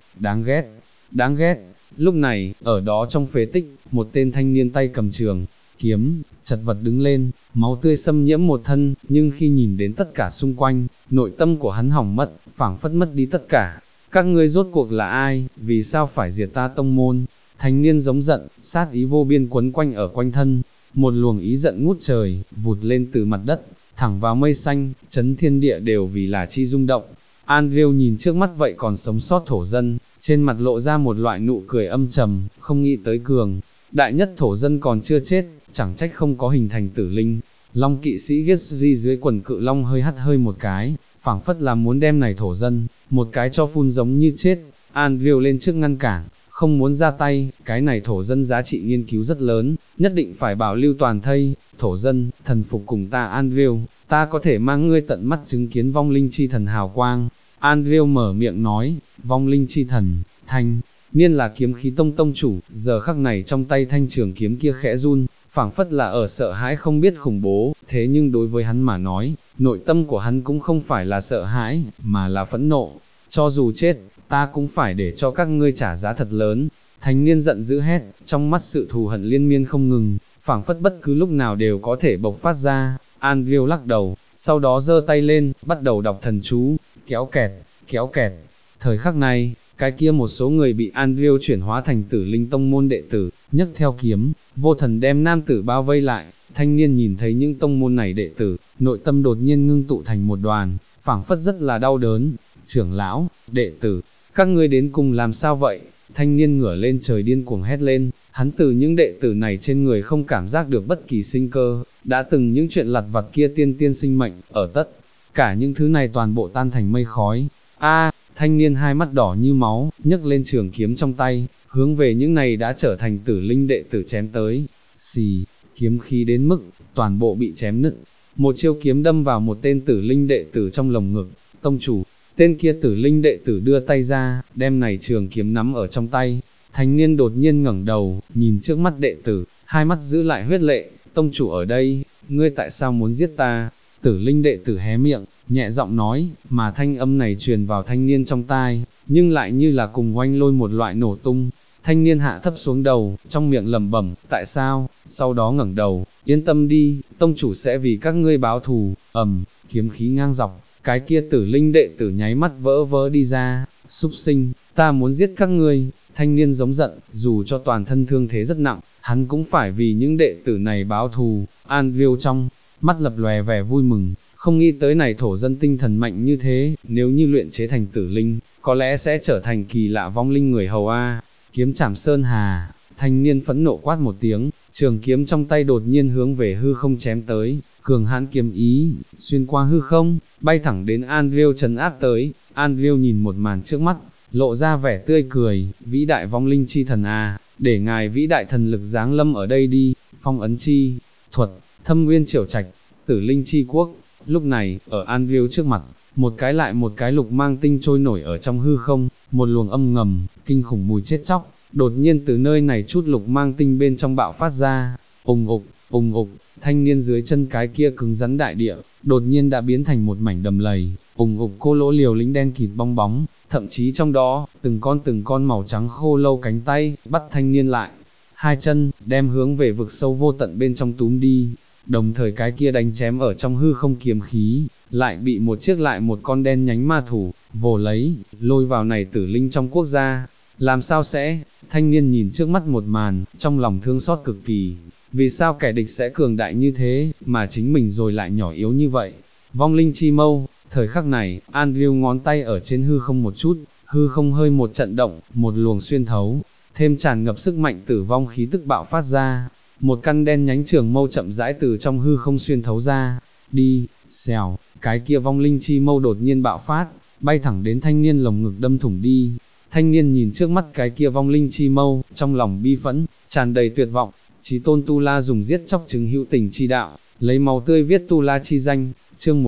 đáng ghét. Lúc này, ở đó trong phế tích, một tên thanh niên tay cầm trường kiếm, chật vật đứng lên, máu tươi xâm nhiễm một thân, nhưng khi nhìn đến tất cả xung quanh, nội tâm của hắn hỏng mất, phảng phất mất đi tất cả. Các ngươi rốt cuộc là ai, vì sao phải diệt ta tông môn? Thanh niên giống giận, sát ý vô biên quấn quanh ở quanh thân, một luồng ý giận ngút trời, vụt lên từ mặt đất, thẳng vào mây xanh, chấn thiên địa đều vì là chi rung động. Andrew nhìn trước mắt vậy còn sống sót thổ dân, trên mặt lộ ra một loại nụ cười âm trầm, không nghĩ tới cường đại nhất thổ dân còn chưa chết, chẳng trách không có hình thành tử linh. Long kỵ sĩ Gisri dưới quần cự long hơi hắt hơi một cái, phảng phất là muốn đem này thổ dân, một cái cho phun giống như chết. Andrew lên trước ngăn cản, không muốn ra tay, cái này thổ dân giá trị nghiên cứu rất lớn, nhất định phải bảo lưu toàn thây. Thổ dân, thần phục cùng ta Andrew, ta có thể mang ngươi tận mắt chứng kiến vong linh chi thần hào quang. Andrew mở miệng nói, vong linh chi thần, thanh niên là kiếm khí tông chủ, giờ khắc này trong tay thanh trường kiếm kia khẽ run, phảng phất là ở sợ hãi không biết khủng bố, thế nhưng đối với hắn mà nói, nội tâm của hắn cũng không phải là sợ hãi, mà là phẫn nộ, cho dù chết, ta cũng phải để cho các ngươi trả giá thật lớn. Thanh niên giận dữ hét, trong mắt sự thù hận liên miên không ngừng, phảng phất bất cứ lúc nào đều có thể bộc phát ra. Andrew lắc đầu, sau đó giơ tay lên, bắt đầu đọc thần chú, kéo kẹt. Thời khắc này, cái kia một số người bị Andrew chuyển hóa thành tử linh tông môn đệ tử, nhấc theo kiếm, vô thần đem nam tử bao vây lại. Thanh niên nhìn thấy những tông môn này đệ tử, nội tâm đột nhiên ngưng tụ thành một đoàn, phảng phất rất là đau đớn. Trưởng lão, đệ tử, các ngươi đến cùng làm sao vậy? Thanh niên ngửa lên trời điên cuồng hét lên, hắn từ những đệ tử này trên người không cảm giác được bất kỳ sinh cơ, đã từng những chuyện lặt vặt kia tiên sinh mệnh, ở tất cả những thứ này toàn bộ tan thành mây khói. Thanh niên hai mắt đỏ như máu, nhấc lên trường kiếm trong tay, hướng về những này đã trở thành tử linh đệ tử chém tới. Xì, kiếm khí đến mức, toàn bộ bị chém nứt. Một chiêu kiếm đâm vào một tên tử linh đệ tử trong lồng ngực. Tông chủ, tên kia tử linh đệ tử đưa tay ra, đem này trường kiếm nắm ở trong tay. Thanh niên đột nhiên ngẩng đầu, nhìn trước mắt đệ tử, hai mắt giữ lại huyết lệ. Tông chủ ở đây, ngươi tại sao muốn giết ta? Tử linh đệ tử hé miệng, nhẹ giọng nói, mà thanh âm này truyền vào thanh niên trong tai, nhưng lại như là cùng oanh lôi một loại nổ tung. Thanh niên hạ thấp xuống đầu, trong miệng lẩm bẩm, tại sao? Sau đó ngẩng đầu, yên tâm đi, tông chủ sẽ vì các ngươi báo thù. Kiếm khí ngang dọc, cái kia tử linh đệ tử nháy mắt vỡ vỡ đi ra. Súc sinh, ta muốn giết các ngươi. Thanh niên giống giận, dù cho toàn thân thương thế rất nặng, hắn cũng phải vì những đệ tử này báo thù. Andrew trong mắt lập lòe vẻ vui mừng, không nghĩ tới này thổ dân tinh thần mạnh như thế, nếu như luyện chế thành tử linh, có lẽ sẽ trở thành kỳ lạ vong linh người hầu a. Kiếm chảm sơn hà, thanh niên phẫn nộ quát một tiếng, trường kiếm trong tay đột nhiên hướng về hư không chém tới, cường hãn kiếm ý, xuyên qua hư không, bay thẳng đến Andrew trấn áp tới. Andrew nhìn một màn trước mắt, lộ ra vẻ tươi cười, vĩ đại vong linh chi thần a, để ngài vĩ đại thần lực giáng lâm ở đây đi. Phong ấn chi thuật, Thâm Nguyên Triều Trạch, Tử Linh Chi Quốc. Lúc này, ở Andrew trước mặt, một cái lục mang tinh trôi nổi ở trong hư không, một luồng âm ngầm, kinh khủng mùi chết chóc, đột nhiên từ nơi này chút lục mang tinh bên trong bạo phát ra. Ùng ục, ục, thanh niên dưới chân cái kia cứng rắn đại địa, đột nhiên đã biến thành một mảnh đầm lầy, ục cô lỗ liều lĩnh đen kịt bong bóng, thậm chí trong đó, từng con màu trắng khô lâu cánh tay, bắt thanh niên lại, hai chân, đem hướng về vực sâu vô tận bên trong túm đi, đồng thời cái kia đánh chém ở trong hư không kiếm khí, lại bị một chiếc lại một con đen nhánh ma thủ, vồ lấy, lôi vào này tử linh trong quốc gia. Làm sao sẽ, thanh niên nhìn trước mắt một màn, trong lòng thương xót cực kỳ, vì sao kẻ địch sẽ cường đại như thế, mà chính mình rồi lại nhỏ yếu như vậy. Vong linh chi mâu, thời khắc này, Andrew ngón tay ở trên hư không một chút, hư không hơi một trận động, một luồng xuyên thấu, thêm tràn ngập sức mạnh tử vong khí tức bạo phát ra, một căn đen nhánh trường mâu chậm rãi từ trong hư không xuyên thấu ra, đi, xèo, cái kia vong linh chi mâu đột nhiên bạo phát, bay thẳng đến thanh niên lồng ngực đâm thủng đi. Thanh niên nhìn trước mắt cái kia vong linh chi mâu, trong lòng bi phẫn, tràn đầy tuyệt vọng, Chí tôn Tu La dùng giết chóc chứng hữu tình chi đạo, lấy máu tươi viết Tu La chi danh, chương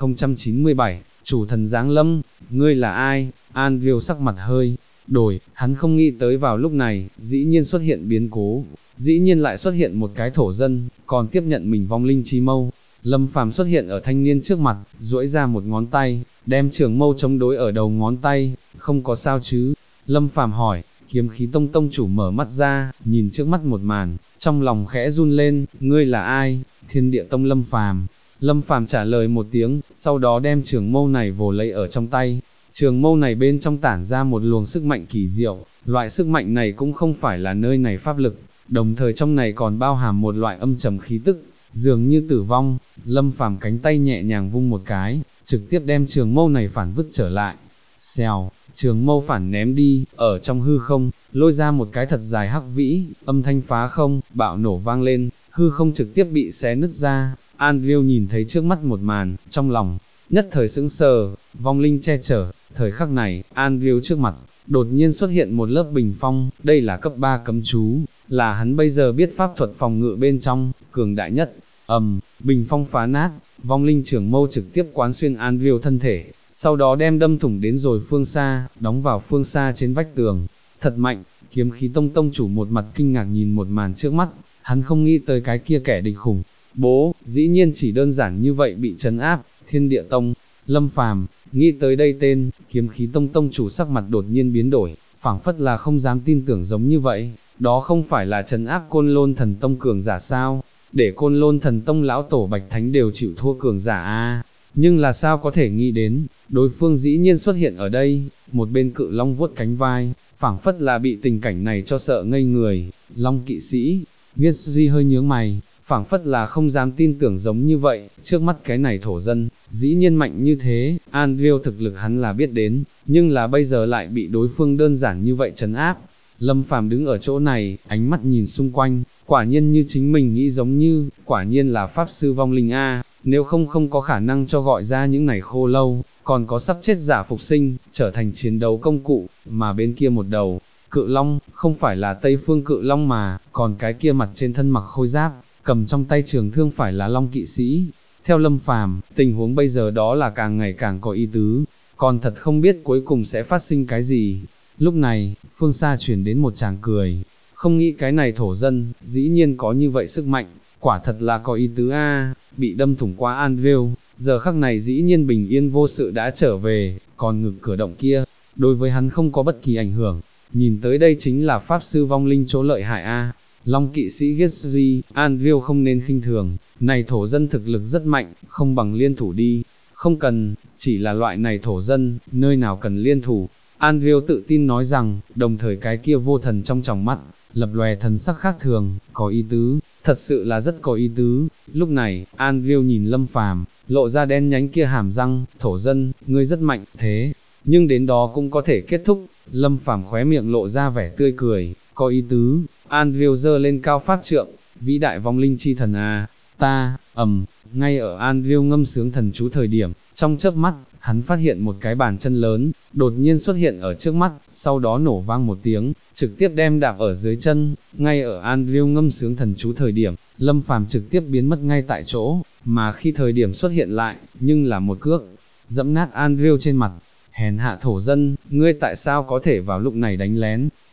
1097, chủ thần giáng lâm, ngươi là ai? Andrew sắc mặt hơi đổi, hắn không nghĩ tới vào lúc này, dĩ nhiên xuất hiện biến cố, dĩ nhiên lại xuất hiện một cái thổ dân, còn tiếp nhận mình vong linh chi mâu. Lâm Phàm xuất hiện ở thanh niên trước mặt, duỗi ra một ngón tay, đem trường mâu chống đối ở đầu ngón tay, không có sao chứ? Lâm Phàm hỏi, kiếm khí tông tông chủ mở mắt ra, nhìn trước mắt một màn, trong lòng khẽ run lên, ngươi là ai? Thiên địa tông Lâm Phàm. Lâm Phàm trả lời một tiếng, sau đó đem trường mâu này vồ lấy ở trong tay. Trường mâu này bên trong tản ra một luồng sức mạnh kỳ diệu, loại sức mạnh này cũng không phải là nơi này pháp lực, đồng thời trong này còn bao hàm một loại âm trầm khí tức, dường như tử vong. Lâm Phàm cánh tay nhẹ nhàng vung một cái, trực tiếp đem trường mâu này phản vứt trở lại. Xèo, trường mâu phản ném đi, ở trong hư không, lôi ra một cái thật dài hắc vĩ, âm thanh phá không, bạo nổ vang lên, hư không trực tiếp bị xé nứt ra. Andrew nhìn thấy trước mắt một màn, trong lòng nhất thời sững sờ, vong linh che chở. Thời khắc này, Andrew trước mặt, đột nhiên xuất hiện một lớp bình phong, đây là cấp 3 cấm chú, là hắn bây giờ biết pháp thuật phòng ngự bên trong, cường đại nhất. Bình phong phá nát, vong linh trường mâu trực tiếp quán xuyên Andrew thân thể, sau đó đem đâm thủng đến rồi phương xa, đóng vào phương xa trên vách tường. Thật mạnh, kiếm khí tông tông chủ một mặt kinh ngạc nhìn một màn trước mắt, hắn không nghĩ tới cái kia kẻ địch khủng bố, dĩ nhiên chỉ đơn giản như vậy bị trấn áp. Thiên địa tông, Lâm Phàm, nghĩ tới đây tên, kiếm khí tông tông chủ sắc mặt đột nhiên biến đổi, phảng phất là không dám tin tưởng giống như vậy, đó không phải là trấn áp Côn Lôn thần tông cường giả sao, để Côn Lôn thần tông lão tổ Bạch Thánh đều chịu thua cường giả a. Nhưng là sao có thể nghĩ đến, đối phương dĩ nhiên xuất hiện ở đây, một bên cự long vuốt cánh vai, phảng phất là bị tình cảnh này cho sợ ngây người. Long kỵ sĩ, Gisri hơi nhướng mày, phảng phất là không dám tin tưởng giống như vậy, trước mắt cái này thổ dân, dĩ nhiên mạnh như thế. Andrew thực lực hắn là biết đến, nhưng là bây giờ lại bị đối phương đơn giản như vậy trấn áp. Lâm Phàm đứng ở chỗ này, ánh mắt nhìn xung quanh, quả nhiên như chính mình nghĩ giống như, quả nhiên là pháp sư vong linh a, nếu không có khả năng cho gọi ra những này khô lâu, còn có sắp chết giả phục sinh, trở thành chiến đấu công cụ, mà bên kia một đầu, cự long, không phải là Tây Phương cự long mà, còn cái kia mặt trên thân mặc khôi giáp, cầm trong tay trường thương phải là long kỵ sĩ. Theo Lâm Phàm, tình huống bây giờ đó là càng ngày càng có ý tứ, còn thật không biết cuối cùng sẽ phát sinh cái gì. Lúc này, phương xa chuyển đến một chàng cười, không nghĩ cái này thổ dân, dĩ nhiên có như vậy sức mạnh, quả thật là có ý tứ a. Bị đâm thủng qua Andrew, giờ khắc này dĩ nhiên bình yên vô sự đã trở về, còn ngực cửa động kia, đối với hắn không có bất kỳ ảnh hưởng, nhìn tới đây chính là pháp sư vong linh chỗ lợi hại a. Long kỵ sĩ Gisri, Andrew không nên khinh thường, này thổ dân thực lực rất mạnh, không bằng liên thủ đi, không cần, chỉ là loại này thổ dân, nơi nào cần liên thủ. Andrew tự tin nói rằng, đồng thời cái kia vô thần trong tròng mắt, lập lòe thần sắc khác thường, có ý tứ, thật sự là rất có ý tứ. Lúc này, Andrew nhìn Lâm Phàm, lộ ra đen nhánh kia hàm răng, thổ dân, ngươi rất mạnh, thế, nhưng đến đó cũng có thể kết thúc. Lâm Phàm khóe miệng lộ ra vẻ tươi cười, có ý tứ. Andrew giơ lên cao pháp trượng, vĩ đại vong linh chi thần a, ta, ngay ở Andrew ngâm sướng thần chú thời điểm, trong chớp mắt, hắn phát hiện một cái bàn chân lớn, đột nhiên xuất hiện ở trước mắt, sau đó nổ vang một tiếng, trực tiếp đem đạp ở dưới chân. Ngay ở Andrew ngâm sướng thần chú thời điểm, Lâm Phàm trực tiếp biến mất ngay tại chỗ, mà khi thời điểm xuất hiện lại, nhưng là một cước dẫm nát Andrew trên mặt. Hèn hạ thổ dân, ngươi tại sao có thể vào lúc này đánh lén?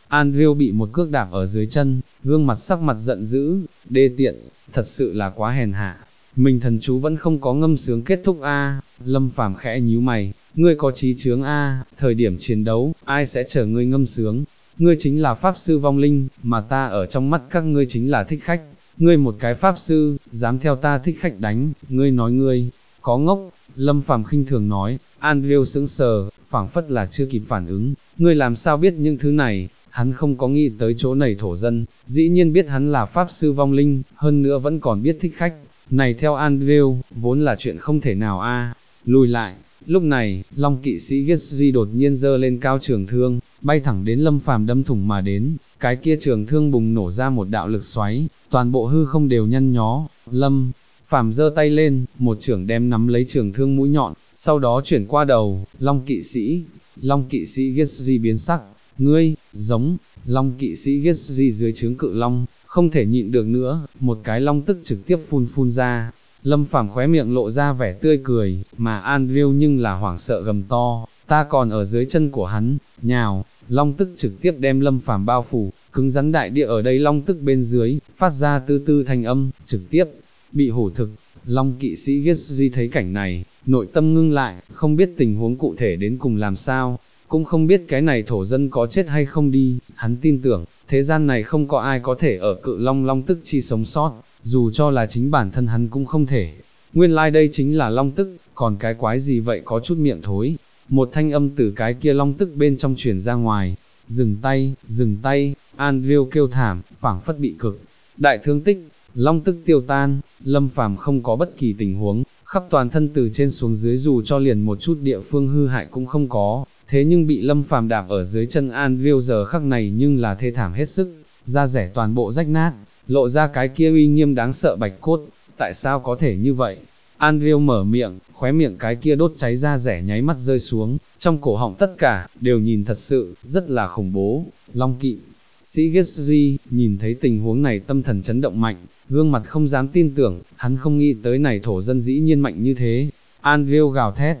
Andrew bị một cước đạp ở dưới chân, gương mặt sắc mặt giận dữ, đê tiện, thật sự là quá hèn hạ. Mình thần chú vẫn không có ngâm sướng kết thúc a. Lâm Phàm khẽ nhíu mày, ngươi có chí chướng a, thời điểm chiến đấu, ai sẽ chờ ngươi ngâm sướng? Ngươi chính là pháp sư vong linh, mà ta ở trong mắt các ngươi chính là thích khách. Ngươi một cái pháp sư, dám theo ta thích khách đánh, ngươi nói ngươi có ngốc? Lâm Phàm khinh thường nói. Andrew sững sờ, phảng phất là chưa kịp phản ứng, ngươi làm sao biết những thứ này? Hắn không có nghĩ tới chỗ này thổ dân, dĩ nhiên biết hắn là pháp sư vong linh, hơn nữa vẫn còn biết thích khách. Này theo Andrew, vốn là chuyện không thể nào a. Lùi lại, lúc này, Long kỵ sĩ Gisri đột nhiên giơ lên cao trường thương, bay thẳng đến Lâm Phàm đâm thủng mà đến, cái kia trường thương bùng nổ ra một đạo lực xoáy, toàn bộ hư không đều nhăn nhó. Lâm Phàm giơ tay lên, một chưởng đem nắm lấy trường thương mũi nhọn, sau đó chuyển qua đầu, Long kỵ sĩ Gisri biến sắc, ngươi, giống, Long kỵ sĩ Gisri dưới trướng cự long, không thể nhịn được nữa, một cái long tức trực tiếp phun ra. Lâm Phàm khóe miệng lộ ra vẻ tươi cười, mà Andrew nhưng là hoảng sợ gầm to, ta còn ở dưới chân của hắn, nhào, long tức trực tiếp đem Lâm Phàm bao phủ, cứng rắn đại địa ở đây long tức bên dưới, phát ra tư tư thanh âm, trực tiếp bị hủ thực. Long kỵ sĩ Gisri thấy cảnh này, nội tâm ngưng lại, không biết tình huống cụ thể đến cùng làm sao, cũng không biết cái này thổ dân có chết hay không đi, hắn tin tưởng, thế gian này không có ai có thể ở cự long tức chi sống sót, dù cho là chính bản thân hắn cũng không thể. Nguyên lai đây chính là long tức, còn cái quái gì vậy có chút miệng thối. Một thanh âm từ cái kia long tức bên trong truyền ra ngoài, dừng tay, Andrew kêu thảm, phảng phất bị cực đại thương tích, long tức tiêu tan. Lâm Phàm không có bất kỳ tình huống, khắp toàn thân từ trên xuống dưới dù cho liền một chút địa phương hư hại cũng không có, thế nhưng bị Lâm Phàm đạp ở dưới chân Andrew giờ khắc này nhưng là thê thảm hết sức, da rẻ toàn bộ rách nát, lộ ra cái kia uy nghiêm đáng sợ bạch cốt. Tại sao có thể như vậy? Andrew mở miệng, khóe miệng cái kia đốt cháy da rẻ nháy mắt rơi xuống, trong cổ họng tất cả đều nhìn thật sự rất là khủng bố. Long kỵ sĩ Gisri nhìn thấy tình huống này tâm thần chấn động mạnh, gương mặt không dám tin tưởng, hắn không nghĩ tới này thổ dân dĩ nhiên mạnh như thế. Andrew gào thét,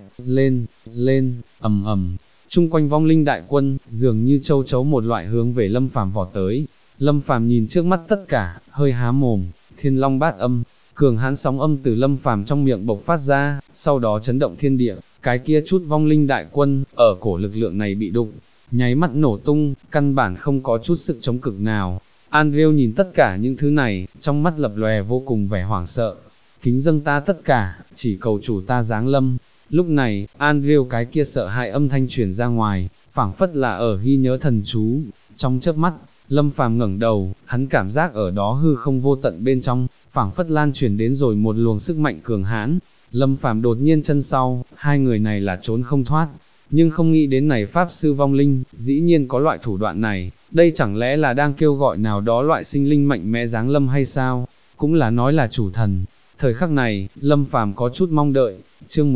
lên, ầm, chung quanh vong linh đại quân, dường như châu chấu một loại hướng về Lâm Phàm vọt tới. Lâm Phàm nhìn trước mắt tất cả, hơi há mồm, thiên long bát âm, cường hãn sóng âm từ Lâm Phàm trong miệng bộc phát ra, sau đó chấn động thiên địa, cái kia chút vong linh đại quân, ở cổ lực lượng này bị đụng, nháy mắt nổ tung, căn bản không có chút sức chống cực nào. Andrew nhìn tất cả những thứ này, trong mắt lập lòe vô cùng vẻ hoảng sợ, kính dâng ta tất cả, chỉ cầu chủ ta giáng lâm. Lúc này, Andrew cái kia sợ hãi âm thanh truyền ra ngoài, phảng phất là ở ghi nhớ thần chú. Trong chớp mắt, Lâm Phàm ngẩng đầu, hắn cảm giác ở đó hư không vô tận bên trong, phảng phất lan truyền đến rồi một luồng sức mạnh cường hãn. Lâm Phàm đột nhiên chân sau, hai người này là trốn không thoát, nhưng không nghĩ đến này pháp sư vong linh, dĩ nhiên có loại thủ đoạn này, đây chẳng lẽ là đang kêu gọi nào đó loại sinh linh mạnh mẽ giáng lâm hay sao? Cũng là nói là chủ thần. Thời khắc này, Lâm Phàm có chút mong đợi. Chương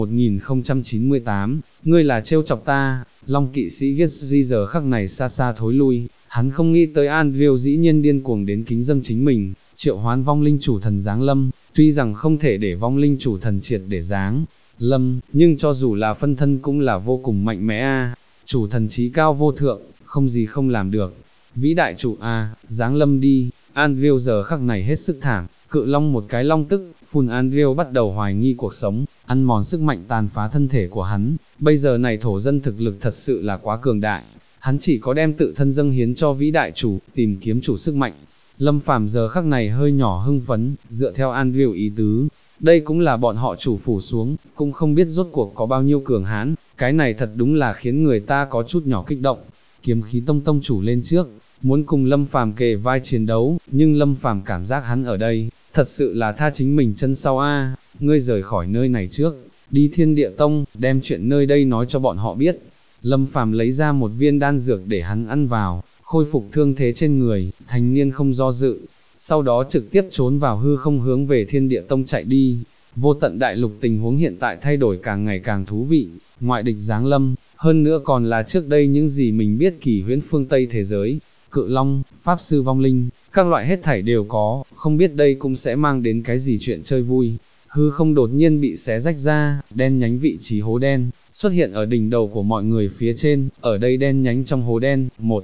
1098, ngươi là trêu chọc ta. Long kỵ sĩ Gisri giờ khắc này xa xa thối lui, hắn không nghĩ tới Andrew dĩ nhiên điên cuồng đến kính dâng chính mình, triệu hoán vong linh chủ thần giáng lâm, tuy rằng không thể để vong linh chủ thần triệt để giáng lâm, nhưng cho dù là phân thân cũng là vô cùng mạnh mẽ a. Chủ thần trí cao vô thượng, không gì không làm được. Vĩ đại chủ a, giáng lâm đi. Andrew giờ khắc này hết sức thảm, cự long một cái long tức, phun. Andrew bắt đầu hoài nghi cuộc sống, ăn mòn sức mạnh tàn phá thân thể của hắn. Bây giờ này thổ dân thực lực thật sự là quá cường đại, hắn chỉ có đem tự thân dâng hiến cho vĩ đại chủ, tìm kiếm chủ sức mạnh. Lâm Phàm giờ khắc này hơi nhỏ hưng phấn, dựa theo Andrew ý tứ, đây cũng là bọn họ chủ phủ xuống, cũng không biết rốt cuộc có bao nhiêu cường hãn, cái này thật đúng là khiến người ta có chút nhỏ kích động. Kiếm khí tông chủ lên trước, muốn cùng Lâm Phàm kề vai chiến đấu, nhưng Lâm Phàm cảm giác hắn ở đây, thật sự là tha chính mình chân sau a. Ngươi rời khỏi nơi này trước, đi Thiên Địa Tông, đem chuyện nơi đây nói cho bọn họ biết. Lâm Phàm lấy ra một viên đan dược để hắn ăn vào, khôi phục thương thế trên người, thanh niên không do dự, sau đó trực tiếp trốn vào hư không hướng về Thiên Địa Tông chạy đi. Vô tận đại lục tình huống hiện tại thay đổi càng ngày càng thú vị, ngoại địch giáng lâm, hơn nữa còn là trước đây những gì mình biết kỳ huyễn phương Tây thế giới, cự long, pháp sư vong linh, các loại hết thảy đều có, không biết đây cũng sẽ mang đến cái gì chuyện chơi vui. Hư không đột nhiên bị xé rách ra, đen nhánh vị trí hố đen, xuất hiện ở đỉnh đầu của mọi người phía trên, ở đây đen nhánh trong hố đen, một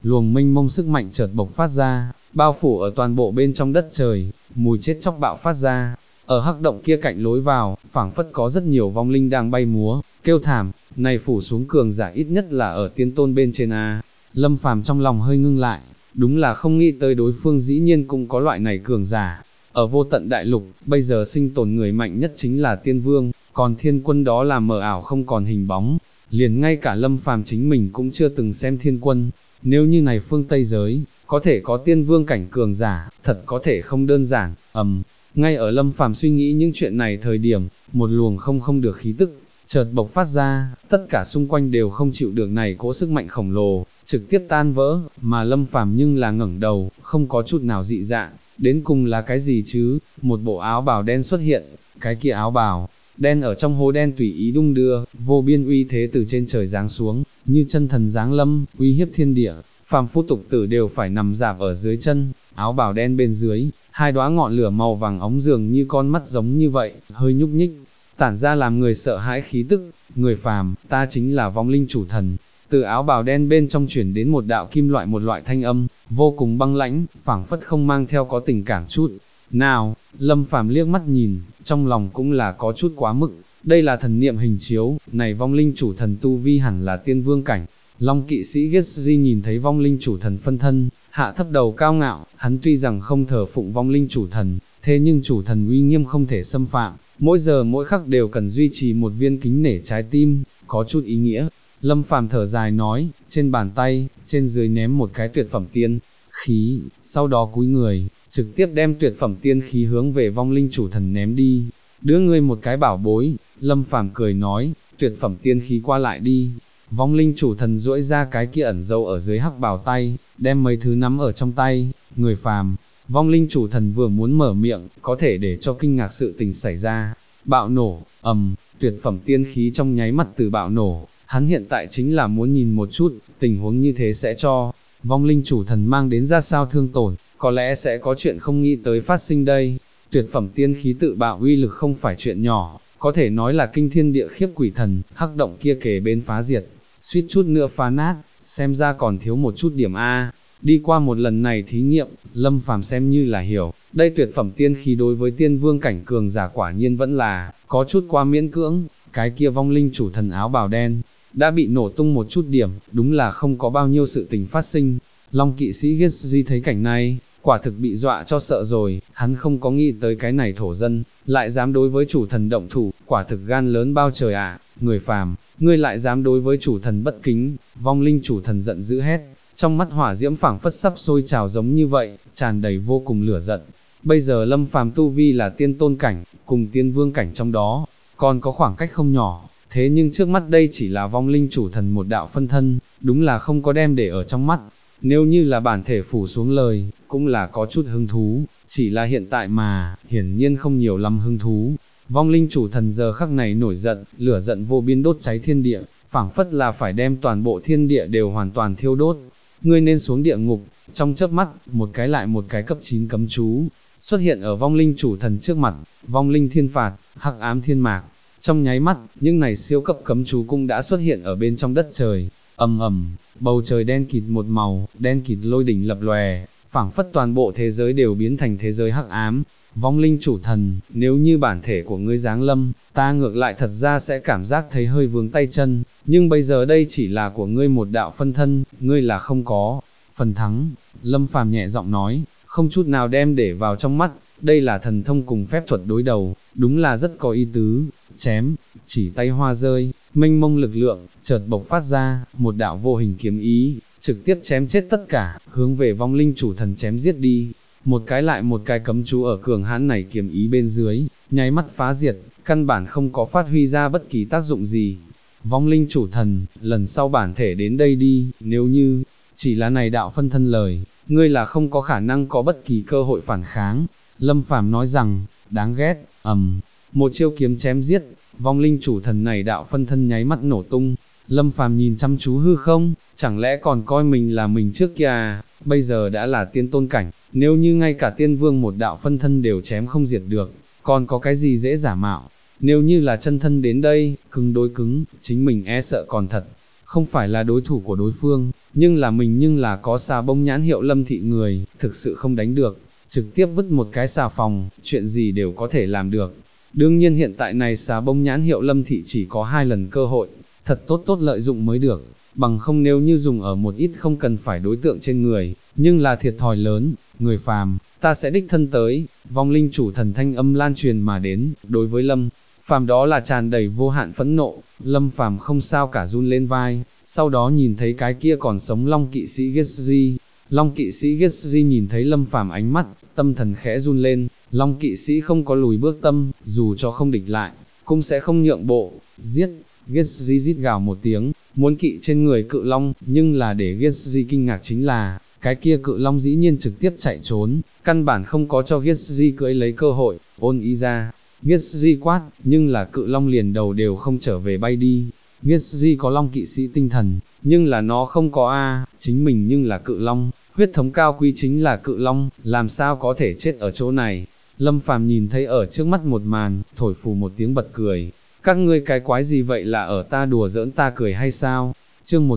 luồng mênh mông sức mạnh chợt bộc phát ra, bao phủ ở toàn bộ bên trong đất trời, mùi chết chóc bạo phát ra. Ở hắc động kia cạnh lối vào, phảng phất có rất nhiều vong linh đang bay múa, kêu thảm, này phủ xuống cường giả ít nhất là ở tiên tôn bên trên a. Lâm Phàm trong lòng hơi ngưng lại, đúng là không nghĩ tới đối phương dĩ nhiên cũng có loại này cường giả. Ở vô tận đại lục, bây giờ sinh tồn người mạnh nhất chính là tiên vương, còn thiên quân đó là mờ ảo không còn hình bóng. Liền ngay cả Lâm Phàm chính mình cũng chưa từng xem thiên quân, nếu như này phương Tây giới, có thể có tiên vương cảnh cường giả, thật có thể không đơn giản. Ngay ở Lâm Phàm suy nghĩ những chuyện này thời điểm, một luồng không được khí tức, chợt bộc phát ra, tất cả xung quanh đều không chịu được này cỗ sức mạnh khổng lồ, trực tiếp tan vỡ, mà Lâm Phàm nhưng là ngẩng đầu, không có chút nào dị dạng, đến cùng là cái gì chứ, một bộ áo bào đen xuất hiện, cái kia áo bào đen ở trong hố đen tùy ý đung đưa, vô biên uy thế từ trên trời giáng xuống, như chân thần giáng lâm, uy hiếp thiên địa, phàm phu tục tử đều phải nằm rạp ở dưới chân, áo bào đen bên dưới, hai đóa ngọn lửa màu vàng óng dường như con mắt giống như vậy, hơi nhúc nhích, tản ra làm người sợ hãi khí tức, người phàm, ta chính là vong linh chủ thần. Từ áo bào đen bên trong chuyển đến một đạo kim loại một loại thanh âm, vô cùng băng lãnh, phảng phất không mang theo có tình cảm chút. Nào, Lâm Phàm liếc mắt nhìn, trong lòng cũng là có chút quá mức, đây là thần niệm hình chiếu, này vong linh chủ thần tu vi hẳn là tiên vương cảnh. Long kỵ sĩ Gisri nhìn thấy vong linh chủ thần phân thân, hạ thấp đầu cao ngạo, hắn tuy rằng không thờ phụng vong linh chủ thần, thế nhưng chủ thần uy nghiêm không thể xâm phạm, mỗi giờ mỗi khắc đều cần duy trì một viên kính nể trái tim, có chút ý nghĩa. Lâm Phàm thở dài nói, trên bàn tay, trên dưới ném một cái tuyệt phẩm tiên khí, sau đó cúi người, trực tiếp đem tuyệt phẩm tiên khí hướng về vong linh chủ thần ném đi. Đưa ngươi một cái bảo bối, Lâm Phàm cười nói, tuyệt phẩm tiên khí qua lại đi. Vong linh chủ thần duỗi ra cái kia ẩn dấu ở dưới hắc bào tay, đem mấy thứ nắm ở trong tay, người phàm. Vong linh chủ thần vừa muốn mở miệng, có thể để cho kinh ngạc sự tình xảy ra. Bạo nổ, tuyệt phẩm tiên khí trong nháy mắt từ bạo nổ, hắn hiện tại chính là muốn nhìn một chút, tình huống như thế sẽ cho vong linh chủ thần mang đến ra sao thương tổn, có lẽ sẽ có chuyện không nghĩ tới phát sinh đây. Tuyệt phẩm tiên khí tự bạo uy lực không phải chuyện nhỏ, có thể nói là kinh thiên địa khiếp quỷ thần, hắc động kia kề bên phá diệt, suýt chút nữa phá nát, xem ra còn thiếu một chút điểm A. Đi qua một lần này thí nghiệm, Lâm Phàm xem như là hiểu, đây tuyệt phẩm tiên khí đối với tiên vương cảnh cường giả quả nhiên vẫn là, có chút quá miễn cưỡng, cái kia vong linh chủ thần áo bào đen, đã bị nổ tung một chút điểm, đúng là không có bao nhiêu sự tình phát sinh. Long kỵ sĩ Gisri thấy cảnh này, quả thực bị dọa cho sợ rồi, hắn không có nghĩ tới cái này thổ dân, lại dám đối với chủ thần động thủ, quả thực gan lớn bao trời ạ, người phàm, ngươi lại dám đối với chủ thần bất kính, vong linh chủ thần giận dữ hét, trong mắt hỏa diễm phảng phất sắp sôi trào giống như vậy, tràn đầy vô cùng lửa giận. Bây giờ Lâm Phàm tu vi là tiên tôn cảnh, cùng tiên vương cảnh trong đó, còn có khoảng cách không nhỏ, thế nhưng trước mắt đây chỉ là vong linh chủ thần một đạo phân thân, đúng là không có đem để ở trong mắt. Nếu như là bản thể phủ xuống lời, cũng là có chút hứng thú, chỉ là hiện tại mà, hiển nhiên không nhiều lắm hứng thú. Vong linh chủ thần giờ khắc này nổi giận, lửa giận vô biên đốt cháy thiên địa, phảng phất là phải đem toàn bộ thiên địa đều hoàn toàn thiêu đốt. Ngươi nên xuống địa ngục, trong chớp mắt, một cái lại một cái cấp 9 cấm chú, xuất hiện ở vong linh chủ thần trước mặt, vong linh thiên phạt, hắc ám thiên mạc. Trong nháy mắt, những này siêu cấp cấm chú cũng đã xuất hiện ở bên trong đất trời, bầu trời đen kịt một màu, đen kịt lôi đỉnh lập lòe, phảng phất toàn bộ thế giới đều biến thành thế giới hắc ám. Vong linh chủ thần, nếu như bản thể của ngươi giáng lâm, ta ngược lại thật ra sẽ cảm giác thấy hơi vướng tay chân, nhưng bây giờ đây chỉ là của ngươi một đạo phân thân, ngươi là không có phần thắng. Lâm Phàm nhẹ giọng nói, không chút nào đem để vào trong mắt, đây là thần thông cùng phép thuật đối đầu, đúng là rất có ý tứ. Chém, chỉ tay hoa rơi, mênh mông lực lượng, chợt bộc phát ra, một đạo vô hình kiếm ý, trực tiếp chém chết tất cả, hướng về vong linh chủ thần chém giết đi. Một cái lại một cái cấm chú ở cường hãn này kiếm ý bên dưới, nháy mắt phá diệt, căn bản không có phát huy ra bất kỳ tác dụng gì. Vong linh chủ thần, lần sau bản thể đến đây đi, nếu như, chỉ là này đạo phân thân lời, ngươi là không có khả năng có bất kỳ cơ hội phản kháng. Lâm Phàm nói rằng, đáng ghét, một chiêu kiếm chém giết, vong linh chủ thần này đạo phân thân nháy mắt nổ tung. Lâm Phàm nhìn chăm chú hư không, chẳng lẽ còn coi mình là mình trước kia à, bây giờ đã là tiên tôn cảnh, nếu như ngay cả tiên vương một đạo phân thân đều chém không diệt được, còn có cái gì dễ giả mạo, nếu như là chân thân đến đây, cứng đối cứng, chính mình e sợ còn thật không phải là đối thủ của đối phương, nhưng là có xà bông nhãn hiệu Lâm thị người, thực sự không đánh được, trực tiếp vứt một cái xà phòng, chuyện gì đều có thể làm được. Đương nhiên hiện tại này xà bông nhãn hiệu Lâm thị chỉ có 2 lần cơ hội, thật tốt lợi dụng mới được, bằng không nếu như dùng ở một ít không cần phải đối tượng trên người, nhưng là thiệt thòi lớn, người phàm, ta sẽ đích thân tới, vong linh chủ thần thanh âm lan truyền mà đến, đối với Lâm Phàm đó là tràn đầy vô hạn phẫn nộ, Lâm Phàm không sao cả run lên vai, sau đó nhìn thấy cái kia còn sống Long kỵ sĩ Gisri. Long kỵ sĩ Gisri nhìn thấy Lâm Phàm ánh mắt, tâm thần khẽ run lên, Long kỵ sĩ không có lùi bước tâm, dù cho không địch lại, cũng sẽ không nhượng bộ, giết. Gisri rít gào một tiếng, muốn kỵ trên người cự long, nhưng là để Gisri kinh ngạc chính là, cái kia cự long dĩ nhiên trực tiếp chạy trốn, căn bản không có cho Gisri cưỡi lấy cơ hội, ôn ý ra. Gisri quát, nhưng là cự long liền đầu đều không trở về bay đi. Gisri có long kỵ sĩ tinh thần, nhưng là nó không có chính mình nhưng là cự long, huyết thống cao quý chính là cự long, làm sao có thể chết ở chỗ này. Lâm Phàm nhìn thấy ở trước mắt một màn, thổi phù một tiếng bật cười. Các ngươi cái quái gì vậy, là ở ta đùa giỡn ta cười hay sao? Chương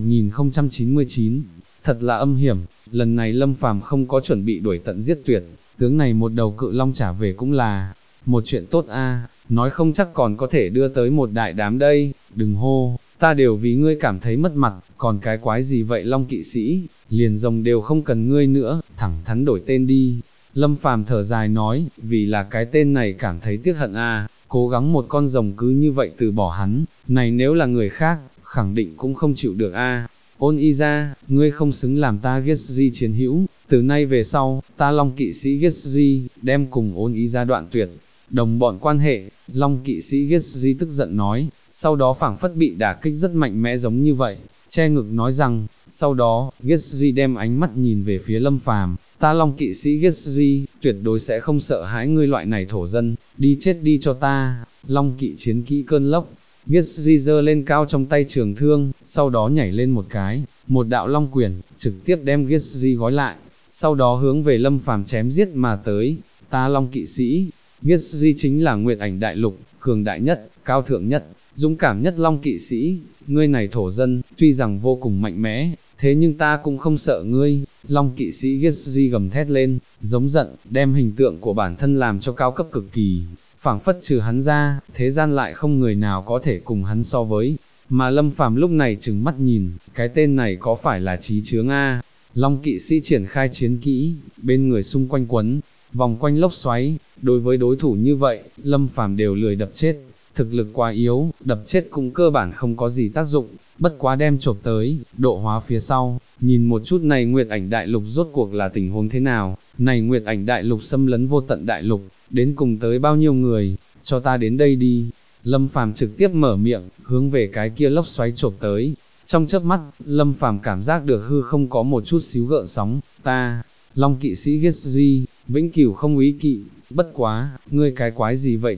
1099, thật là âm hiểm, lần này Lâm Phàm không có chuẩn bị đuổi tận giết tuyệt, tướng này một đầu cự long trả về cũng là một chuyện tốt nói không chắc còn có thể đưa tới một đại đám đây, đừng hô, ta đều vì ngươi cảm thấy mất mặt, còn cái quái gì vậy Long kỵ sĩ, liền rồng đều không cần ngươi nữa, thẳng thắn đổi tên đi. Lâm Phàm thở dài nói, vì là cái tên này cảm thấy tiếc hận cố gắng một con rồng cứ như vậy từ bỏ hắn, này nếu là người khác, khẳng định cũng không chịu được Ôn y ra, ngươi không xứng làm ta Gisri chiến hữu, từ nay về sau, ta Long kỵ sĩ Gisri, đem cùng ôn y ra đoạn tuyệt, đồng bọn quan hệ. Long kỵ sĩ Gisri tức giận nói, sau đó phảng phất bị đả kích rất mạnh mẽ giống như vậy, che ngực nói rằng, sau đó, Gisri đem ánh mắt nhìn về phía Lâm Phàm, ta Long kỵ sĩ Gisri, tuyệt đối sẽ không sợ hãi ngươi loại này thổ dân, đi chết đi cho ta. Long kỵ chiến kỹ cơn lốc. Gisri giơ lên cao trong tay trường thương, sau đó nhảy lên một cái, một đạo long quyển, trực tiếp đem Gisri gói lại, sau đó hướng về Lâm Phàm chém giết mà tới. Ta Long kỵ sĩ, Gisri chính là Nguyệt Ảnh Đại Lục, cường đại nhất, cao thượng nhất, dũng cảm nhất Long kỵ sĩ, ngươi này thổ dân, tuy rằng vô cùng mạnh mẽ, thế nhưng ta cũng không sợ ngươi. Long kỵ sĩ Gisri gầm thét lên, giống giận, đem hình tượng của bản thân làm cho cao cấp cực kỳ, phảng phất trừ hắn ra, thế gian lại không người nào có thể cùng hắn so với. Mà Lâm Phàm lúc này trừng mắt nhìn, cái tên này có phải là trí chướng Long kỵ sĩ triển khai chiến kỹ, bên người xung quanh quấn, vòng quanh lốc xoáy, đối với đối thủ như vậy, Lâm Phàm đều lười đập chết, thực lực quá yếu, đập chết cũng cơ bản không có gì tác dụng, bất quá đem chộp tới, độ hóa phía sau, nhìn một chút này Nguyệt Ảnh Đại Lục rốt cuộc là tình huống thế nào, này Nguyệt Ảnh Đại Lục xâm lấn vô tận đại lục, đến cùng tới bao nhiêu người, cho ta đến đây đi. Lâm Phàm trực tiếp mở miệng, hướng về cái kia lốc xoáy chộp tới. Trong chớp mắt, Lâm Phàm cảm giác được hư không có một chút xíu gợn sóng, ta, Long kỵ sĩ Gisri, vĩnh cửu không ý kỵ, bất quá, ngươi cái quái gì vậy,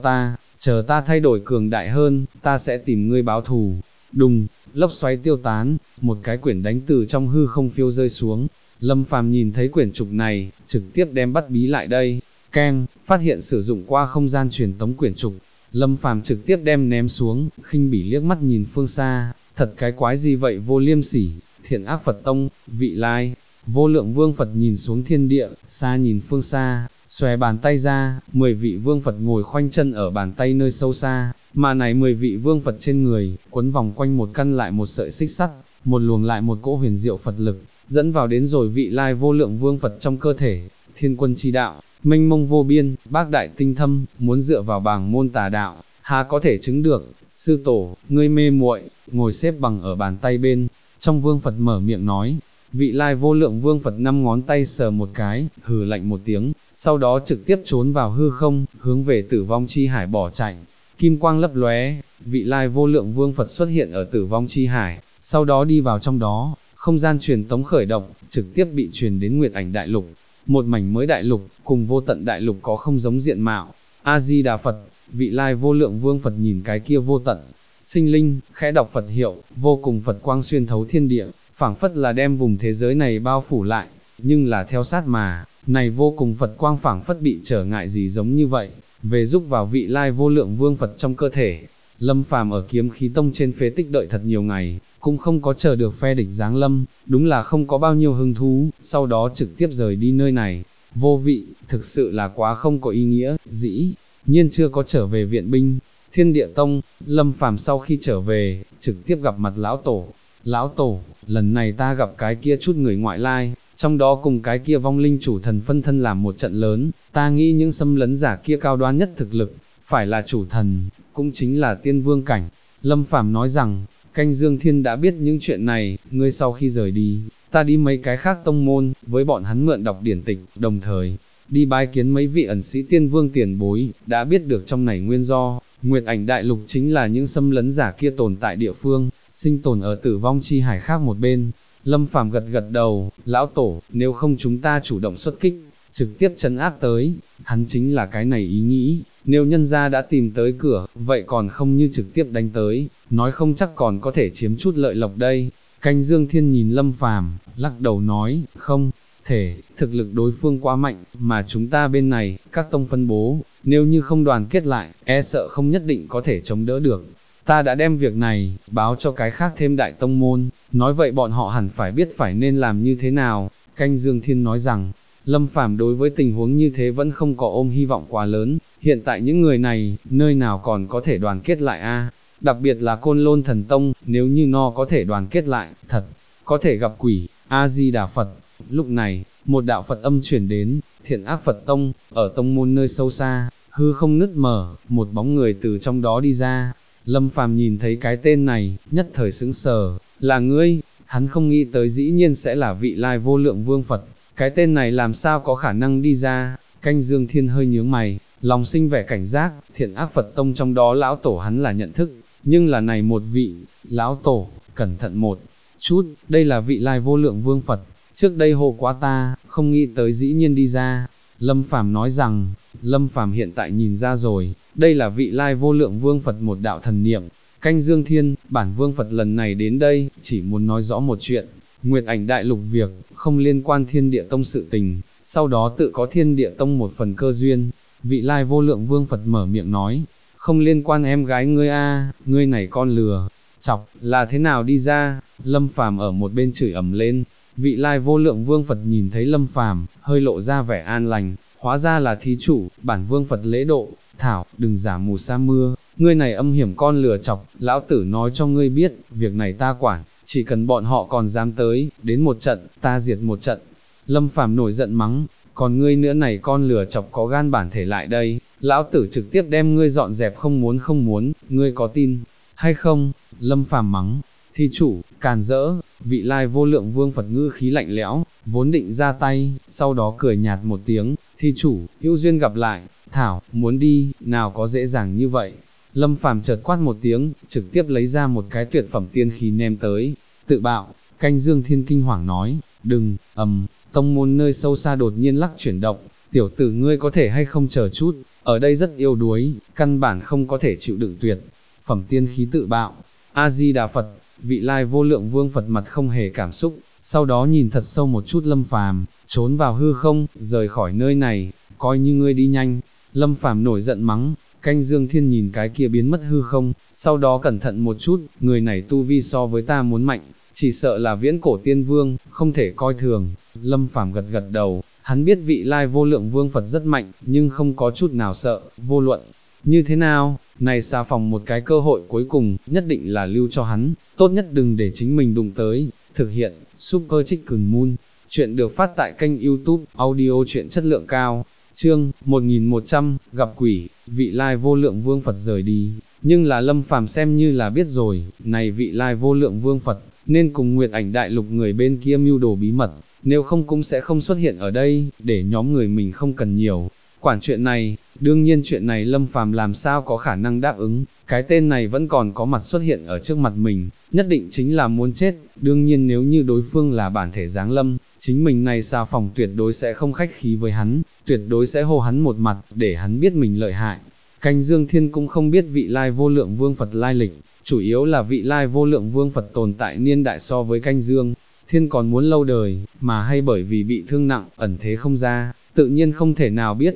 chờ ta thay đổi cường đại hơn, ta sẽ tìm ngươi báo thù. Đùng, lốc xoáy tiêu tán, một cái quyển đánh từ trong hư không phiêu rơi xuống. Lâm Phàm nhìn thấy quyển trục này, trực tiếp đem bắt bí lại đây. Keng, phát hiện sử dụng qua không gian truyền tống quyển trục. Lâm Phàm trực tiếp đem ném xuống, khinh bỉ liếc mắt nhìn phương xa, thật cái quái gì vậy Vô Liêm Sỉ, Thiện Ác Phật Tông, Vị Lai. Vô Lượng Vương Phật nhìn xuống thiên địa, xa nhìn phương xa, xòe bàn tay ra, 10 vị Vương Phật ngồi khoanh chân ở bàn tay nơi sâu xa, mà này 10 vị Vương Phật trên người, quấn vòng quanh một căn lại một sợi xích sắt, một luồng lại một cỗ huyền diệu Phật lực, dẫn vào đến rồi Vị Lai Vô Lượng Vương Phật trong cơ thể. Thiên quân chi đạo, mênh mông vô biên, bác đại tinh thâm, muốn dựa vào bảng môn tà đạo, há có thể chứng được. Sư tổ, ngươi mê muội, ngồi xếp bằng ở bàn tay bên trong. Vương Phật mở miệng nói. Vị Lai Vô Lượng Vương Phật 5 ngón tay sờ một cái, hừ lạnh một tiếng, sau đó trực tiếp trốn vào hư không, hướng về Tử Vong Chi Hải bỏ chạy. Kim quang lấp lóe, Vị Lai Vô Lượng Vương Phật xuất hiện ở Tử Vong Chi Hải, sau đó đi vào trong đó, không gian truyền tống khởi động, trực tiếp bị truyền đến Nguyệt Ảnh Đại Lục. Một mảnh mới đại lục, cùng vô tận đại lục có không giống diện mạo. A-di-đà Phật. Vị Lai Vô Lượng Vương Phật nhìn cái kia vô tận sinh linh, khẽ đọc Phật hiệu, vô cùng Phật quang xuyên thấu thiên địa, phảng phất là đem vùng thế giới này bao phủ lại, nhưng là theo sát mà, này vô cùng Phật quang phảng phất bị trở ngại gì giống như vậy, về giúp vào Vị Lai Vô Lượng Vương Phật trong cơ thể. Lâm Phàm ở Kiếm Khí Tông trên phế tích đợi thật nhiều ngày, cũng không có chờ được phe địch giáng lâm, đúng là không có bao nhiêu hứng thú, sau đó trực tiếp rời đi nơi này. Vô vị, thực sự là quá không có ý nghĩa, dĩ nhiên chưa có trở về viện binh. Thiên Địa Tông, Lâm Phàm sau khi trở về, trực tiếp gặp mặt lão tổ. Lão tổ, lần này ta gặp cái kia chút người ngoại lai, trong đó cùng cái kia vong linh chủ thần phân thân làm một trận lớn, ta nghĩ những xâm lấn giả kia cao đoan nhất thực lực, phải là chủ thần, cũng chính là tiên vương cảnh. Lâm Phàm nói rằng, Canh Dương Thiên đã biết những chuyện này, ngươi sau khi rời đi, ta đi mấy cái khác tông môn, với bọn hắn mượn đọc điển tịch, đồng thời, đi bái kiến mấy vị ẩn sĩ tiên vương tiền bối, đã biết được trong này nguyên do. Nguyệt Ảnh Đại Lục chính là những xâm lấn giả kia tồn tại địa phương, sinh tồn ở tử vong chi hải khác một bên. Lâm Phàm gật gật đầu, lão tổ, nếu không chúng ta chủ động xuất kích, trực tiếp trấn áp tới, hắn chính là cái này ý nghĩ, nếu nhân gia đã tìm tới cửa, vậy còn không như trực tiếp đánh tới, nói không chắc còn có thể chiếm chút lợi lộc đây. Canh Dương Thiên nhìn Lâm Phàm, lắc đầu nói, không thể, thực lực đối phương quá mạnh, mà chúng ta bên này, các tông phân bố, nếu như không đoàn kết lại, e sợ không nhất định có thể chống đỡ được. Ta đã đem việc này, báo cho cái khác thêm đại tông môn, nói vậy bọn họ hẳn phải biết phải nên làm như thế nào. Canh Dương Thiên nói rằng, Lâm Phàm đối với tình huống như thế vẫn không có ôm hy vọng quá lớn, hiện tại những người này, nơi nào còn có thể đoàn kết lại a? Đặc biệt là Côn Lôn Thần Tông, nếu như nó có thể đoàn kết lại, thật, có thể gặp quỷ, A-di-đà Phật. Lúc này, một đạo Phật âm chuyển đến, Thiện Ác Phật Tông, ở tông môn nơi sâu xa, hư không nứt mở, một bóng người từ trong đó đi ra. Lâm Phàm nhìn thấy cái tên này, nhất thời sững sờ, là ngươi, hắn không nghĩ tới dĩ nhiên sẽ là vị lai vô lượng vương Phật, cái tên này làm sao có khả năng đi ra. Canh Dương Thiên hơi nhướng mày, lòng sinh vẻ cảnh giác, Thiện Ác Phật Tông trong đó lão tổ hắn là nhận thức, nhưng là này một vị, lão tổ, cẩn thận một chút, đây là vị lai vô lượng vương Phật, trước đây hộ quá ta, không nghĩ tới dĩ nhiên đi ra. Lâm Phàm nói rằng, Lâm Phàm hiện tại nhìn ra rồi, đây là vị lai vô lượng vương Phật một đạo thần niệm. Canh Dương Thiên, bản vương Phật lần này đến đây, chỉ muốn nói rõ một chuyện, Nguyệt Ảnh Đại Lục việc, không liên quan Thiên Địa Tông sự tình, sau đó tự có Thiên Địa Tông một phần cơ duyên. Vị lai vô lượng vương Phật mở miệng nói, không liên quan em gái ngươi a, ngươi này con lừa chọc, là thế nào đi ra? Lâm Phàm ở một bên chửi ầm lên. Vị lai vô lượng vương Phật nhìn thấy Lâm Phàm, hơi lộ ra vẻ an lành, hóa ra là thí chủ, bản vương Phật lễ độ. Thảo, đừng giả mù sa mưa, ngươi này âm hiểm con lừa chọc, lão tử nói cho ngươi biết, việc này ta quản, chỉ cần bọn họ còn dám tới, đến một trận, ta diệt một trận. Lâm Phàm nổi giận mắng, còn ngươi nữa này con lừa chọc có gan bản thể lại đây, lão tử trực tiếp đem ngươi dọn dẹp không muốn, ngươi có tin hay không? Lâm Phàm mắng, thi chủ, càn rỡ. Vị lai vô lượng vương Phật ngữ khí lạnh lẽo, vốn định ra tay, sau đó cười nhạt một tiếng, thi chủ, hữu duyên gặp lại. Thảo, muốn đi, nào có dễ dàng như vậy. Lâm Phàm chợt quát một tiếng, trực tiếp lấy ra một cái tuyệt phẩm tiên khí ném tới, tự bạo. Canh Dương Thiên kinh hoàng nói, đừng, tông môn nơi sâu xa đột nhiên lắc chuyển động, tiểu tử ngươi có thể hay không chờ chút, ở đây rất yếu đuối, căn bản không có thể chịu đựng tuyệt phẩm tiên khí tự bạo. A-di-đà Phật. Vị lai vô lượng vương Phật mặt không hề cảm xúc, sau đó nhìn thật sâu một chút Lâm Phàm, trốn vào hư không, rời khỏi nơi này, coi như ngươi đi nhanh. Lâm Phàm nổi giận mắng. Canh Dương Thiên nhìn cái kia biến mất hư không, sau đó cẩn thận một chút, người này tu vi so với ta muốn mạnh, chỉ sợ là viễn cổ tiên vương, không thể coi thường. Lâm Phàm gật gật đầu, hắn biết vị lai vô lượng vương Phật rất mạnh, nhưng không có chút nào sợ, vô luận như thế nào, này xà phòng một cái cơ hội cuối cùng, nhất định là lưu cho hắn, tốt nhất đừng để chính mình đụng tới. Thực hiện, Super Chicken Moon, chuyện được phát tại kênh YouTube, audio chuyện chất lượng cao. Chương 1100, gặp quỷ. Vị lai vô lượng vương Phật rời đi, nhưng là Lâm Phàm xem như là biết rồi, này vị lai vô lượng vương Phật, nên cùng Nguyệt Ảnh Đại Lục người bên kia mưu đồ bí mật, nếu không cũng sẽ không xuất hiện ở đây, để nhóm người mình không cần nhiều quản chuyện này. Đương nhiên chuyện này Lâm Phàm làm sao có khả năng đáp ứng, cái tên này vẫn còn có mặt xuất hiện ở trước mặt mình, nhất định chính là muốn chết. Đương nhiên nếu như đối phương là bản thể giáng lâm, chính mình này xà phòng tuyệt đối sẽ không khách khí với hắn, tuyệt đối sẽ hô hắn một mặt, để hắn biết mình lợi hại. Canh Dương Thiên cũng không biết vị lai vô lượng vương Phật lai lịch, chủ yếu là vị lai vô lượng vương Phật tồn tại niên đại so với Canh Dương Thiên còn muốn lâu đời, mà hay bởi vì bị thương nặng, ẩn thế không ra, tự nhiên không thể nào biết.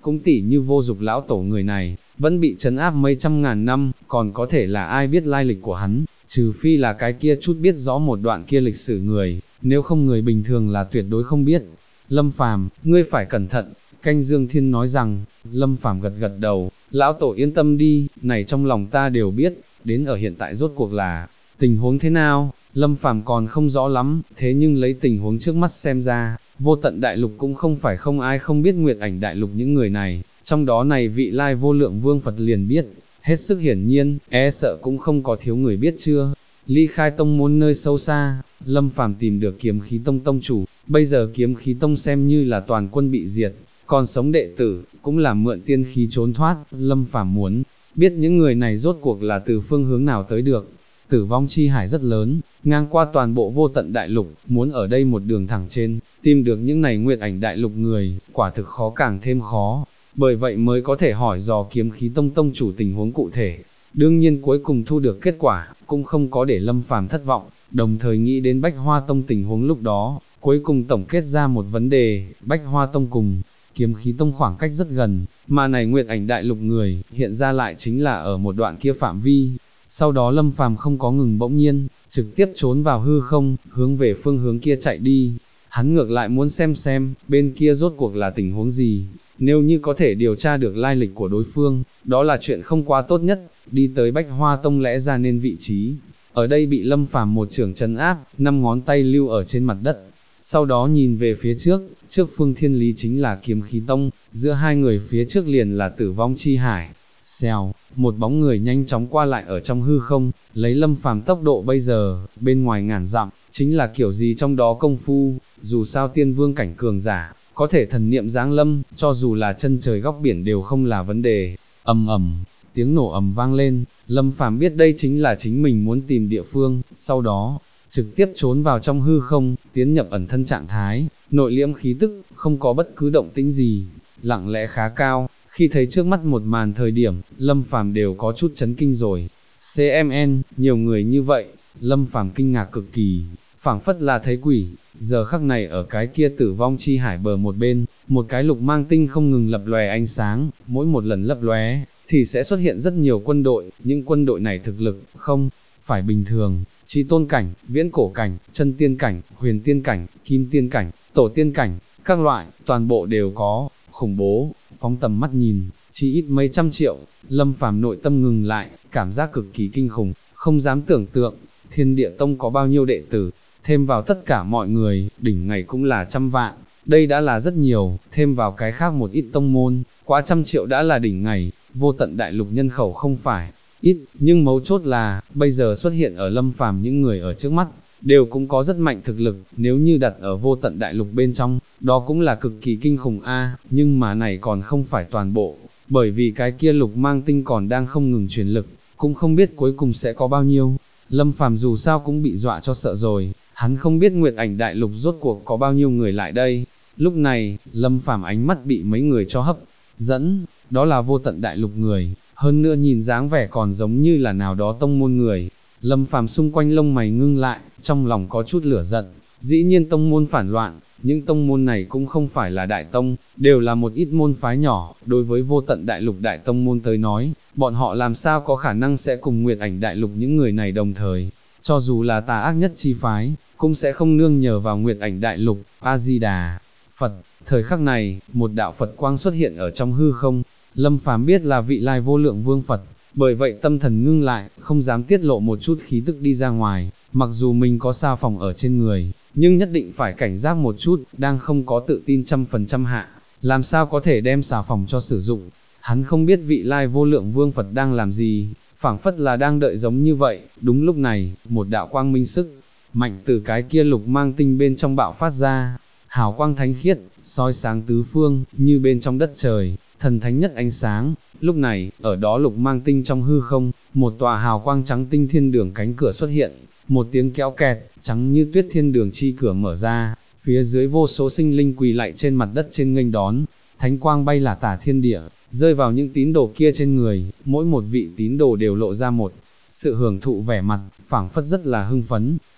cũng tỉ như Vô Dục lão tổ người này, vẫn bị trấn áp mấy trăm ngàn năm, còn có thể là ai biết lai lịch của hắn, trừ phi là cái kia chút biết rõ một đoạn kia lịch sử người, nếu không người bình thường là tuyệt đối không biết. Lâm Phàm, ngươi phải cẩn thận, Canh Dương Thiên nói rằng. Lâm Phàm gật gật đầu, lão tổ yên tâm đi, này trong lòng ta đều biết, đến ở hiện tại rốt cuộc là tình huống thế nào, Lâm Phàm còn không rõ lắm, thế nhưng lấy tình huống trước mắt xem ra, Vô Tận Đại Lục cũng không phải không ai không biết Nguyệt Ảnh Đại Lục những người này, trong đó này vị lai vô lượng vương Phật liền biết, hết sức hiển nhiên, e sợ cũng không có thiếu người biết chưa. Ly khai tông môn nơi sâu xa, Lâm Phàm tìm được Kiếm Khí Tông tông chủ, bây giờ Kiếm Khí Tông xem như là toàn quân bị diệt, còn sống đệ tử, cũng là mượn tiên khí trốn thoát. Lâm Phàm muốn biết những người này rốt cuộc là từ phương hướng nào tới được. Tử vong chi hải rất lớn, ngang qua toàn bộ Vô Tận Đại Lục, muốn ở đây một đường thẳng trên, tìm được những này Nguyệt Ảnh Đại Lục người, quả thực khó càng thêm khó, bởi vậy mới có thể hỏi dò Kiếm Khí Tông tông chủ tình huống cụ thể. Đương nhiên cuối cùng thu được kết quả, cũng không có để Lâm Phàm thất vọng, đồng thời nghĩ đến Bách Hoa Tông tình huống lúc đó, cuối cùng tổng kết ra một vấn đề, Bách Hoa Tông cùng Kiếm Khí Tông khoảng cách rất gần, mà này Nguyệt Ảnh Đại Lục người, hiện ra lại chính là ở một đoạn kia phạm vi. Sau đó Lâm Phàm không có ngừng bỗng nhiên, trực tiếp trốn vào hư không, hướng về phương hướng kia chạy đi. Hắn ngược lại muốn xem, bên kia rốt cuộc là tình huống gì, nếu như có thể điều tra được lai lịch của đối phương, đó là chuyện không quá tốt nhất. Đi tới Bách Hoa Tông lẽ ra nên vị trí, ở đây bị Lâm Phàm một chưởng trấn áp, 5 ngón tay lưu ở trên mặt đất. Sau đó nhìn về phía trước phương thiên lý chính là Kiếm Khí Tông, giữa hai người phía trước liền là Tử vong chi hải. Xèo, một bóng người nhanh chóng qua lại ở trong hư không, lấy Lâm Phàm tốc độ bây giờ, bên ngoài ngàn dặm, chính là kiểu gì trong đó công phu, dù sao tiên vương cảnh cường giả, có thể thần niệm giáng lâm, cho dù là chân trời góc biển đều không là vấn đề. Ầm ầm, tiếng nổ ầm vang lên, Lâm Phàm biết đây chính là chính mình muốn tìm địa phương, sau đó trực tiếp trốn vào trong hư không, tiến nhập ẩn thân trạng thái, nội liễm khí tức, không có bất cứ động tĩnh gì, lặng lẽ khá cao. Khi thấy trước mắt một màn thời điểm, Lâm Phàm đều có chút chấn kinh rồi. CMN, nhiều người như vậy, Lâm Phàm kinh ngạc cực kỳ, phảng phất là thấy quỷ. Giờ khắc này ở cái kia tử vong chi hải bờ một bên, một cái lục mang tinh không ngừng lập lòe ánh sáng, mỗi một lần lập lóe thì sẽ xuất hiện rất nhiều quân đội, những quân đội này thực lực không phải bình thường, chí tôn cảnh, viễn cổ cảnh, chân tiên cảnh, huyền tiên cảnh, kim tiên cảnh, tổ tiên cảnh, các loại, toàn bộ đều có, khủng bố. Phóng tầm mắt nhìn, chỉ ít mấy trăm triệu. Lâm Phàm nội tâm ngừng lại, cảm giác cực kỳ kinh khủng, không dám tưởng tượng, Thiên Địa Tông có bao nhiêu đệ tử, thêm vào tất cả mọi người, đỉnh ngày cũng là 100 vạn, đây đã là rất nhiều, thêm vào cái khác một ít tông môn, quá 100 triệu đã là đỉnh ngày. Vô Tận Đại Lục nhân khẩu không phải ít, nhưng mấu chốt là, bây giờ xuất hiện ở Lâm Phàm những người ở trước mắt, đều cũng có rất mạnh thực lực, nếu như đặt ở Vô Tận Đại Lục bên trong, đó cũng là cực kỳ kinh khủng a. Nhưng mà này còn không phải toàn bộ, bởi vì cái kia lục mang tinh còn đang không ngừng truyền lực, cũng không biết cuối cùng sẽ có bao nhiêu. Lâm Phàm dù sao cũng bị dọa cho sợ rồi, hắn không biết Nguyệt Ảnh Đại Lục rốt cuộc có bao nhiêu người lại đây. Lúc này, Lâm Phàm ánh mắt bị mấy người cho hấp dẫn, đó là Vô Tận Đại Lục người, hơn nữa nhìn dáng vẻ còn giống như là nào đó tông môn người. Lâm Phàm xung quanh lông mày ngưng lại, trong lòng có chút lửa giận, dĩ nhiên tông môn phản loạn, những tông môn này cũng không phải là đại tông, đều là một ít môn phái nhỏ, đối với Vô Tận Đại Lục đại tông môn tới nói, bọn họ làm sao có khả năng sẽ cùng Nguyệt Ảnh Đại Lục những người này đồng thời, cho dù là tà ác nhất chi phái, cũng sẽ không nương nhờ vào Nguyệt Ảnh Đại Lục. A-di-đà Phật. Thời khắc này, một đạo Phật quang xuất hiện ở trong hư không, Lâm Phàm biết là vị lai vô lượng vương Phật, bởi vậy tâm thần ngưng lại, không dám tiết lộ một chút khí tức đi ra ngoài, mặc dù mình có sao phòng ở trên người, nhưng nhất định phải cảnh giác một chút, đang không có tự tin 100% hạ, làm sao có thể đem xà phòng cho sử dụng. Hắn không biết vị lai vô lượng vương Phật đang làm gì, phảng phất là đang đợi giống như vậy. Đúng lúc này, một đạo quang minh sức mạnh từ cái kia lục mang tinh bên trong bạo phát ra, hào quang thánh khiết, soi sáng tứ phương, như bên trong đất trời, thần thánh nhất ánh sáng. Lúc này, ở đó lục mang tinh trong hư không, một tòa hào quang trắng tinh thiên đường cánh cửa xuất hiện, một tiếng kéo kẹt, trắng như tuyết thiên đường chi cửa mở ra, phía dưới vô số sinh linh quỳ lạy trên mặt đất trên nghênh đón, thánh quang bay là tả thiên địa, rơi vào những tín đồ kia trên người, mỗi một vị tín đồ đều lộ ra một sự hưởng thụ vẻ mặt, phảng phất rất là hưng phấn.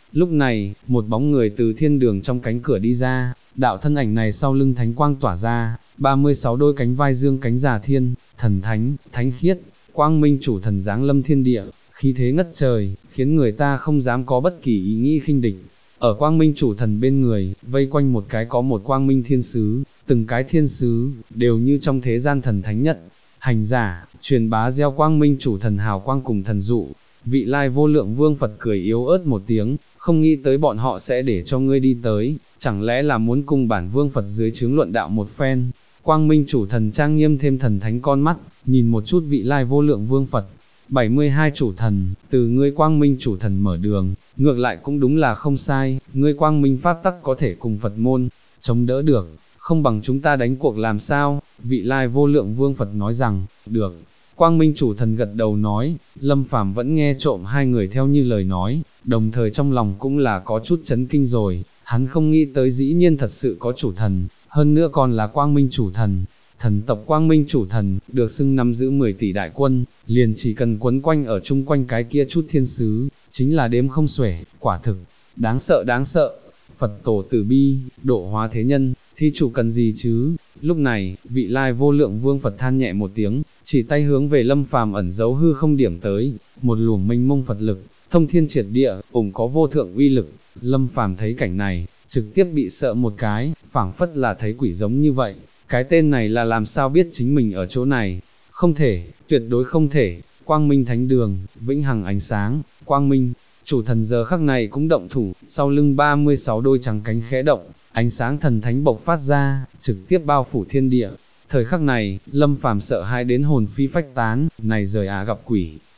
Lúc này, một bóng người từ thiên đường trong cánh cửa đi ra, đạo thân ảnh này sau lưng thánh quang tỏa ra, 36 đôi cánh vai dương cánh giả thiên, thần thánh, thánh khiết, quang minh chủ thần giáng lâm thiên địa, khí thế ngất trời, khiến người ta không dám có bất kỳ ý nghĩ khinh địch. Ở quang minh chủ thần bên người, vây quanh một cái có một quang minh thiên sứ, từng cái thiên sứ, đều như trong thế gian thần thánh nhất, hành giả, truyền bá gieo quang minh chủ thần hào quang cùng thần dụ. Vị lai vô lượng vương Phật cười yếu ớt một tiếng, không nghĩ tới bọn họ sẽ để cho ngươi đi tới, chẳng lẽ là muốn cùng bản vương Phật dưới chướng luận đạo một phen. Quang minh chủ thần trang nghiêm thêm thần thánh con mắt, nhìn một chút vị lai vô lượng vương Phật. 72 chủ thần, từ ngươi quang minh chủ thần mở đường, ngược lại cũng đúng là không sai, ngươi quang minh pháp tắc có thể cùng Phật môn, chống đỡ được, không bằng chúng ta đánh cuộc làm sao, vị lai vô lượng vương Phật nói rằng, được. Quang minh chủ thần gật đầu nói, Lâm Phàm vẫn nghe trộm hai người theo như lời nói, đồng thời trong lòng cũng là có chút chấn kinh rồi, hắn không nghĩ tới dĩ nhiên thật sự có chủ thần, hơn nữa còn là quang minh chủ thần. Thần tộc quang minh chủ thần, được xưng nắm giữ 10 tỷ đại quân, liền chỉ cần quấn quanh ở chung quanh cái kia chút thiên sứ, chính là đếm không xuể, quả thực, đáng sợ đáng sợ. Phật tổ từ bi, độ hóa thế nhân, thi chủ cần gì chứ? Lúc này, vị lai vô lượng vương Phật than nhẹ một tiếng, chỉ tay hướng về Lâm Phàm ẩn giấu hư không điểm tới, một luồng mênh mông Phật lực, thông thiên triệt địa, có vô thượng uy lực. Lâm Phàm thấy cảnh này, trực tiếp bị sợ một cái, phảng phất là thấy quỷ giống như vậy. Cái tên này là làm sao biết chính mình ở chỗ này? Không thể, tuyệt đối không thể. Quang minh thánh đường, vĩnh hằng ánh sáng, quang minh. Chủ thần giờ khắc này cũng động thủ, sau lưng 36 đôi trắng cánh khẽ động, ánh sáng thần thánh bộc phát ra, trực tiếp bao phủ thiên địa. Thời khắc này, Lâm Phàm sợ hãi đến hồn phi phách tán, này rời gặp quỷ.